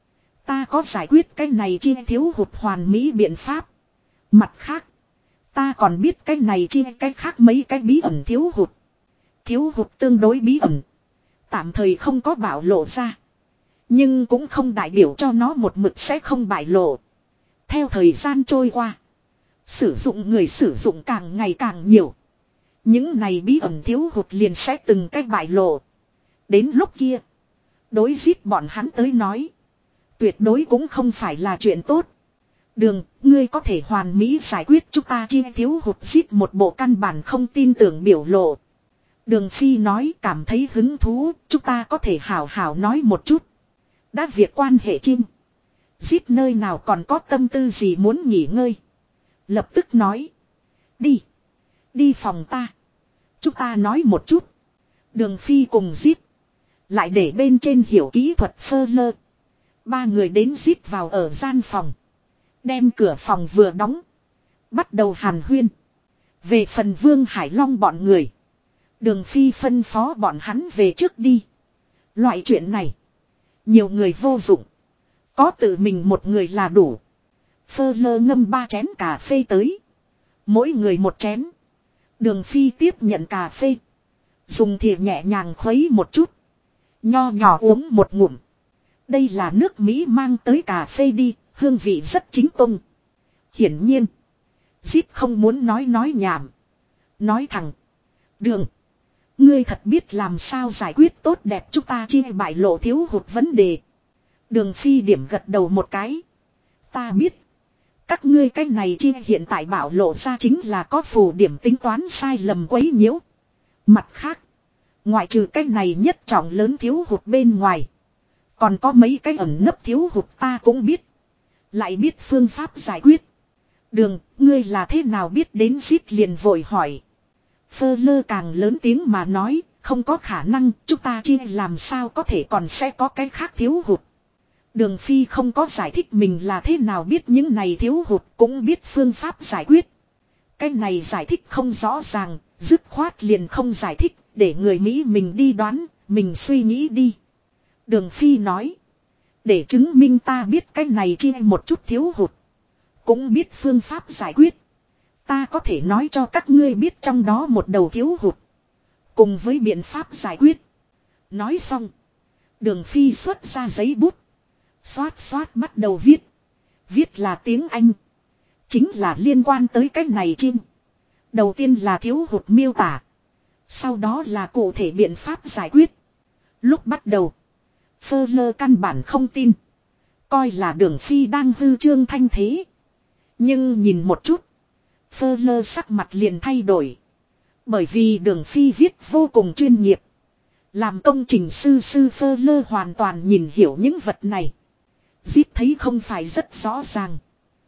Ta có giải quyết cái này chi thiếu hụt hoàn mỹ biện pháp. Mặt khác. Ta còn biết cái này chi cái khác mấy cái bí ẩn thiếu hụt. Thiếu hụt tương đối bí ẩn. Tạm thời không có bạo lộ ra. Nhưng cũng không đại biểu cho nó một mực sẽ không bại lộ. Theo thời gian trôi qua. Sử dụng người sử dụng càng ngày càng nhiều. Những này bí ẩn thiếu hụt liền sẽ từng cách bại lộ. Đến lúc kia. Đối giết bọn hắn tới nói. Tuyệt đối cũng không phải là chuyện tốt. Đường, ngươi có thể hoàn mỹ giải quyết chúng ta chi thiếu hụt giết một bộ căn bản không tin tưởng biểu lộ. Đường Phi nói cảm thấy hứng thú, chúng ta có thể hào hào nói một chút. Đã việc quan hệ chim. Giết nơi nào còn có tâm tư gì muốn nghỉ ngơi. Lập tức nói. Đi. Đi phòng ta. Chúng ta nói một chút. Đường Phi cùng giết. Lại để bên trên hiểu kỹ thuật phơ lơ. Ba người đến giết vào ở gian phòng. Đem cửa phòng vừa đóng. Bắt đầu hàn huyên. Về phần Vương Hải Long bọn người. Đường Phi phân phó bọn hắn về trước đi. Loại chuyện này. Nhiều người vô dụng. Có tự mình một người là đủ. Phơ lơ ngâm 3 chén cà phê tới. Mỗi người một chén. Đường Phi tiếp nhận cà phê. Dùng thìa nhẹ nhàng khuấy một chút. Nho nhỏ uống một ngụm. Đây là nước Mỹ mang tới cà phê đi. Hương vị rất chính tông. Hiển nhiên. Zip không muốn nói nhảm. Nói thẳng. Đường. Ngươi thật biết làm sao giải quyết tốt đẹp chúng ta chi bại lộ thiếu hụt vấn đề. Đường Phi điểm gật đầu một cái. Ta biết. Các ngươi cái này chi hiện tại bảo lộ ra chính là có phù điểm tính toán sai lầm quấy nhiễu. Mặt khác. Ngoại trừ cái này nhất trọng lớn thiếu hụt bên ngoài. Còn có mấy cái ẩn nấp thiếu hụt ta cũng biết. Lại biết phương pháp giải quyết. Đường, ngươi là thế nào biết đến Zip liền vội hỏi. Phơ lơ càng lớn tiếng mà nói, không có khả năng, chúng ta chia làm sao có thể còn sẽ có cái khác thiếu hụt. Đường Phi không có giải thích mình là thế nào biết những này thiếu hụt, cũng biết phương pháp giải quyết. Cái này giải thích không rõ ràng, dứt khoát liền không giải thích, để người Mỹ mình đi đoán, mình suy nghĩ đi. Đường Phi nói, để chứng minh ta biết cái này chia một chút thiếu hụt, cũng biết phương pháp giải quyết. Ta có thể nói cho các ngươi biết trong đó một đầu thiếu hụt. Cùng với biện pháp giải quyết. Nói xong. Đường Phi xuất ra giấy bút. Xoát xoát bắt đầu viết. Viết là tiếng Anh. Chính là liên quan tới cái này chim. Đầu tiên là thiếu hụt miêu tả. Sau đó là cụ thể biện pháp giải quyết. Lúc bắt đầu. Phơ lơ căn bản không tin. Coi là Đường Phi đang hư trương thanh thế. Nhưng nhìn một chút. Phơ lơ sắc mặt liền thay đổi. Bởi vì Đường Phi viết vô cùng chuyên nghiệp. Làm công trình sư Phơ lơ hoàn toàn nhìn hiểu những vật này. Zip thấy không phải rất rõ ràng.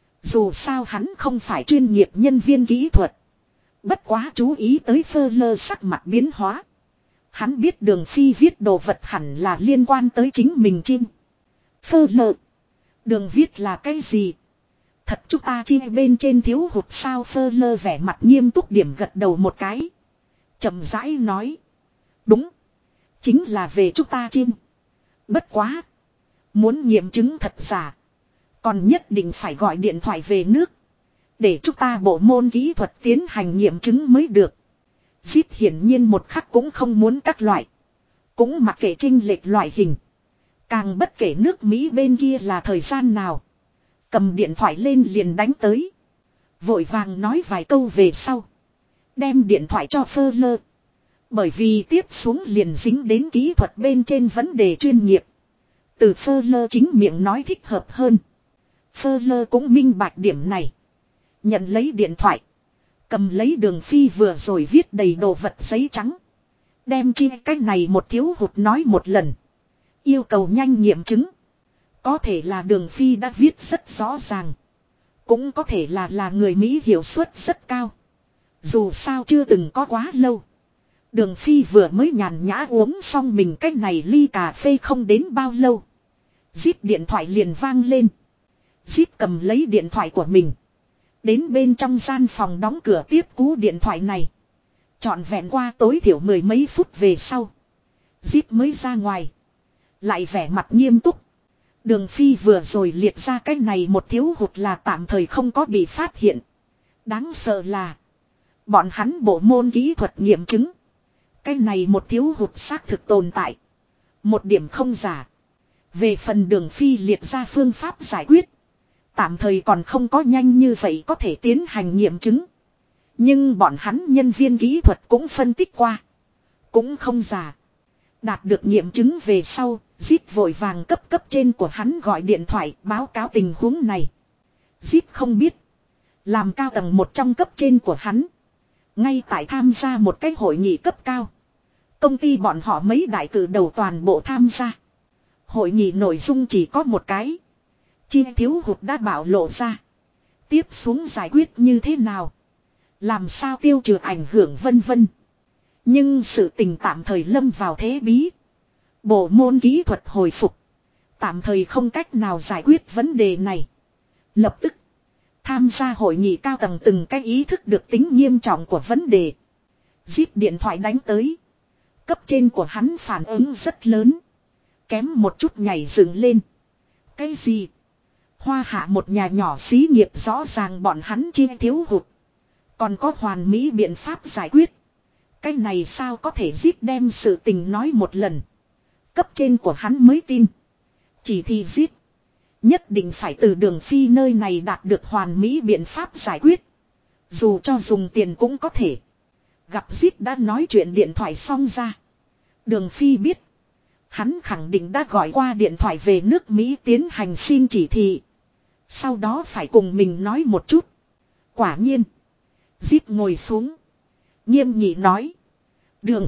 Dù sao hắn không phải chuyên nghiệp nhân viên kỹ thuật. Bất quá chú ý tới Phơ lơ sắc mặt biến hóa. Hắn biết Đường Phi viết đồ vật hẳn là liên quan tới chính mình chim. Phơ lơ. Đường viết là cái gì? Thật chúng ta chi bên trên thiếu hụt sao? Phơ lơ vẻ mặt nghiêm túc điểm gật đầu một cái. Chậm rãi nói. Đúng. Chính là về chúng ta chim. Bất quá. Muốn nghiệm chứng thật giả. Còn nhất định phải gọi điện thoại về nước. Để chúng ta bộ môn kỹ thuật tiến hành nghiệm chứng mới được. Zip hiển nhiên một khắc cũng không muốn các loại. Cũng mặc kệ chênh lệch loại hình. Càng bất kể nước Mỹ bên kia là thời gian nào. Cầm điện thoại lên liền đánh tới. Vội vàng nói vài câu về sau. Đem điện thoại cho Phơ lơ. Bởi vì tiếp xuống liền dính đến kỹ thuật bên trên vấn đề chuyên nghiệp. Từ Phơ lơ chính miệng nói thích hợp hơn. Phơ lơ cũng minh bạch điểm này. Nhận lấy điện thoại. Cầm lấy Đường Phi vừa rồi viết đầy đồ vật giấy trắng. Đem chi cách này một thiếu hụt nói một lần. Yêu cầu nhanh nghiệm chứng. Có thể là Đường Phi đã viết rất rõ ràng. Cũng có thể là người Mỹ hiệu suất rất cao. Dù sao chưa từng có quá lâu. Đường Phi vừa mới nhàn nhã uống xong mình cách này ly cà phê không đến bao lâu. Zip điện thoại liền vang lên. Zip cầm lấy điện thoại của mình. Đến bên trong gian phòng đóng cửa tiếp cú điện thoại này. Trọn vẹn qua tối thiểu 10 mấy phút về sau. Zip mới ra ngoài. Lại vẻ mặt nghiêm túc. Đường Phi vừa rồi liệt ra cái này một thiếu hụt là tạm thời không có bị phát hiện. Đáng sợ là bọn hắn bộ môn kỹ thuật nghiệm chứng. Cái này một thiếu hụt xác thực tồn tại. Một điểm không giả. Về phần Đường Phi liệt ra phương pháp giải quyết. Tạm thời còn không có nhanh như vậy có thể tiến hành nghiệm chứng. Nhưng bọn hắn nhân viên kỹ thuật cũng phân tích qua. Cũng không giả. Đạt được nghiệm chứng về sau, Zip vội vàng cấp trên của hắn gọi điện thoại báo cáo tình huống này. Zip không biết. Làm cao tầng một trong cấp trên của hắn. Ngay tại tham gia một cái hội nghị cấp cao. Công ty bọn họ mấy đại cử đầu toàn bộ tham gia. Hội nghị nội dung chỉ có một cái. Chi thiếu hụt đã bạo lộ ra. Tiếp xuống giải quyết như thế nào? Làm sao tiêu trừ ảnh hưởng vân vân. Nhưng sự tình tạm thời lâm vào thế bí. Bộ môn kỹ thuật hồi phục. Tạm thời không cách nào giải quyết vấn đề này. Lập tức. Tham gia hội nghị cao tầng từng cái ý thức được tính nghiêm trọng của vấn đề. Zip điện thoại đánh tới. Cấp trên của hắn phản ứng rất lớn. Kém một chút nhảy dựng lên. Cái gì? Hoa Hạ một nhà nhỏ xí nghiệp rõ ràng bọn hắn chi thiếu hụt. Còn có hoàn mỹ biện pháp giải quyết. Cái này sao có thể Zip đem sự tình nói một lần. Cấp trên của hắn mới tin. Chỉ thì Zip. Nhất định phải từ Đường Phi nơi này đạt được hoàn mỹ biện pháp giải quyết. Dù cho dùng tiền cũng có thể. Gặp Zip đã nói chuyện điện thoại xong ra. Đường Phi biết. Hắn khẳng định đã gọi qua điện thoại về nước Mỹ tiến hành xin chỉ thị. Sau đó phải cùng mình nói một chút. Quả nhiên. Zip ngồi xuống. Nghiêm nghị nói. Đường.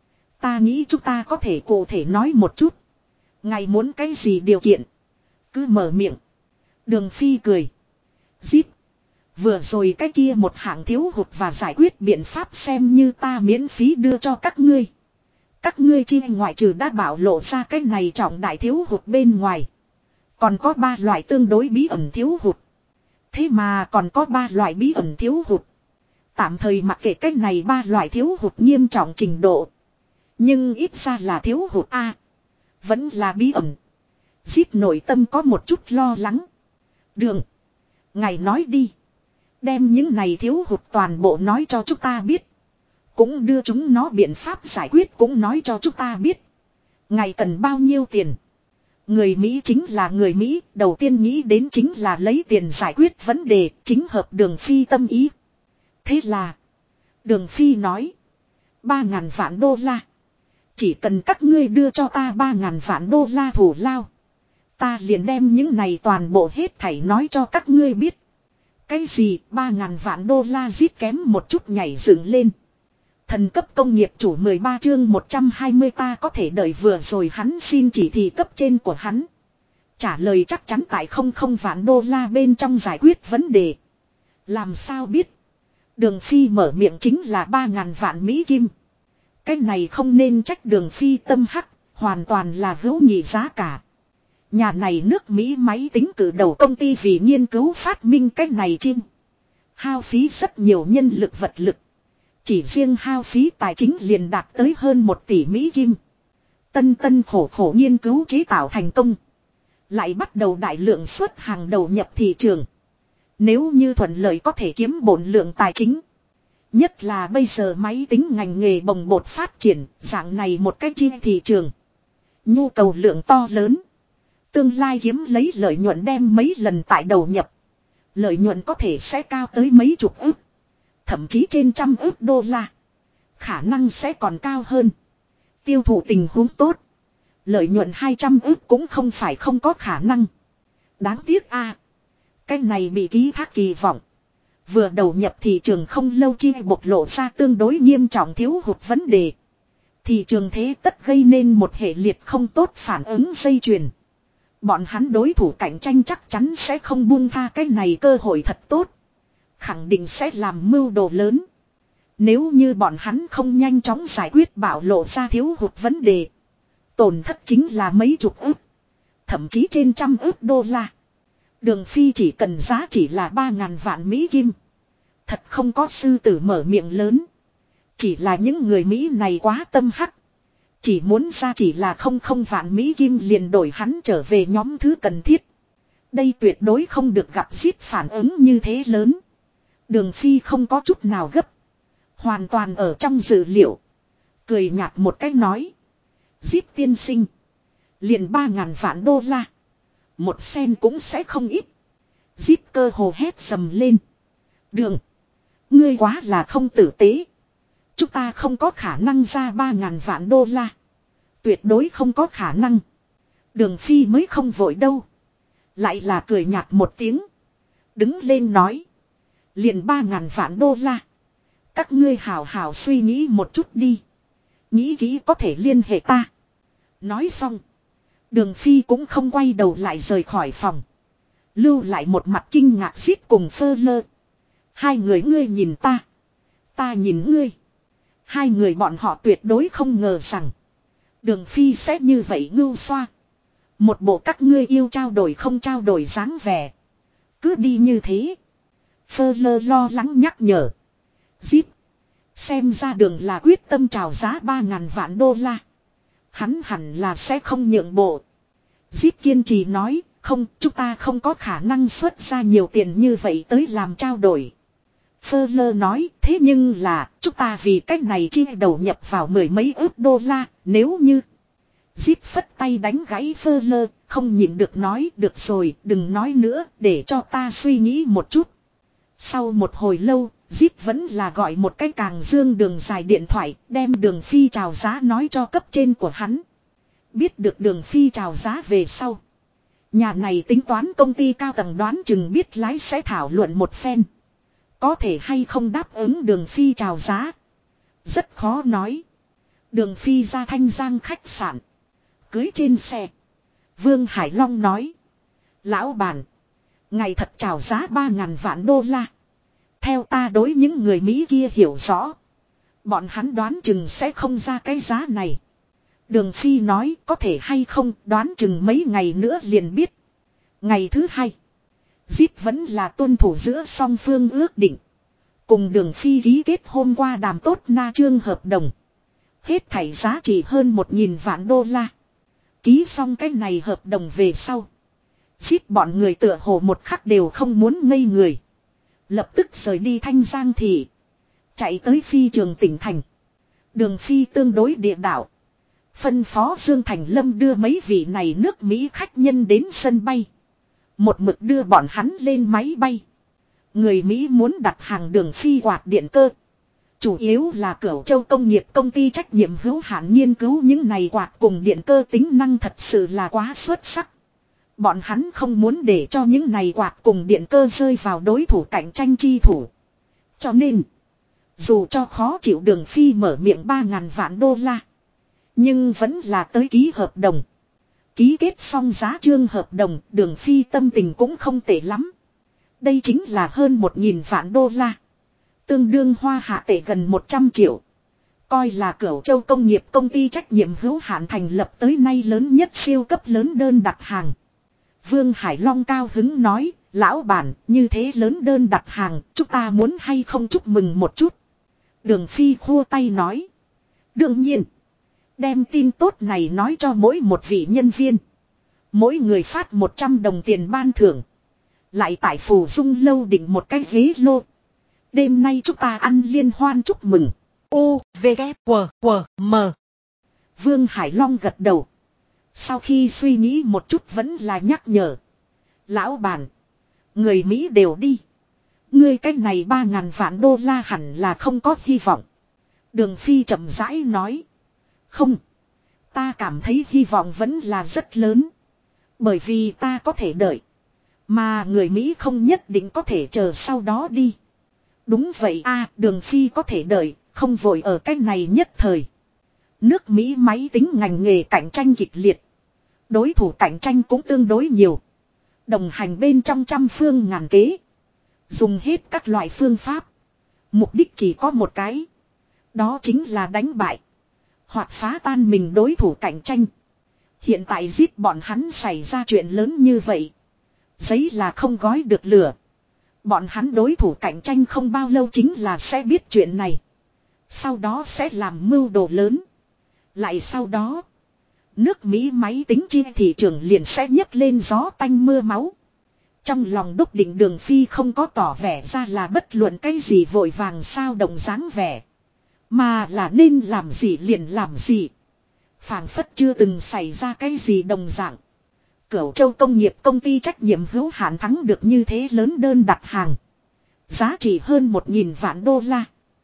Ta nghĩ chúng ta có thể cụ thể nói một chút. Ngài muốn cái gì điều kiện. Cứ mở miệng. Đường Phi cười. Zip. Vừa rồi cái kia một hạng thiếu hụt và giải quyết biện pháp xem như ta miễn phí đưa cho các ngươi. Các ngươi chi ngoại trừ đã bảo lộ ra cái này trọng đại thiếu hụt bên ngoài. Còn có 3 loại tương đối bí ẩn thiếu hụt. Thế mà còn có 3 loại bí ẩn thiếu hụt. Tạm thời mặc kệ cái này 3 loại thiếu hụt nghiêm trọng trình độ. Nhưng ít ra là thiếu hụt A. Vẫn là bí ẩn. Zip nội tâm có một chút lo lắng. Đường. Ngài nói đi. Đem những này thiếu hụt toàn bộ nói cho chúng ta biết. Cũng đưa chúng nó biện pháp giải quyết cũng nói cho chúng ta biết. Ngài cần bao nhiêu tiền. Người Mỹ chính là người Mỹ. Đầu tiên nghĩ đến chính là lấy tiền giải quyết vấn đề. Chính hợp Đường Phi tâm ý. Thế là. Đường Phi nói. 3.000 vạn đô la. Chỉ cần các ngươi đưa cho ta 3.000 vạn đô la thù lao. Ta liền đem những này toàn bộ hết thảy nói cho các ngươi biết. Cái gì 3.000 vạn đô la Zip kém một chút nhảy dựng lên. Thần cấp công nghiệp chủ 13 chương 120 ta có thể đợi vừa rồi hắn xin chỉ thị cấp trên của hắn. Trả lời chắc chắn tại 00 vạn đô la bên trong giải quyết vấn đề. Làm sao biết. Đường Phi mở miệng chính là 3.000 vạn Mỹ Kim. Cái này không nên trách Đường Phi tâm hắc. Hoàn toàn là hữu nghị giá cả. Nhà này nước Mỹ máy tính cử đầu công ty vì nghiên cứu phát minh cái này chim. Hao phí rất nhiều nhân lực vật lực. Chỉ riêng hao phí tài chính liền đạt tới hơn 1 tỷ Mỹ Kim. Tân khổ khổ nghiên cứu chế tạo thành công. Lại bắt đầu đại lượng xuất hàng đầu nhập thị trường. Nếu như thuận lợi có thể kiếm bổn lượng tài chính. Nhất là bây giờ máy tính ngành nghề bồng bột phát triển, dạng này một cách chi thị trường. Nhu cầu lượng to lớn. Tương lai kiếm lấy lợi nhuận đem mấy lần tại đầu nhập. Lợi nhuận có thể sẽ cao tới mấy chục ức. Thậm chí trên 100 ức đô la. Khả năng sẽ còn cao hơn. Tiêu thụ tình huống tốt. Lợi nhuận 200 ức cũng không phải không có khả năng. Đáng tiếc a, cái này bị ký thác kỳ vọng. Vừa đầu nhập thị trường không lâu chi bộc lộ ra tương đối nghiêm trọng thiếu hụt vấn đề. Thị trường thế tất gây nên một hệ liệt không tốt phản ứng dây chuyền. Bọn hắn đối thủ cạnh tranh chắc chắn sẽ không buông tha cái này cơ hội thật tốt. Khẳng định sẽ làm mưu đồ lớn. Nếu như bọn hắn không nhanh chóng giải quyết bạo lộ ra thiếu hụt vấn đề. Tổn thất chính là mấy chục ức. Thậm chí trên 100 ức đô la. Đường Phi chỉ cần giá chỉ là 3.000 vạn Mỹ Kim. Thật không có sư tử mở miệng lớn. Chỉ là những người Mỹ này quá tâm hắc. Chỉ muốn ra chỉ là 0 Mỹ Kim liền đổi hắn trở về nhóm thứ cần thiết. Đây tuyệt đối không được gặp giết phản ứng như thế lớn. Đường Phi không có chút nào gấp. Hoàn toàn ở trong dự liệu. Cười nhạt một cách nói. Giết tiên sinh. Liền 3.000 vạn đô la. Một sen cũng sẽ không ít. Giết cơ hồ hét sầm lên. Đường. Ngươi quá là không tử tế. Chúng ta không có khả năng ra 3.000 vạn đô la. Tuyệt đối không có khả năng. Đường Phi mới không vội đâu. Lại là cười nhạt một tiếng. Đứng lên nói. Liền 3.000 vạn đô la. Các ngươi hào hào suy nghĩ một chút đi. Nghĩ kỹ có thể liên hệ ta. Nói xong. Đường Phi cũng không quay đầu lại rời khỏi phòng. Lưu lại một mặt kinh ngạc giết cùng Phơ Lơ. Hai người ngươi nhìn ta. Ta nhìn ngươi. Hai người bọn họ tuyệt đối không ngờ rằng. Đường Phi sẽ như vậy ngưu xoa. Một bộ các ngươi yêu trao đổi không trao đổi dáng vẻ. Cứ đi như thế. Phơ Lơ lo lắng nhắc nhở. Giết. Xem ra đường là quyết tâm trào giá 3.000 vạn đô la. Hắn hẳn là sẽ không nhượng bộ. Giết kiên trì nói. Không, chúng ta không có khả năng xuất ra nhiều tiền như vậy tới làm trao đổi. Phơ Lơ nói, thế nhưng là, chúng ta vì cách này chi đầu nhập vào 10 mấy ức đô la, nếu như... Giết phất tay đánh gãy Phơ Lơ, không nhịn được nói, được rồi, đừng nói nữa, để cho ta suy nghĩ một chút. Sau một hồi lâu, Giết vẫn là gọi một cái càng dương đường dài điện thoại, đem đường Phi chào giá nói cho cấp trên của hắn. Biết được đường Phi chào giá về sau. Nhà này tính toán công ty cao tầng đoán chừng biết lái sẽ thảo luận một phen. Có thể hay không đáp ứng đường Phi chào giá. Rất khó nói. Đường Phi ra Thanh Giang khách sạn. Cưới trên xe. Vương Hải Long nói. Lão bản. Ngày thật chào giá 3.000 vạn đô la. Theo ta đối những người Mỹ kia hiểu rõ. Bọn hắn đoán chừng sẽ không ra cái giá này. Đường Phi nói có thể hay không đoán chừng mấy ngày nữa liền biết. Ngày thứ hai. Giết vẫn là tuân thủ giữa song phương ước định. Cùng đường Phi ký kết hôm qua đàm tốt na trương hợp đồng. Hết thảy giá trị hơn 1.000 vạn đô la. Ký xong cái này hợp đồng về sau. Giết bọn người tựa hồ một khắc đều không muốn ngây người. Lập tức rời đi Thanh Giang thị. Chạy tới phi trường tỉnh thành. Đường Phi tương đối địa đạo. Phân phó Dương Thành Lâm đưa mấy vị này nước Mỹ khách nhân đến sân bay. Một mực đưa bọn hắn lên máy bay. Người Mỹ muốn đặt hàng đường Phi quạt điện cơ. Chủ yếu là Cửu Châu Công nghiệp công ty trách nhiệm hữu hạn nghiên cứu những này quạt cùng điện cơ tính năng thật sự là quá xuất sắc. Bọn hắn không muốn để cho những này quạt cùng điện cơ rơi vào đối thủ cạnh tranh chi thủ. Cho nên, dù cho khó chịu đường Phi mở miệng 3.000 vạn đô la. Nhưng vẫn là tới ký hợp đồng. Ký kết xong giá trương hợp đồng, đường Phi tâm tình cũng không tệ lắm. Đây chính là hơn 1.000 vạn đô la. Tương đương hoa hạ tệ gần 100 triệu. Coi là Cửu Châu Công nghiệp công ty trách nhiệm hữu hạn thành lập tới nay lớn nhất siêu cấp lớn đơn đặt hàng. Vương Hải Long cao hứng nói, lão bản, như thế lớn đơn đặt hàng, chúng ta muốn hay không chúc mừng một chút. Đường Phi khua tay nói. Đương nhiên. Đem tin tốt này nói cho mỗi một vị nhân viên. Mỗi người phát 100 đồng tiền ban thưởng. Lại tại Phù Dung lâu định một cái ghế lô. Đêm nay chúng ta ăn liên hoan chúc mừng. U, V, K, W, W, M. Vương Hải Long gật đầu. Sau khi suy nghĩ một chút vẫn là nhắc nhở. Lão bản. Người Mỹ đều đi. Ngươi cách này 3.000 vạn đô la hẳn là không có hy vọng. Đường Phi chậm rãi nói. Không. Ta cảm thấy hy vọng vẫn là rất lớn. Bởi vì ta có thể đợi. Mà người Mỹ không nhất định có thể chờ sau đó đi. Đúng vậy a, đường Phi có thể đợi, không vội ở cách này nhất thời. Nước Mỹ máy tính ngành nghề cạnh tranh kịch liệt. Đối thủ cạnh tranh cũng tương đối nhiều. Đồng hành bên trong trăm phương ngàn kế. Dùng hết các loại phương pháp. Mục đích chỉ có một cái. Đó chính là đánh bại. Hoặc phá tan mình đối thủ cạnh tranh. Hiện tại giết bọn hắn xảy ra chuyện lớn như vậy. Giấy là không gói được lửa. Bọn hắn đối thủ cạnh tranh không bao lâu chính là sẽ biết chuyện này. Sau đó sẽ làm mưu đồ lớn. Lại sau đó, nước Mỹ máy tính chia thị trường liền sẽ nhấc lên gió tanh mưa máu. Trong lòng Đốc Định Đường Phi không có tỏ vẻ ra là bất luận cái gì vội vàng sao động dáng vẻ. Mà là nên làm gì liền làm gì. Phảng phất chưa từng xảy ra cái gì đồng dạng. Cửu Châu Công nghiệp công ty trách nhiệm hữu hạn thắng được như thế lớn đơn đặt hàng. Giá trị hơn 1.000 vạn đô la.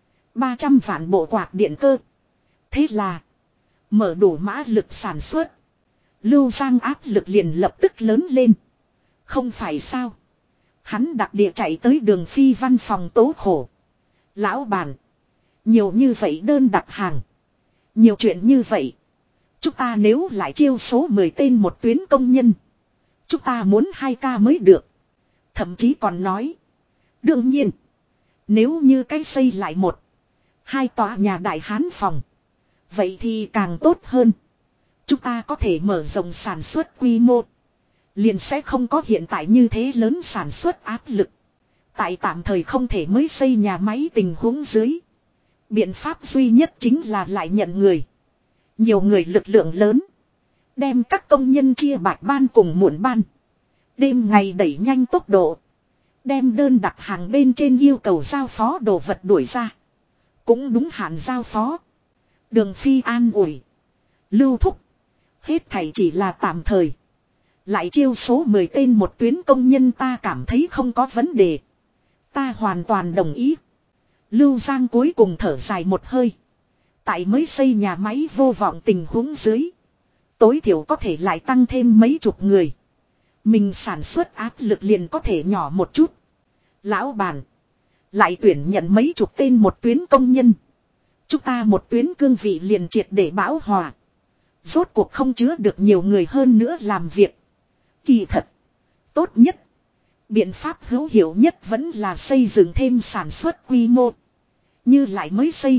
300 vạn bộ quạt điện cơ. Thế là mở đủ mã lực sản xuất. Lưu Giang áp lực liền lập tức lớn lên. Không phải sao. Hắn đặc địa chạy tới Đường Phi văn phòng tố khổ. Lão bản. Nhiều như vậy đơn đặt hàng. Nhiều chuyện như vậy. Chúng ta nếu lại chiêu số 10 tên một tuyến công nhân. Chúng ta muốn 2 ca mới được. Thậm chí còn nói. Đương nhiên. Nếu như cái xây lại 1-2 tòa nhà đại hán phòng. Vậy thì càng tốt hơn. Chúng ta có thể mở rộng sản xuất quy mô. Liền sẽ không có hiện tại như thế lớn sản xuất áp lực. Tại tạm thời không thể mới xây nhà máy tình huống dưới. Biện pháp duy nhất chính là lại nhận người. Nhiều người lực lượng lớn. Đem các công nhân chia bạch ban cùng muộn ban. Đêm ngày đẩy nhanh tốc độ. Đem đơn đặt hàng bên trên yêu cầu giao phó đồ vật đuổi ra. Cũng đúng hạn giao phó. Đường Phi an ủi. Lưu thúc. Hết thảy chỉ là tạm thời. Lại chiêu số 10 tên một tuyến công nhân ta cảm thấy không có vấn đề. Ta hoàn toàn đồng ý. Lưu Giang cuối cùng thở dài một hơi. Tại mới xây nhà máy vô vọng tình huống dưới. Tối thiểu có thể lại tăng thêm mấy chục người. Mình sản xuất áp lực liền có thể nhỏ một chút. Lão bản. Lại tuyển nhận mấy chục tên một tuyến công nhân. Chúng ta một tuyến cương vị liền triệt để bão hòa. Rốt cuộc không chứa được nhiều người hơn nữa làm việc. Kỳ thật. Tốt nhất. Biện pháp hữu hiệu nhất vẫn là xây dựng thêm sản xuất quy mô. Như lại mới xây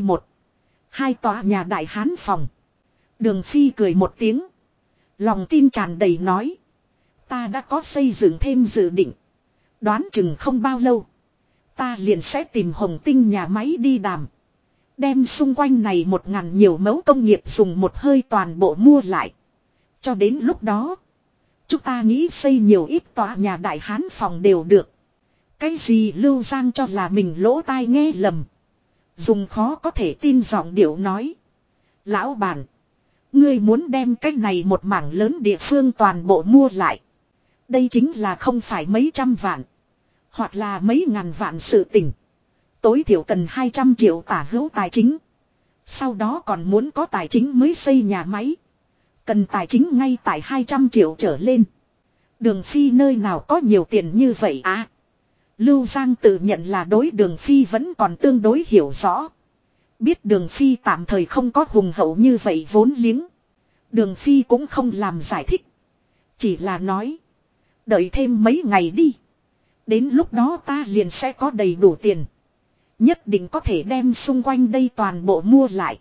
1-2 tòa nhà đại hán phòng. Đường Phi cười một tiếng. Lòng tin tràn đầy nói. Ta đã có xây dựng thêm dự định. Đoán chừng không bao lâu. Ta liền sẽ tìm Hồng Tinh nhà máy đi đàm. Đem xung quanh này 1.000 nhiều mẫu công nghiệp dùng một hơi toàn bộ mua lại. Cho đến lúc đó. Chúng ta nghĩ xây nhiều ít tòa nhà đại hán phòng đều được. Cái gì Lưu Giang cho là mình lỗ tai nghe lầm. Dùng khó có thể tin giọng điệu nói. Lão bản. Ngươi muốn đem cái này một mảng lớn địa phương toàn bộ mua lại. Đây chính là không phải mấy trăm vạn. Hoặc là mấy ngàn vạn sự tình. Tối thiểu cần 200 triệu tả hữu tài chính. Sau đó còn muốn có tài chính mới xây nhà máy. Cần tài chính ngay tại 200 triệu trở lên. Đường Phi nơi nào có nhiều tiền như vậy à? Lưu Giang tự nhận là đối Đường Phi vẫn còn tương đối hiểu rõ. Biết Đường Phi tạm thời không có hùng hậu như vậy vốn liếng. Đường Phi cũng không làm giải thích. Chỉ là nói. Đợi thêm mấy ngày đi. Đến lúc đó ta liền sẽ có đầy đủ tiền. Nhất định có thể đem xung quanh đây toàn bộ mua lại.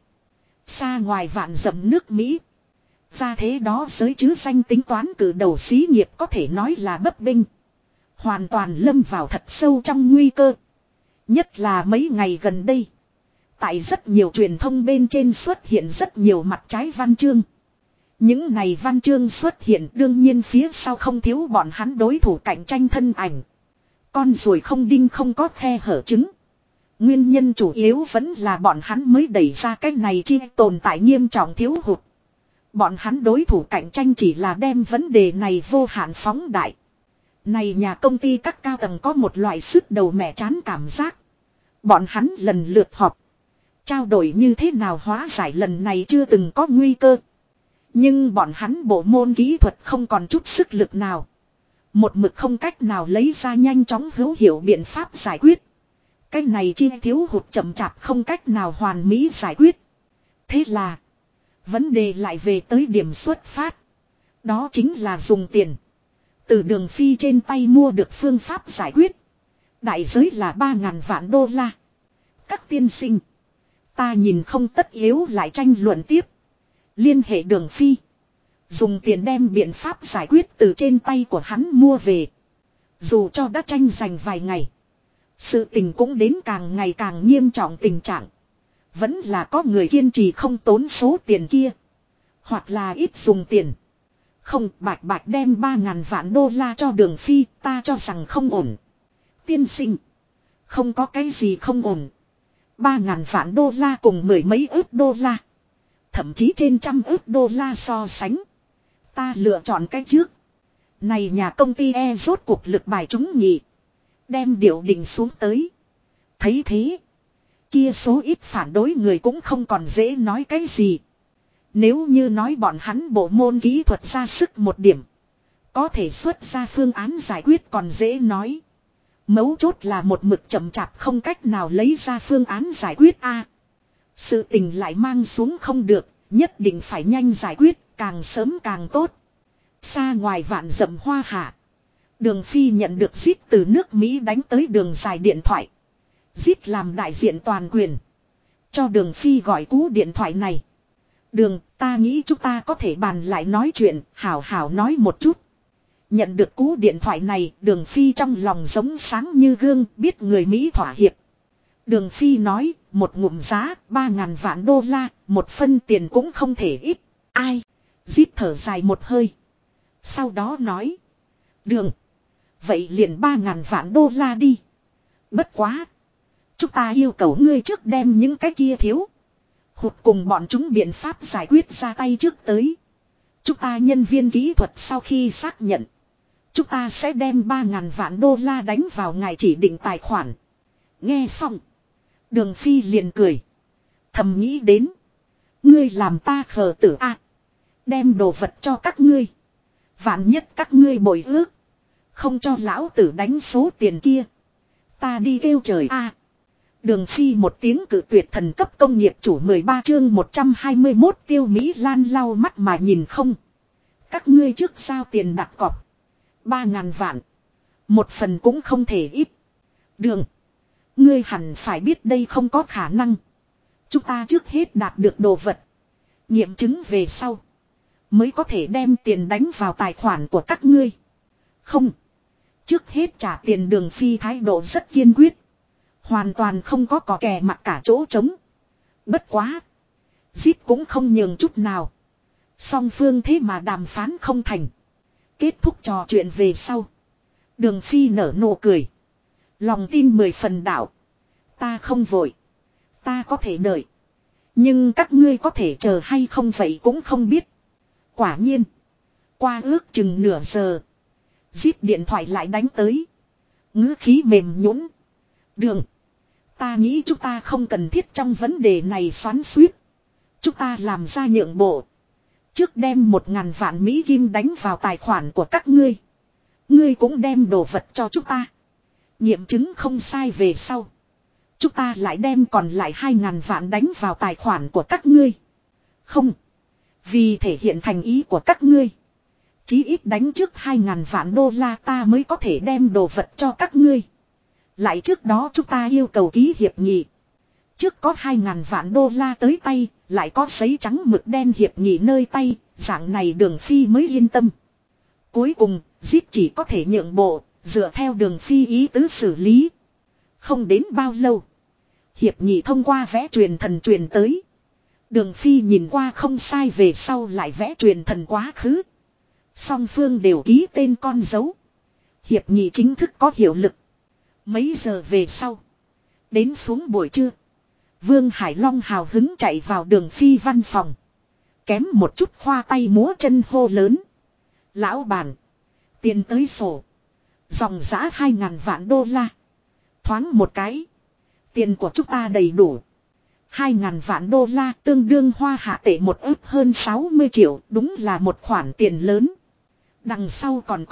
Xa ngoài vạn dặm nước Mỹ. Ra thế đó giới chứ danh tính toán cử đầu xí nghiệp có thể nói là bấp bênh. Hoàn toàn lâm vào thật sâu trong nguy cơ. Nhất là mấy ngày gần đây. Tại rất nhiều truyền thông bên trên xuất hiện rất nhiều mặt trái văn chương. Những này văn chương xuất hiện đương nhiên phía sau không thiếu bọn hắn đối thủ cạnh tranh thân ảnh. Con ruồi không đinh không có khe hở trứng. Nguyên nhân chủ yếu vẫn là bọn hắn mới đẩy ra cái này chi tồn tại nghiêm trọng thiếu hụt. Bọn hắn đối thủ cạnh tranh chỉ là đem vấn đề này vô hạn phóng đại. Này nhà công ty các cao tầng có một loại sức đầu mẻ chán cảm giác. Bọn hắn lần lượt họp. Trao đổi như thế nào hóa giải lần này chưa từng có nguy cơ. Nhưng bọn hắn bộ môn kỹ thuật không còn chút sức lực nào. Một mực không cách nào lấy ra nhanh chóng hữu hiệu biện pháp giải quyết. Cái này chi thiếu hụt chậm chạp không cách nào hoàn mỹ giải quyết. Thế là. Vấn đề lại về tới điểm xuất phát. Đó chính là dùng tiền. Từ Đường Phi trên tay mua được phương pháp giải quyết. Đại giới là 3.000 vạn đô la. Các tiên sinh. Ta nhìn không tất yếu lại tranh luận tiếp. Liên hệ Đường Phi. Dùng tiền đem biện pháp giải quyết từ trên tay của hắn mua về. Dù cho đã tranh giành vài ngày. Sự tình cũng đến càng ngày càng nghiêm trọng tình trạng. Vẫn là có người kiên trì không tốn số tiền kia. Hoặc là ít dùng tiền. Không, bạch bạch đem 3.000 vạn đô la cho Đường Phi, ta cho rằng không ổn. Tiên sinh. Không có cái gì không ổn. 3.000 vạn đô la cùng mười mấy ức đô la. Thậm chí trên trăm ức đô la so sánh. Ta lựa chọn cái trước. Này nhà công ty rốt cuộc lực bài chúng nhị. Đem điệu định xuống tới. Thấy thế. Kia số ít phản đối người cũng không còn dễ nói cái gì. Nếu như nói bọn hắn bộ môn kỹ thuật ra sức một điểm. Có thể xuất ra phương án giải quyết còn dễ nói. Mấu chốt là một mực chậm chạp không cách nào lấy ra phương án giải quyết a. Sự tình lại mang xuống không được, nhất định phải nhanh giải quyết, càng sớm càng tốt. Xa ngoài vạn dặm hoa hạ. Đường Phi nhận được Zip từ nước Mỹ đánh tới đường dài điện thoại. Zip làm đại diện toàn quyền. Cho Đường Phi gọi cú điện thoại này. Đường, ta nghĩ chúng ta có thể bàn lại nói chuyện, hảo hảo nói một chút. Nhận được cú điện thoại này, Đường Phi trong lòng giống sáng như gương, biết người Mỹ thỏa hiệp. Đường Phi nói, một ngụm giá, 3.000 vạn đô la, một phân tiền cũng không thể ít. Ai? Zip thở dài một hơi. Sau đó nói. Đường. Vậy liền 3.000 vạn đô la đi. Bất quá. Chúng ta yêu cầu ngươi trước đem những cái kia thiếu. Hụt cùng bọn chúng biện pháp giải quyết ra tay trước tới. Chúng ta nhân viên kỹ thuật sau khi xác nhận. Chúng ta sẽ đem 3.000 vạn đô la đánh vào ngài chỉ định tài khoản. Nghe xong. Đường Phi liền cười. Thầm nghĩ đến. Ngươi làm ta khờ tử a. Đem đồ vật cho các ngươi. Vạn nhất các ngươi bội ước. Không cho lão tử đánh số tiền kia. Ta đi kêu trời a. Đường Phi một tiếng cự tuyệt thần cấp công nghiệp chủ 13 chương 121 Tiêu Mỹ Lan lau mắt mà nhìn không. Các ngươi trước giao tiền đặt cọc. 3.000 vạn. Một phần cũng không thể ít. Đường. Ngươi hẳn phải biết đây không có khả năng. Chúng ta trước hết đạt được đồ vật. Nghiệm chứng về sau. Mới có thể đem tiền đánh vào tài khoản của các ngươi. Không. Trước hết trả tiền. Đường Phi thái độ rất kiên quyết. Hoàn toàn không có cò kè mặc cả chỗ trống. Bất quá. Zip cũng không nhường chút nào. Song phương thế mà đàm phán không thành. Kết thúc trò chuyện về sau. Đường Phi nở nụ cười. Lòng tin 10 phần đảo. Ta không vội. Ta có thể đợi. Nhưng các ngươi có thể chờ hay không vậy cũng không biết. Quả nhiên. Qua ước chừng nửa giờ. Zip điện thoại lại đánh tới. Ngữ khí mềm nhũn. Đường. Ta nghĩ chúng ta không cần thiết trong vấn đề này xoắn xuýt. Chúng ta làm ra nhượng bộ. Trước đem 1.000 vạn Mỹ Kim đánh vào tài khoản của các ngươi. Ngươi cũng đem đồ vật cho chúng ta. Nghiệm chứng không sai về sau. Chúng ta lại đem còn lại 2.000 vạn đánh vào tài khoản của các ngươi. Không. Vì thể hiện thành ý của các ngươi. Chí ít đánh trước 2.000 vạn đô la ta mới có thể đem đồ vật cho các ngươi. Lại trước đó chúng ta yêu cầu ký hiệp nghị. Trước có 2.000 vạn đô la tới tay, lại có giấy trắng mực đen hiệp nghị nơi tay, dạng này Đường Phi mới yên tâm. Cuối cùng, Zip chỉ có thể nhượng bộ, dựa theo Đường Phi ý tứ xử lý. Không đến bao lâu. Hiệp nghị thông qua vẽ truyền thần truyền tới. Đường Phi nhìn qua không sai về sau lại vẽ truyền thần quá khứ. Song phương đều ký tên con dấu. Hiệp nghị chính thức có hiệu lực. Mấy giờ về sau. Đến xuống buổi trưa. Vương Hải Long hào hứng chạy vào Đường Phi văn phòng. Kém một chút khoa tay múa chân hô lớn. Lão bản. Tiền tới sổ. Dòng giã 2.000 vạn đô la. Thoáng một cái. Tiền của chúng ta đầy đủ. 2.000 vạn đô la tương đương hoa hạ tệ một ức hơn 60 triệu. Đúng là một khoản tiền lớn. Đằng sau còn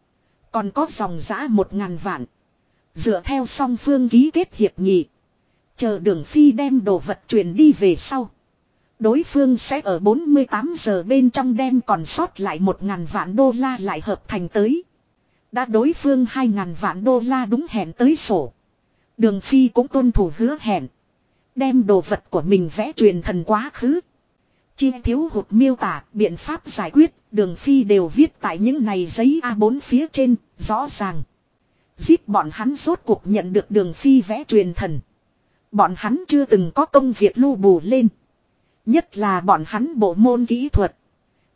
có dòng giã 1.000 vạn. Dựa theo song phương ký kết hiệp nghị. Chờ Đường Phi đem đồ vật chuyển đi về sau. Đối phương sẽ ở 48 giờ bên trong đem còn sót lại 1.000 vạn đô la lại hợp thành tới. Đã đối phương 2.000 vạn đô la đúng hẹn tới sổ. Đường Phi cũng tuân thủ hứa hẹn. Đem đồ vật của mình vẽ truyền thần quá khứ. Chi thiếu hụt miêu tả, biện pháp giải quyết, Đường Phi đều viết tại những này giấy A4 phía trên, rõ ràng. Giết bọn hắn rốt cuộc nhận được Đường Phi vẽ truyền thần. Bọn hắn chưa từng có công việc lưu bù lên. Nhất là bọn hắn bộ môn kỹ thuật.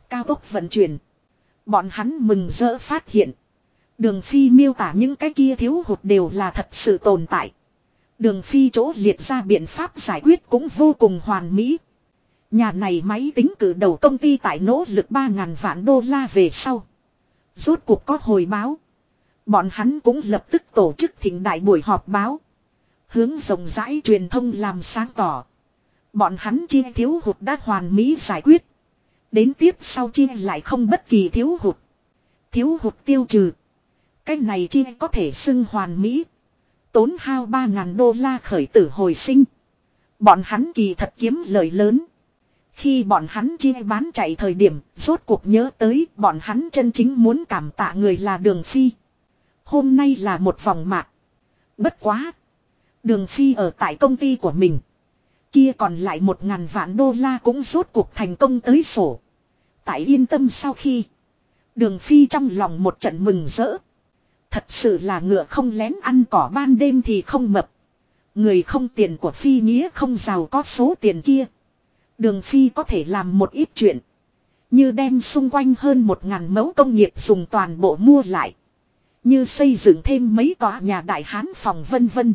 Cao tốc vận chuyển. Bọn hắn mừng rỡ phát hiện. Đường Phi miêu tả những cái kia thiếu hụt đều là thật sự tồn tại. Đường Phi chỗ liệt ra biện pháp giải quyết cũng vô cùng hoàn mỹ. Nhà này máy tính cử đầu công ty tại nỗ lực 3.000 vạn đô la về sau. Rốt cuộc có hồi báo. Bọn hắn cũng lập tức tổ chức thịnh đại buổi họp báo. Hướng rộng rãi truyền thông làm sáng tỏ. Bọn hắn chi thiếu hụt đã hoàn mỹ giải quyết. Đến tiếp sau chi lại không bất kỳ thiếu hụt. Thiếu hụt tiêu trừ. Cái này chi có thể xưng hoàn mỹ. Tốn hao 3.000 đô la khởi tử hồi sinh. Bọn hắn kỳ thật kiếm lời lớn. Khi bọn hắn chi bán chạy thời điểm, rốt cuộc nhớ tới bọn hắn chân chính muốn cảm tạ người là Đường Phi. Hôm nay là một vòng mạc. Bất quá. Đường Phi ở tại công ty của mình. Kia còn lại 1.000 vạn đô la cũng rốt cuộc thành công tới sổ. Tại yên tâm sau khi. Đường Phi trong lòng một trận mừng rỡ. Thật sự là ngựa không lén ăn cỏ ban đêm thì không mập. Người không tiền của Phi nghĩa không giàu có số tiền kia. Đường Phi có thể làm một ít chuyện. Như đem xung quanh hơn 1.000 mẫu công nghiệp dùng toàn bộ mua lại. Như xây dựng thêm mấy tòa nhà đại hán phòng vân vân.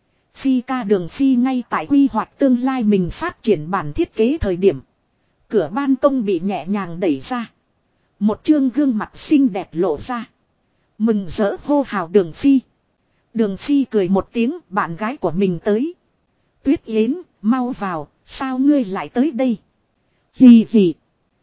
Phi ca Đường Phi ngay tại quy hoạch tương lai mình phát triển bản thiết kế thời điểm. Cửa ban công bị nhẹ nhàng đẩy ra. Một chương gương mặt xinh đẹp lộ ra. Mừng rỡ hô hào Đường Phi. Đường Phi cười một tiếng, bạn gái của mình tới. Tuyết Yến, mau vào, sao ngươi lại tới đây? Hì hì.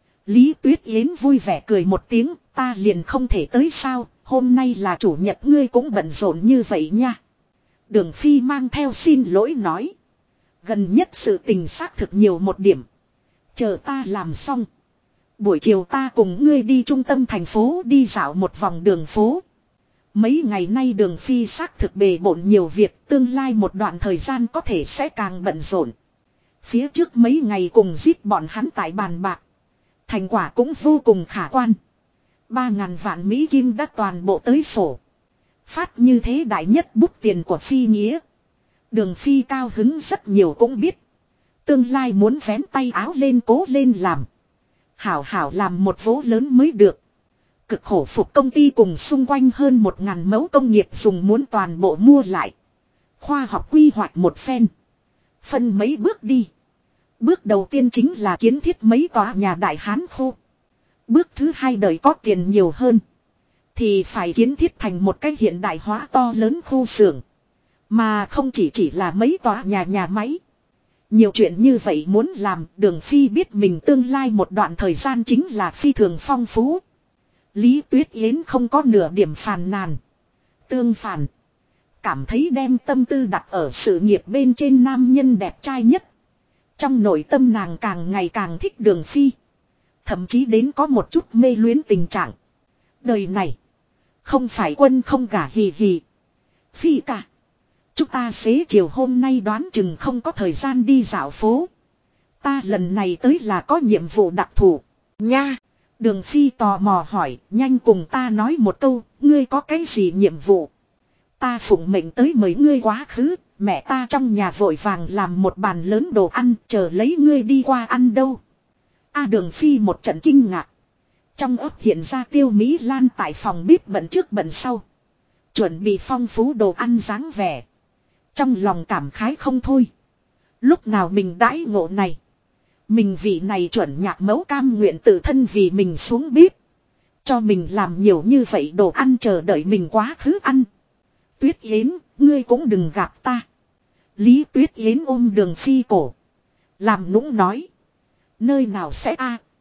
Lý Tuyết Yến vui vẻ cười một tiếng, ta liền không thể tới sao, hôm nay là chủ nhật ngươi cũng bận rộn như vậy nha. Đường Phi mang theo xin lỗi nói. Gần nhất sự tình xác thực nhiều một điểm. Chờ ta làm xong. Buổi chiều ta cùng ngươi đi trung tâm thành phố đi dạo một vòng đường phố. Mấy ngày nay Đường Phi xác thực bề bộn nhiều việc, tương lai một đoạn thời gian có thể sẽ càng bận rộn. Phía trước mấy ngày cùng giết bọn hắn tại bàn bạc. Thành quả cũng vô cùng khả quan. 3.000 vạn Mỹ Kim đã toàn bộ tới sổ. Phát như thế đại nhất bút tiền của Phi nghĩa. Đường Phi cao hứng rất nhiều cũng biết. Tương lai muốn vén tay áo lên cố lên làm. Hảo hảo làm một vố lớn mới được. Cực khổ phục công ty cùng xung quanh hơn 1.000 mẫu công nghiệp dùng muốn toàn bộ mua lại. Khoa học quy hoạch một phen. Phân mấy bước đi. Bước đầu tiên chính là kiến thiết mấy tòa nhà đại hán khu. Bước thứ hai đời có tiền nhiều hơn. Thì phải kiến thiết thành một cái hiện đại hóa to lớn khu xưởng. Mà không chỉ là mấy tòa nhà máy. Nhiều chuyện như vậy muốn làm, Đường Phi biết mình tương lai một đoạn thời gian chính là phi thường phong phú. Lý Tuyết Yến không có nửa điểm phàn nàn. Tương phản. Cảm thấy đem tâm tư đặt ở sự nghiệp bên trên nam nhân đẹp trai nhất. Trong nội tâm nàng càng ngày càng thích Đường Phi. Thậm chí đến có một chút mê luyến tình trạng. Đời này. Không phải quân không gả hì hì. Phi cả. Chúng ta xế chiều hôm nay đoán chừng không có thời gian đi dạo phố. Ta lần này tới là có nhiệm vụ đặc thù. Nha. Đường Phi tò mò hỏi. Nhanh cùng ta nói một câu. Ngươi có cái gì nhiệm vụ? Ta phụng mệnh tới mời ngươi quá khứ. Mẹ ta trong nhà vội vàng làm một bàn lớn đồ ăn. Chờ lấy ngươi đi qua ăn đâu. Đường Phi một trận kinh ngạc. Trong ấp hiện ra Tiêu Mỹ Lan tại phòng bếp bận trước bận sau. Chuẩn bị phong phú đồ ăn dáng vẻ. Trong lòng cảm khái không thôi. Lúc nào mình đãi ngộ này. Mình vị này chuẩn nhạc mẫu cam nguyện tự thân vì mình xuống bếp. Cho mình làm nhiều như vậy đồ ăn chờ đợi mình quá khứ ăn. Tuyết Yến, ngươi cũng đừng gặp ta. Lý Tuyết Yến ôm Đường Phi cổ. Làm nũng nói. Nơi nào sẽ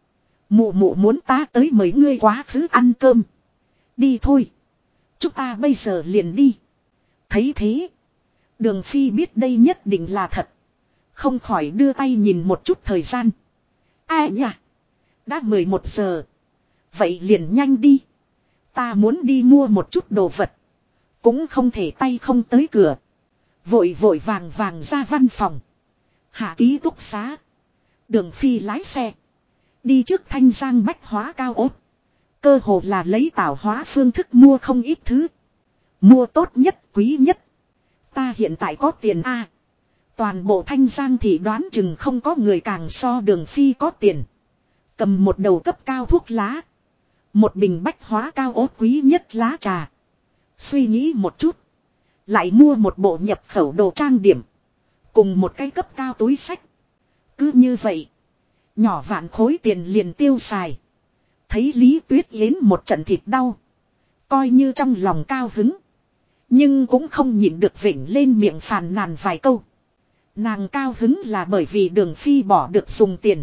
Mụ mụ muốn ta tới mời ngươi quá khứ ăn cơm. Đi thôi. Chúng ta bây giờ liền đi. Thấy thế. Đường Phi biết đây nhất định là thật. Không khỏi đưa tay nhìn một chút thời gian. Nhỉ. Đã 11 giờ. Vậy liền nhanh đi. Ta muốn đi mua một chút đồ vật. Cũng không thể tay không tới cửa. Vội vội vàng vàng ra văn phòng. Hạ ký túc xá. Đường Phi lái xe. Đi trước Thanh Giang bách hóa cao ốt. Cơ hồ là lấy tảo hóa phương thức mua không ít thứ. Mua tốt nhất quý nhất. Ta hiện tại có tiền Toàn bộ Thanh Giang thì đoán chừng không có người càng so Đường Phi có tiền. Cầm một đầu cấp cao thuốc lá. Một bình bách hóa cao ốt quý nhất lá trà. Suy nghĩ một chút. Lại mua một bộ nhập khẩu đồ trang điểm. Cùng một cái cấp cao túi sách. Cứ như vậy. Nhỏ vạn khối tiền liền tiêu xài. Thấy Lý Tuyết Yến một trận thịt đau. Coi như trong lòng cao hứng. Nhưng cũng không nhịn được vểnh lên miệng phàn nàn vài câu. Nàng cao hứng là bởi vì Đường Phi bỏ được dùng tiền.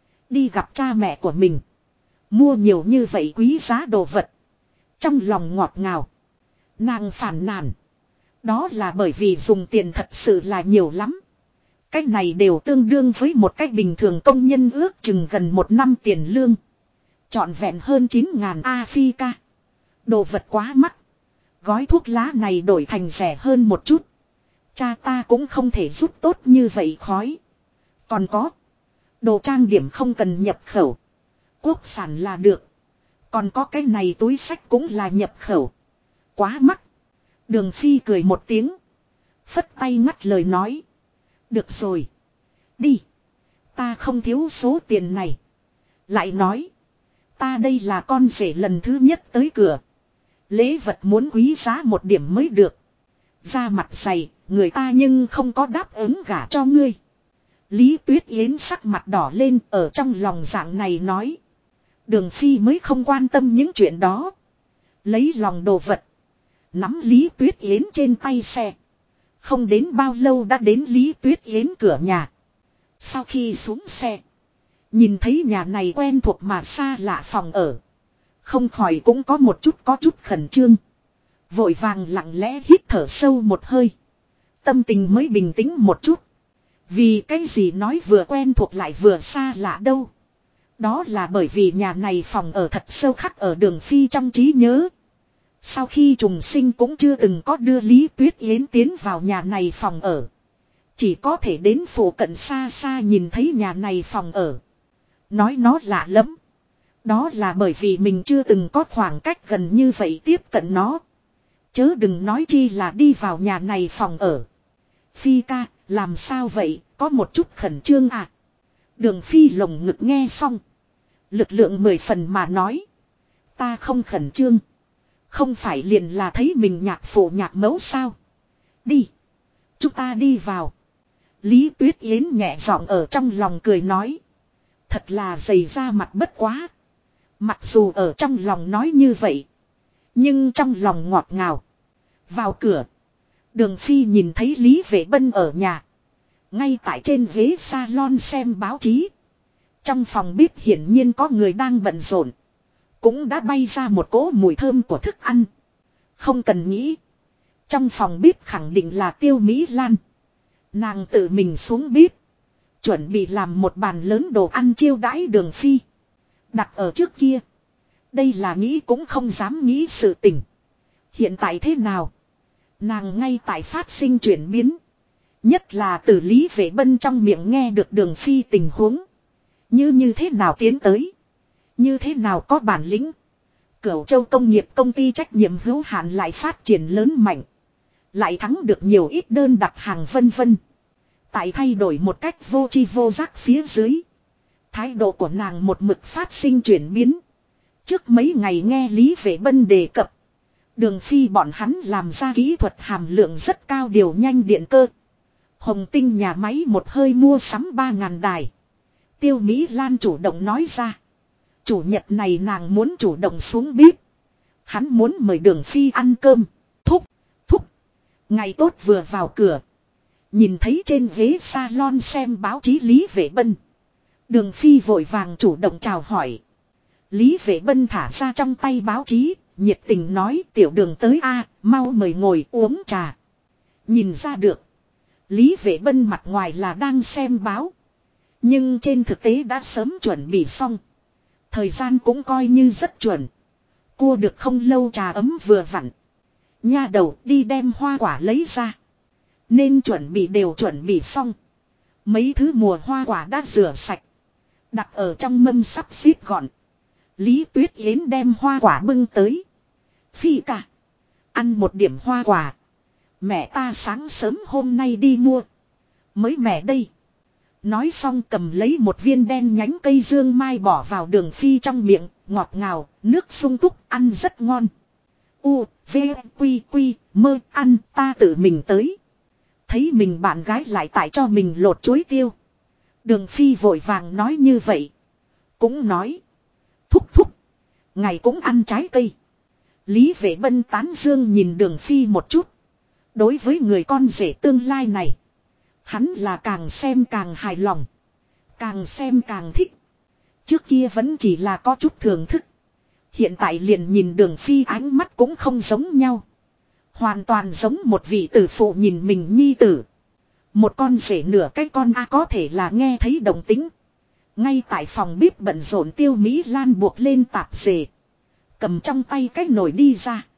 Đi gặp cha mẹ của mình. Mua nhiều như vậy quý giá đồ vật. Trong lòng ngọt ngào. Nàng phàn nàn. Đó là bởi vì dùng tiền thật sự là nhiều lắm. Cách này đều tương đương với một cách bình thường công nhân ước chừng gần 1 năm tiền lương. Trọn vẹn hơn 9.000 Africa. Đồ vật quá mắc. Gói thuốc lá này đổi thành rẻ hơn một chút. Cha ta cũng không thể giúp tốt như vậy khói. Còn có. Đồ trang điểm không cần nhập khẩu. Quốc sản là được. Còn có cái này túi sách cũng là nhập khẩu. Quá mắc. Đường Phi cười một tiếng. Phất tay ngắt lời nói. Được rồi. Đi. Ta không thiếu số tiền này. Lại nói. Ta đây là con rể lần thứ nhất tới cửa. Lễ vật muốn quý giá một điểm mới được. Ra mặt dày, người ta nhưng không có đáp ứng gả cho ngươi. Lý Tuyết Yến sắc mặt đỏ lên ở trong lòng dạng này nói. Đường Phi mới không quan tâm những chuyện đó. Lấy lòng đồ vật. Nắm Lý Tuyết Yến trên tay xe. Không đến bao lâu đã đến Lý Tuyết Yến cửa nhà. Sau khi xuống xe. Nhìn thấy nhà này quen thuộc mà xa lạ phòng ở. Không khỏi cũng có chút khẩn trương. Vội vàng lặng lẽ hít thở sâu một hơi. Tâm tình mới bình tĩnh một chút. Vì cái gì nói vừa quen thuộc lại vừa xa lạ đâu. Đó là bởi vì nhà này phòng ở thật sâu khắc ở Đường Phi trong trí nhớ. Sau khi trùng sinh cũng chưa từng có đưa Lý Tuyết Yến tiến vào nhà này phòng ở. Chỉ có thể đến phủ cận xa xa nhìn thấy nhà này phòng ở. Nói nó lạ lắm. Đó là bởi vì mình chưa từng có khoảng cách gần như vậy tiếp cận nó. Chớ đừng nói chi là đi vào nhà này phòng ở. Phi ca, làm sao vậy, có một chút khẩn trương à? Đường Phi lồng ngực nghe xong. Lực lượng 10 phần mà nói. Ta không khẩn trương. Không phải liền là thấy mình nhạc phụ nhạc mẫu sao? Đi. Chúng ta đi vào. Lý Tuyết Yến nhẹ giọng ở trong lòng cười nói. Thật là dày ra mặt bất quá. Mặc dù ở trong lòng nói như vậy. Nhưng trong lòng ngọt ngào. Vào cửa. Đường Phi nhìn thấy Lý Vệ Bân ở nhà. Ngay tại trên ghế salon xem báo chí. Trong phòng bếp hiển nhiên có người đang bận rộn. Cũng đã bay ra một cỗ mùi thơm của thức ăn. Không cần nghĩ. Trong phòng bếp khẳng định là Tiêu Mỹ Lan. Nàng tự mình xuống bếp. Chuẩn bị làm một bàn lớn đồ ăn chiêu đãi Đường Phi. Đặt ở trước kia. Đây là nghĩ cũng không dám nghĩ sự tình. Hiện tại thế nào? Nàng ngay tại phát sinh chuyển biến. Nhất là từ Lý Vệ Bân trong miệng nghe được Đường Phi tình huống. Như thế nào tiến tới. Như thế nào có bản lĩnh. Cửu Châu công nghiệp công ty trách nhiệm hữu hạn lại phát triển lớn mạnh. Lại thắng được nhiều ít đơn đặt hàng vân vân. Tại thay đổi một cách vô tri vô giác phía dưới. Thái độ của nàng một mực phát sinh chuyển biến. Trước mấy ngày nghe Lý Vệ Bân đề cập. Đường Phi bọn hắn làm ra kỹ thuật hàm lượng rất cao điều nhanh điện cơ. Hồng Tinh nhà máy một hơi mua sắm 3.000 đài. Tiêu Mỹ Lan chủ động nói ra. Chủ nhật này nàng muốn chủ động xuống bếp. Hắn muốn mời Đường Phi ăn cơm. Thúc. Ngày tốt vừa vào cửa. Nhìn thấy trên ghế salon xem báo chí Lý Vệ Bân. Đường Phi vội vàng chủ động chào hỏi. Lý Vệ Bân thả ra trong tay báo chí. Nhiệt tình nói tiểu Đường tới a, mau mời ngồi uống trà. Nhìn ra được. Lý Vệ Bân mặt ngoài là đang xem báo. Nhưng trên thực tế đã sớm chuẩn bị xong. Thời gian cũng coi như rất chuẩn. Cua được không lâu trà ấm vừa vặn. Nha đầu đi đem hoa quả lấy ra. Nên chuẩn bị đều chuẩn bị xong. Mấy thứ mùa hoa quả đã rửa sạch. Đặt ở trong mâm sắp xếp gọn. Lý Tuyết Yến đem hoa quả bưng tới. Phi cả. Ăn một điểm hoa quả. Mẹ ta sáng sớm hôm nay đi mua. Mới mẹ đây. Nói xong cầm lấy một viên đen nhánh cây dương mai bỏ vào Đường Phi trong miệng, ngọt ngào, nước sung túc, ăn rất ngon. U, V, Quy, Quy, mơ, ăn, ta tự mình tới. Thấy mình bạn gái lại tại cho mình lột chuối tiêu. Đường Phi vội vàng nói như vậy. Cũng nói. Thúc thúc. Ngày cũng ăn trái cây. Lý Vệ Bân tán dương nhìn Đường Phi một chút. Đối với người con rể tương lai này. Hắn là càng xem càng hài lòng. Càng xem càng thích. Trước kia vẫn chỉ là có chút thưởng thức. Hiện tại liền nhìn Đường Phi ánh mắt cũng không giống nhau. Hoàn toàn giống một vị tử phụ nhìn mình nhi tử. Một con rể nửa cái con có thể là nghe thấy động tính. Ngay tại phòng bếp bận rộn Tiêu Mỹ Lan buộc lên tạp dề. Cầm trong tay cái nồi đi ra.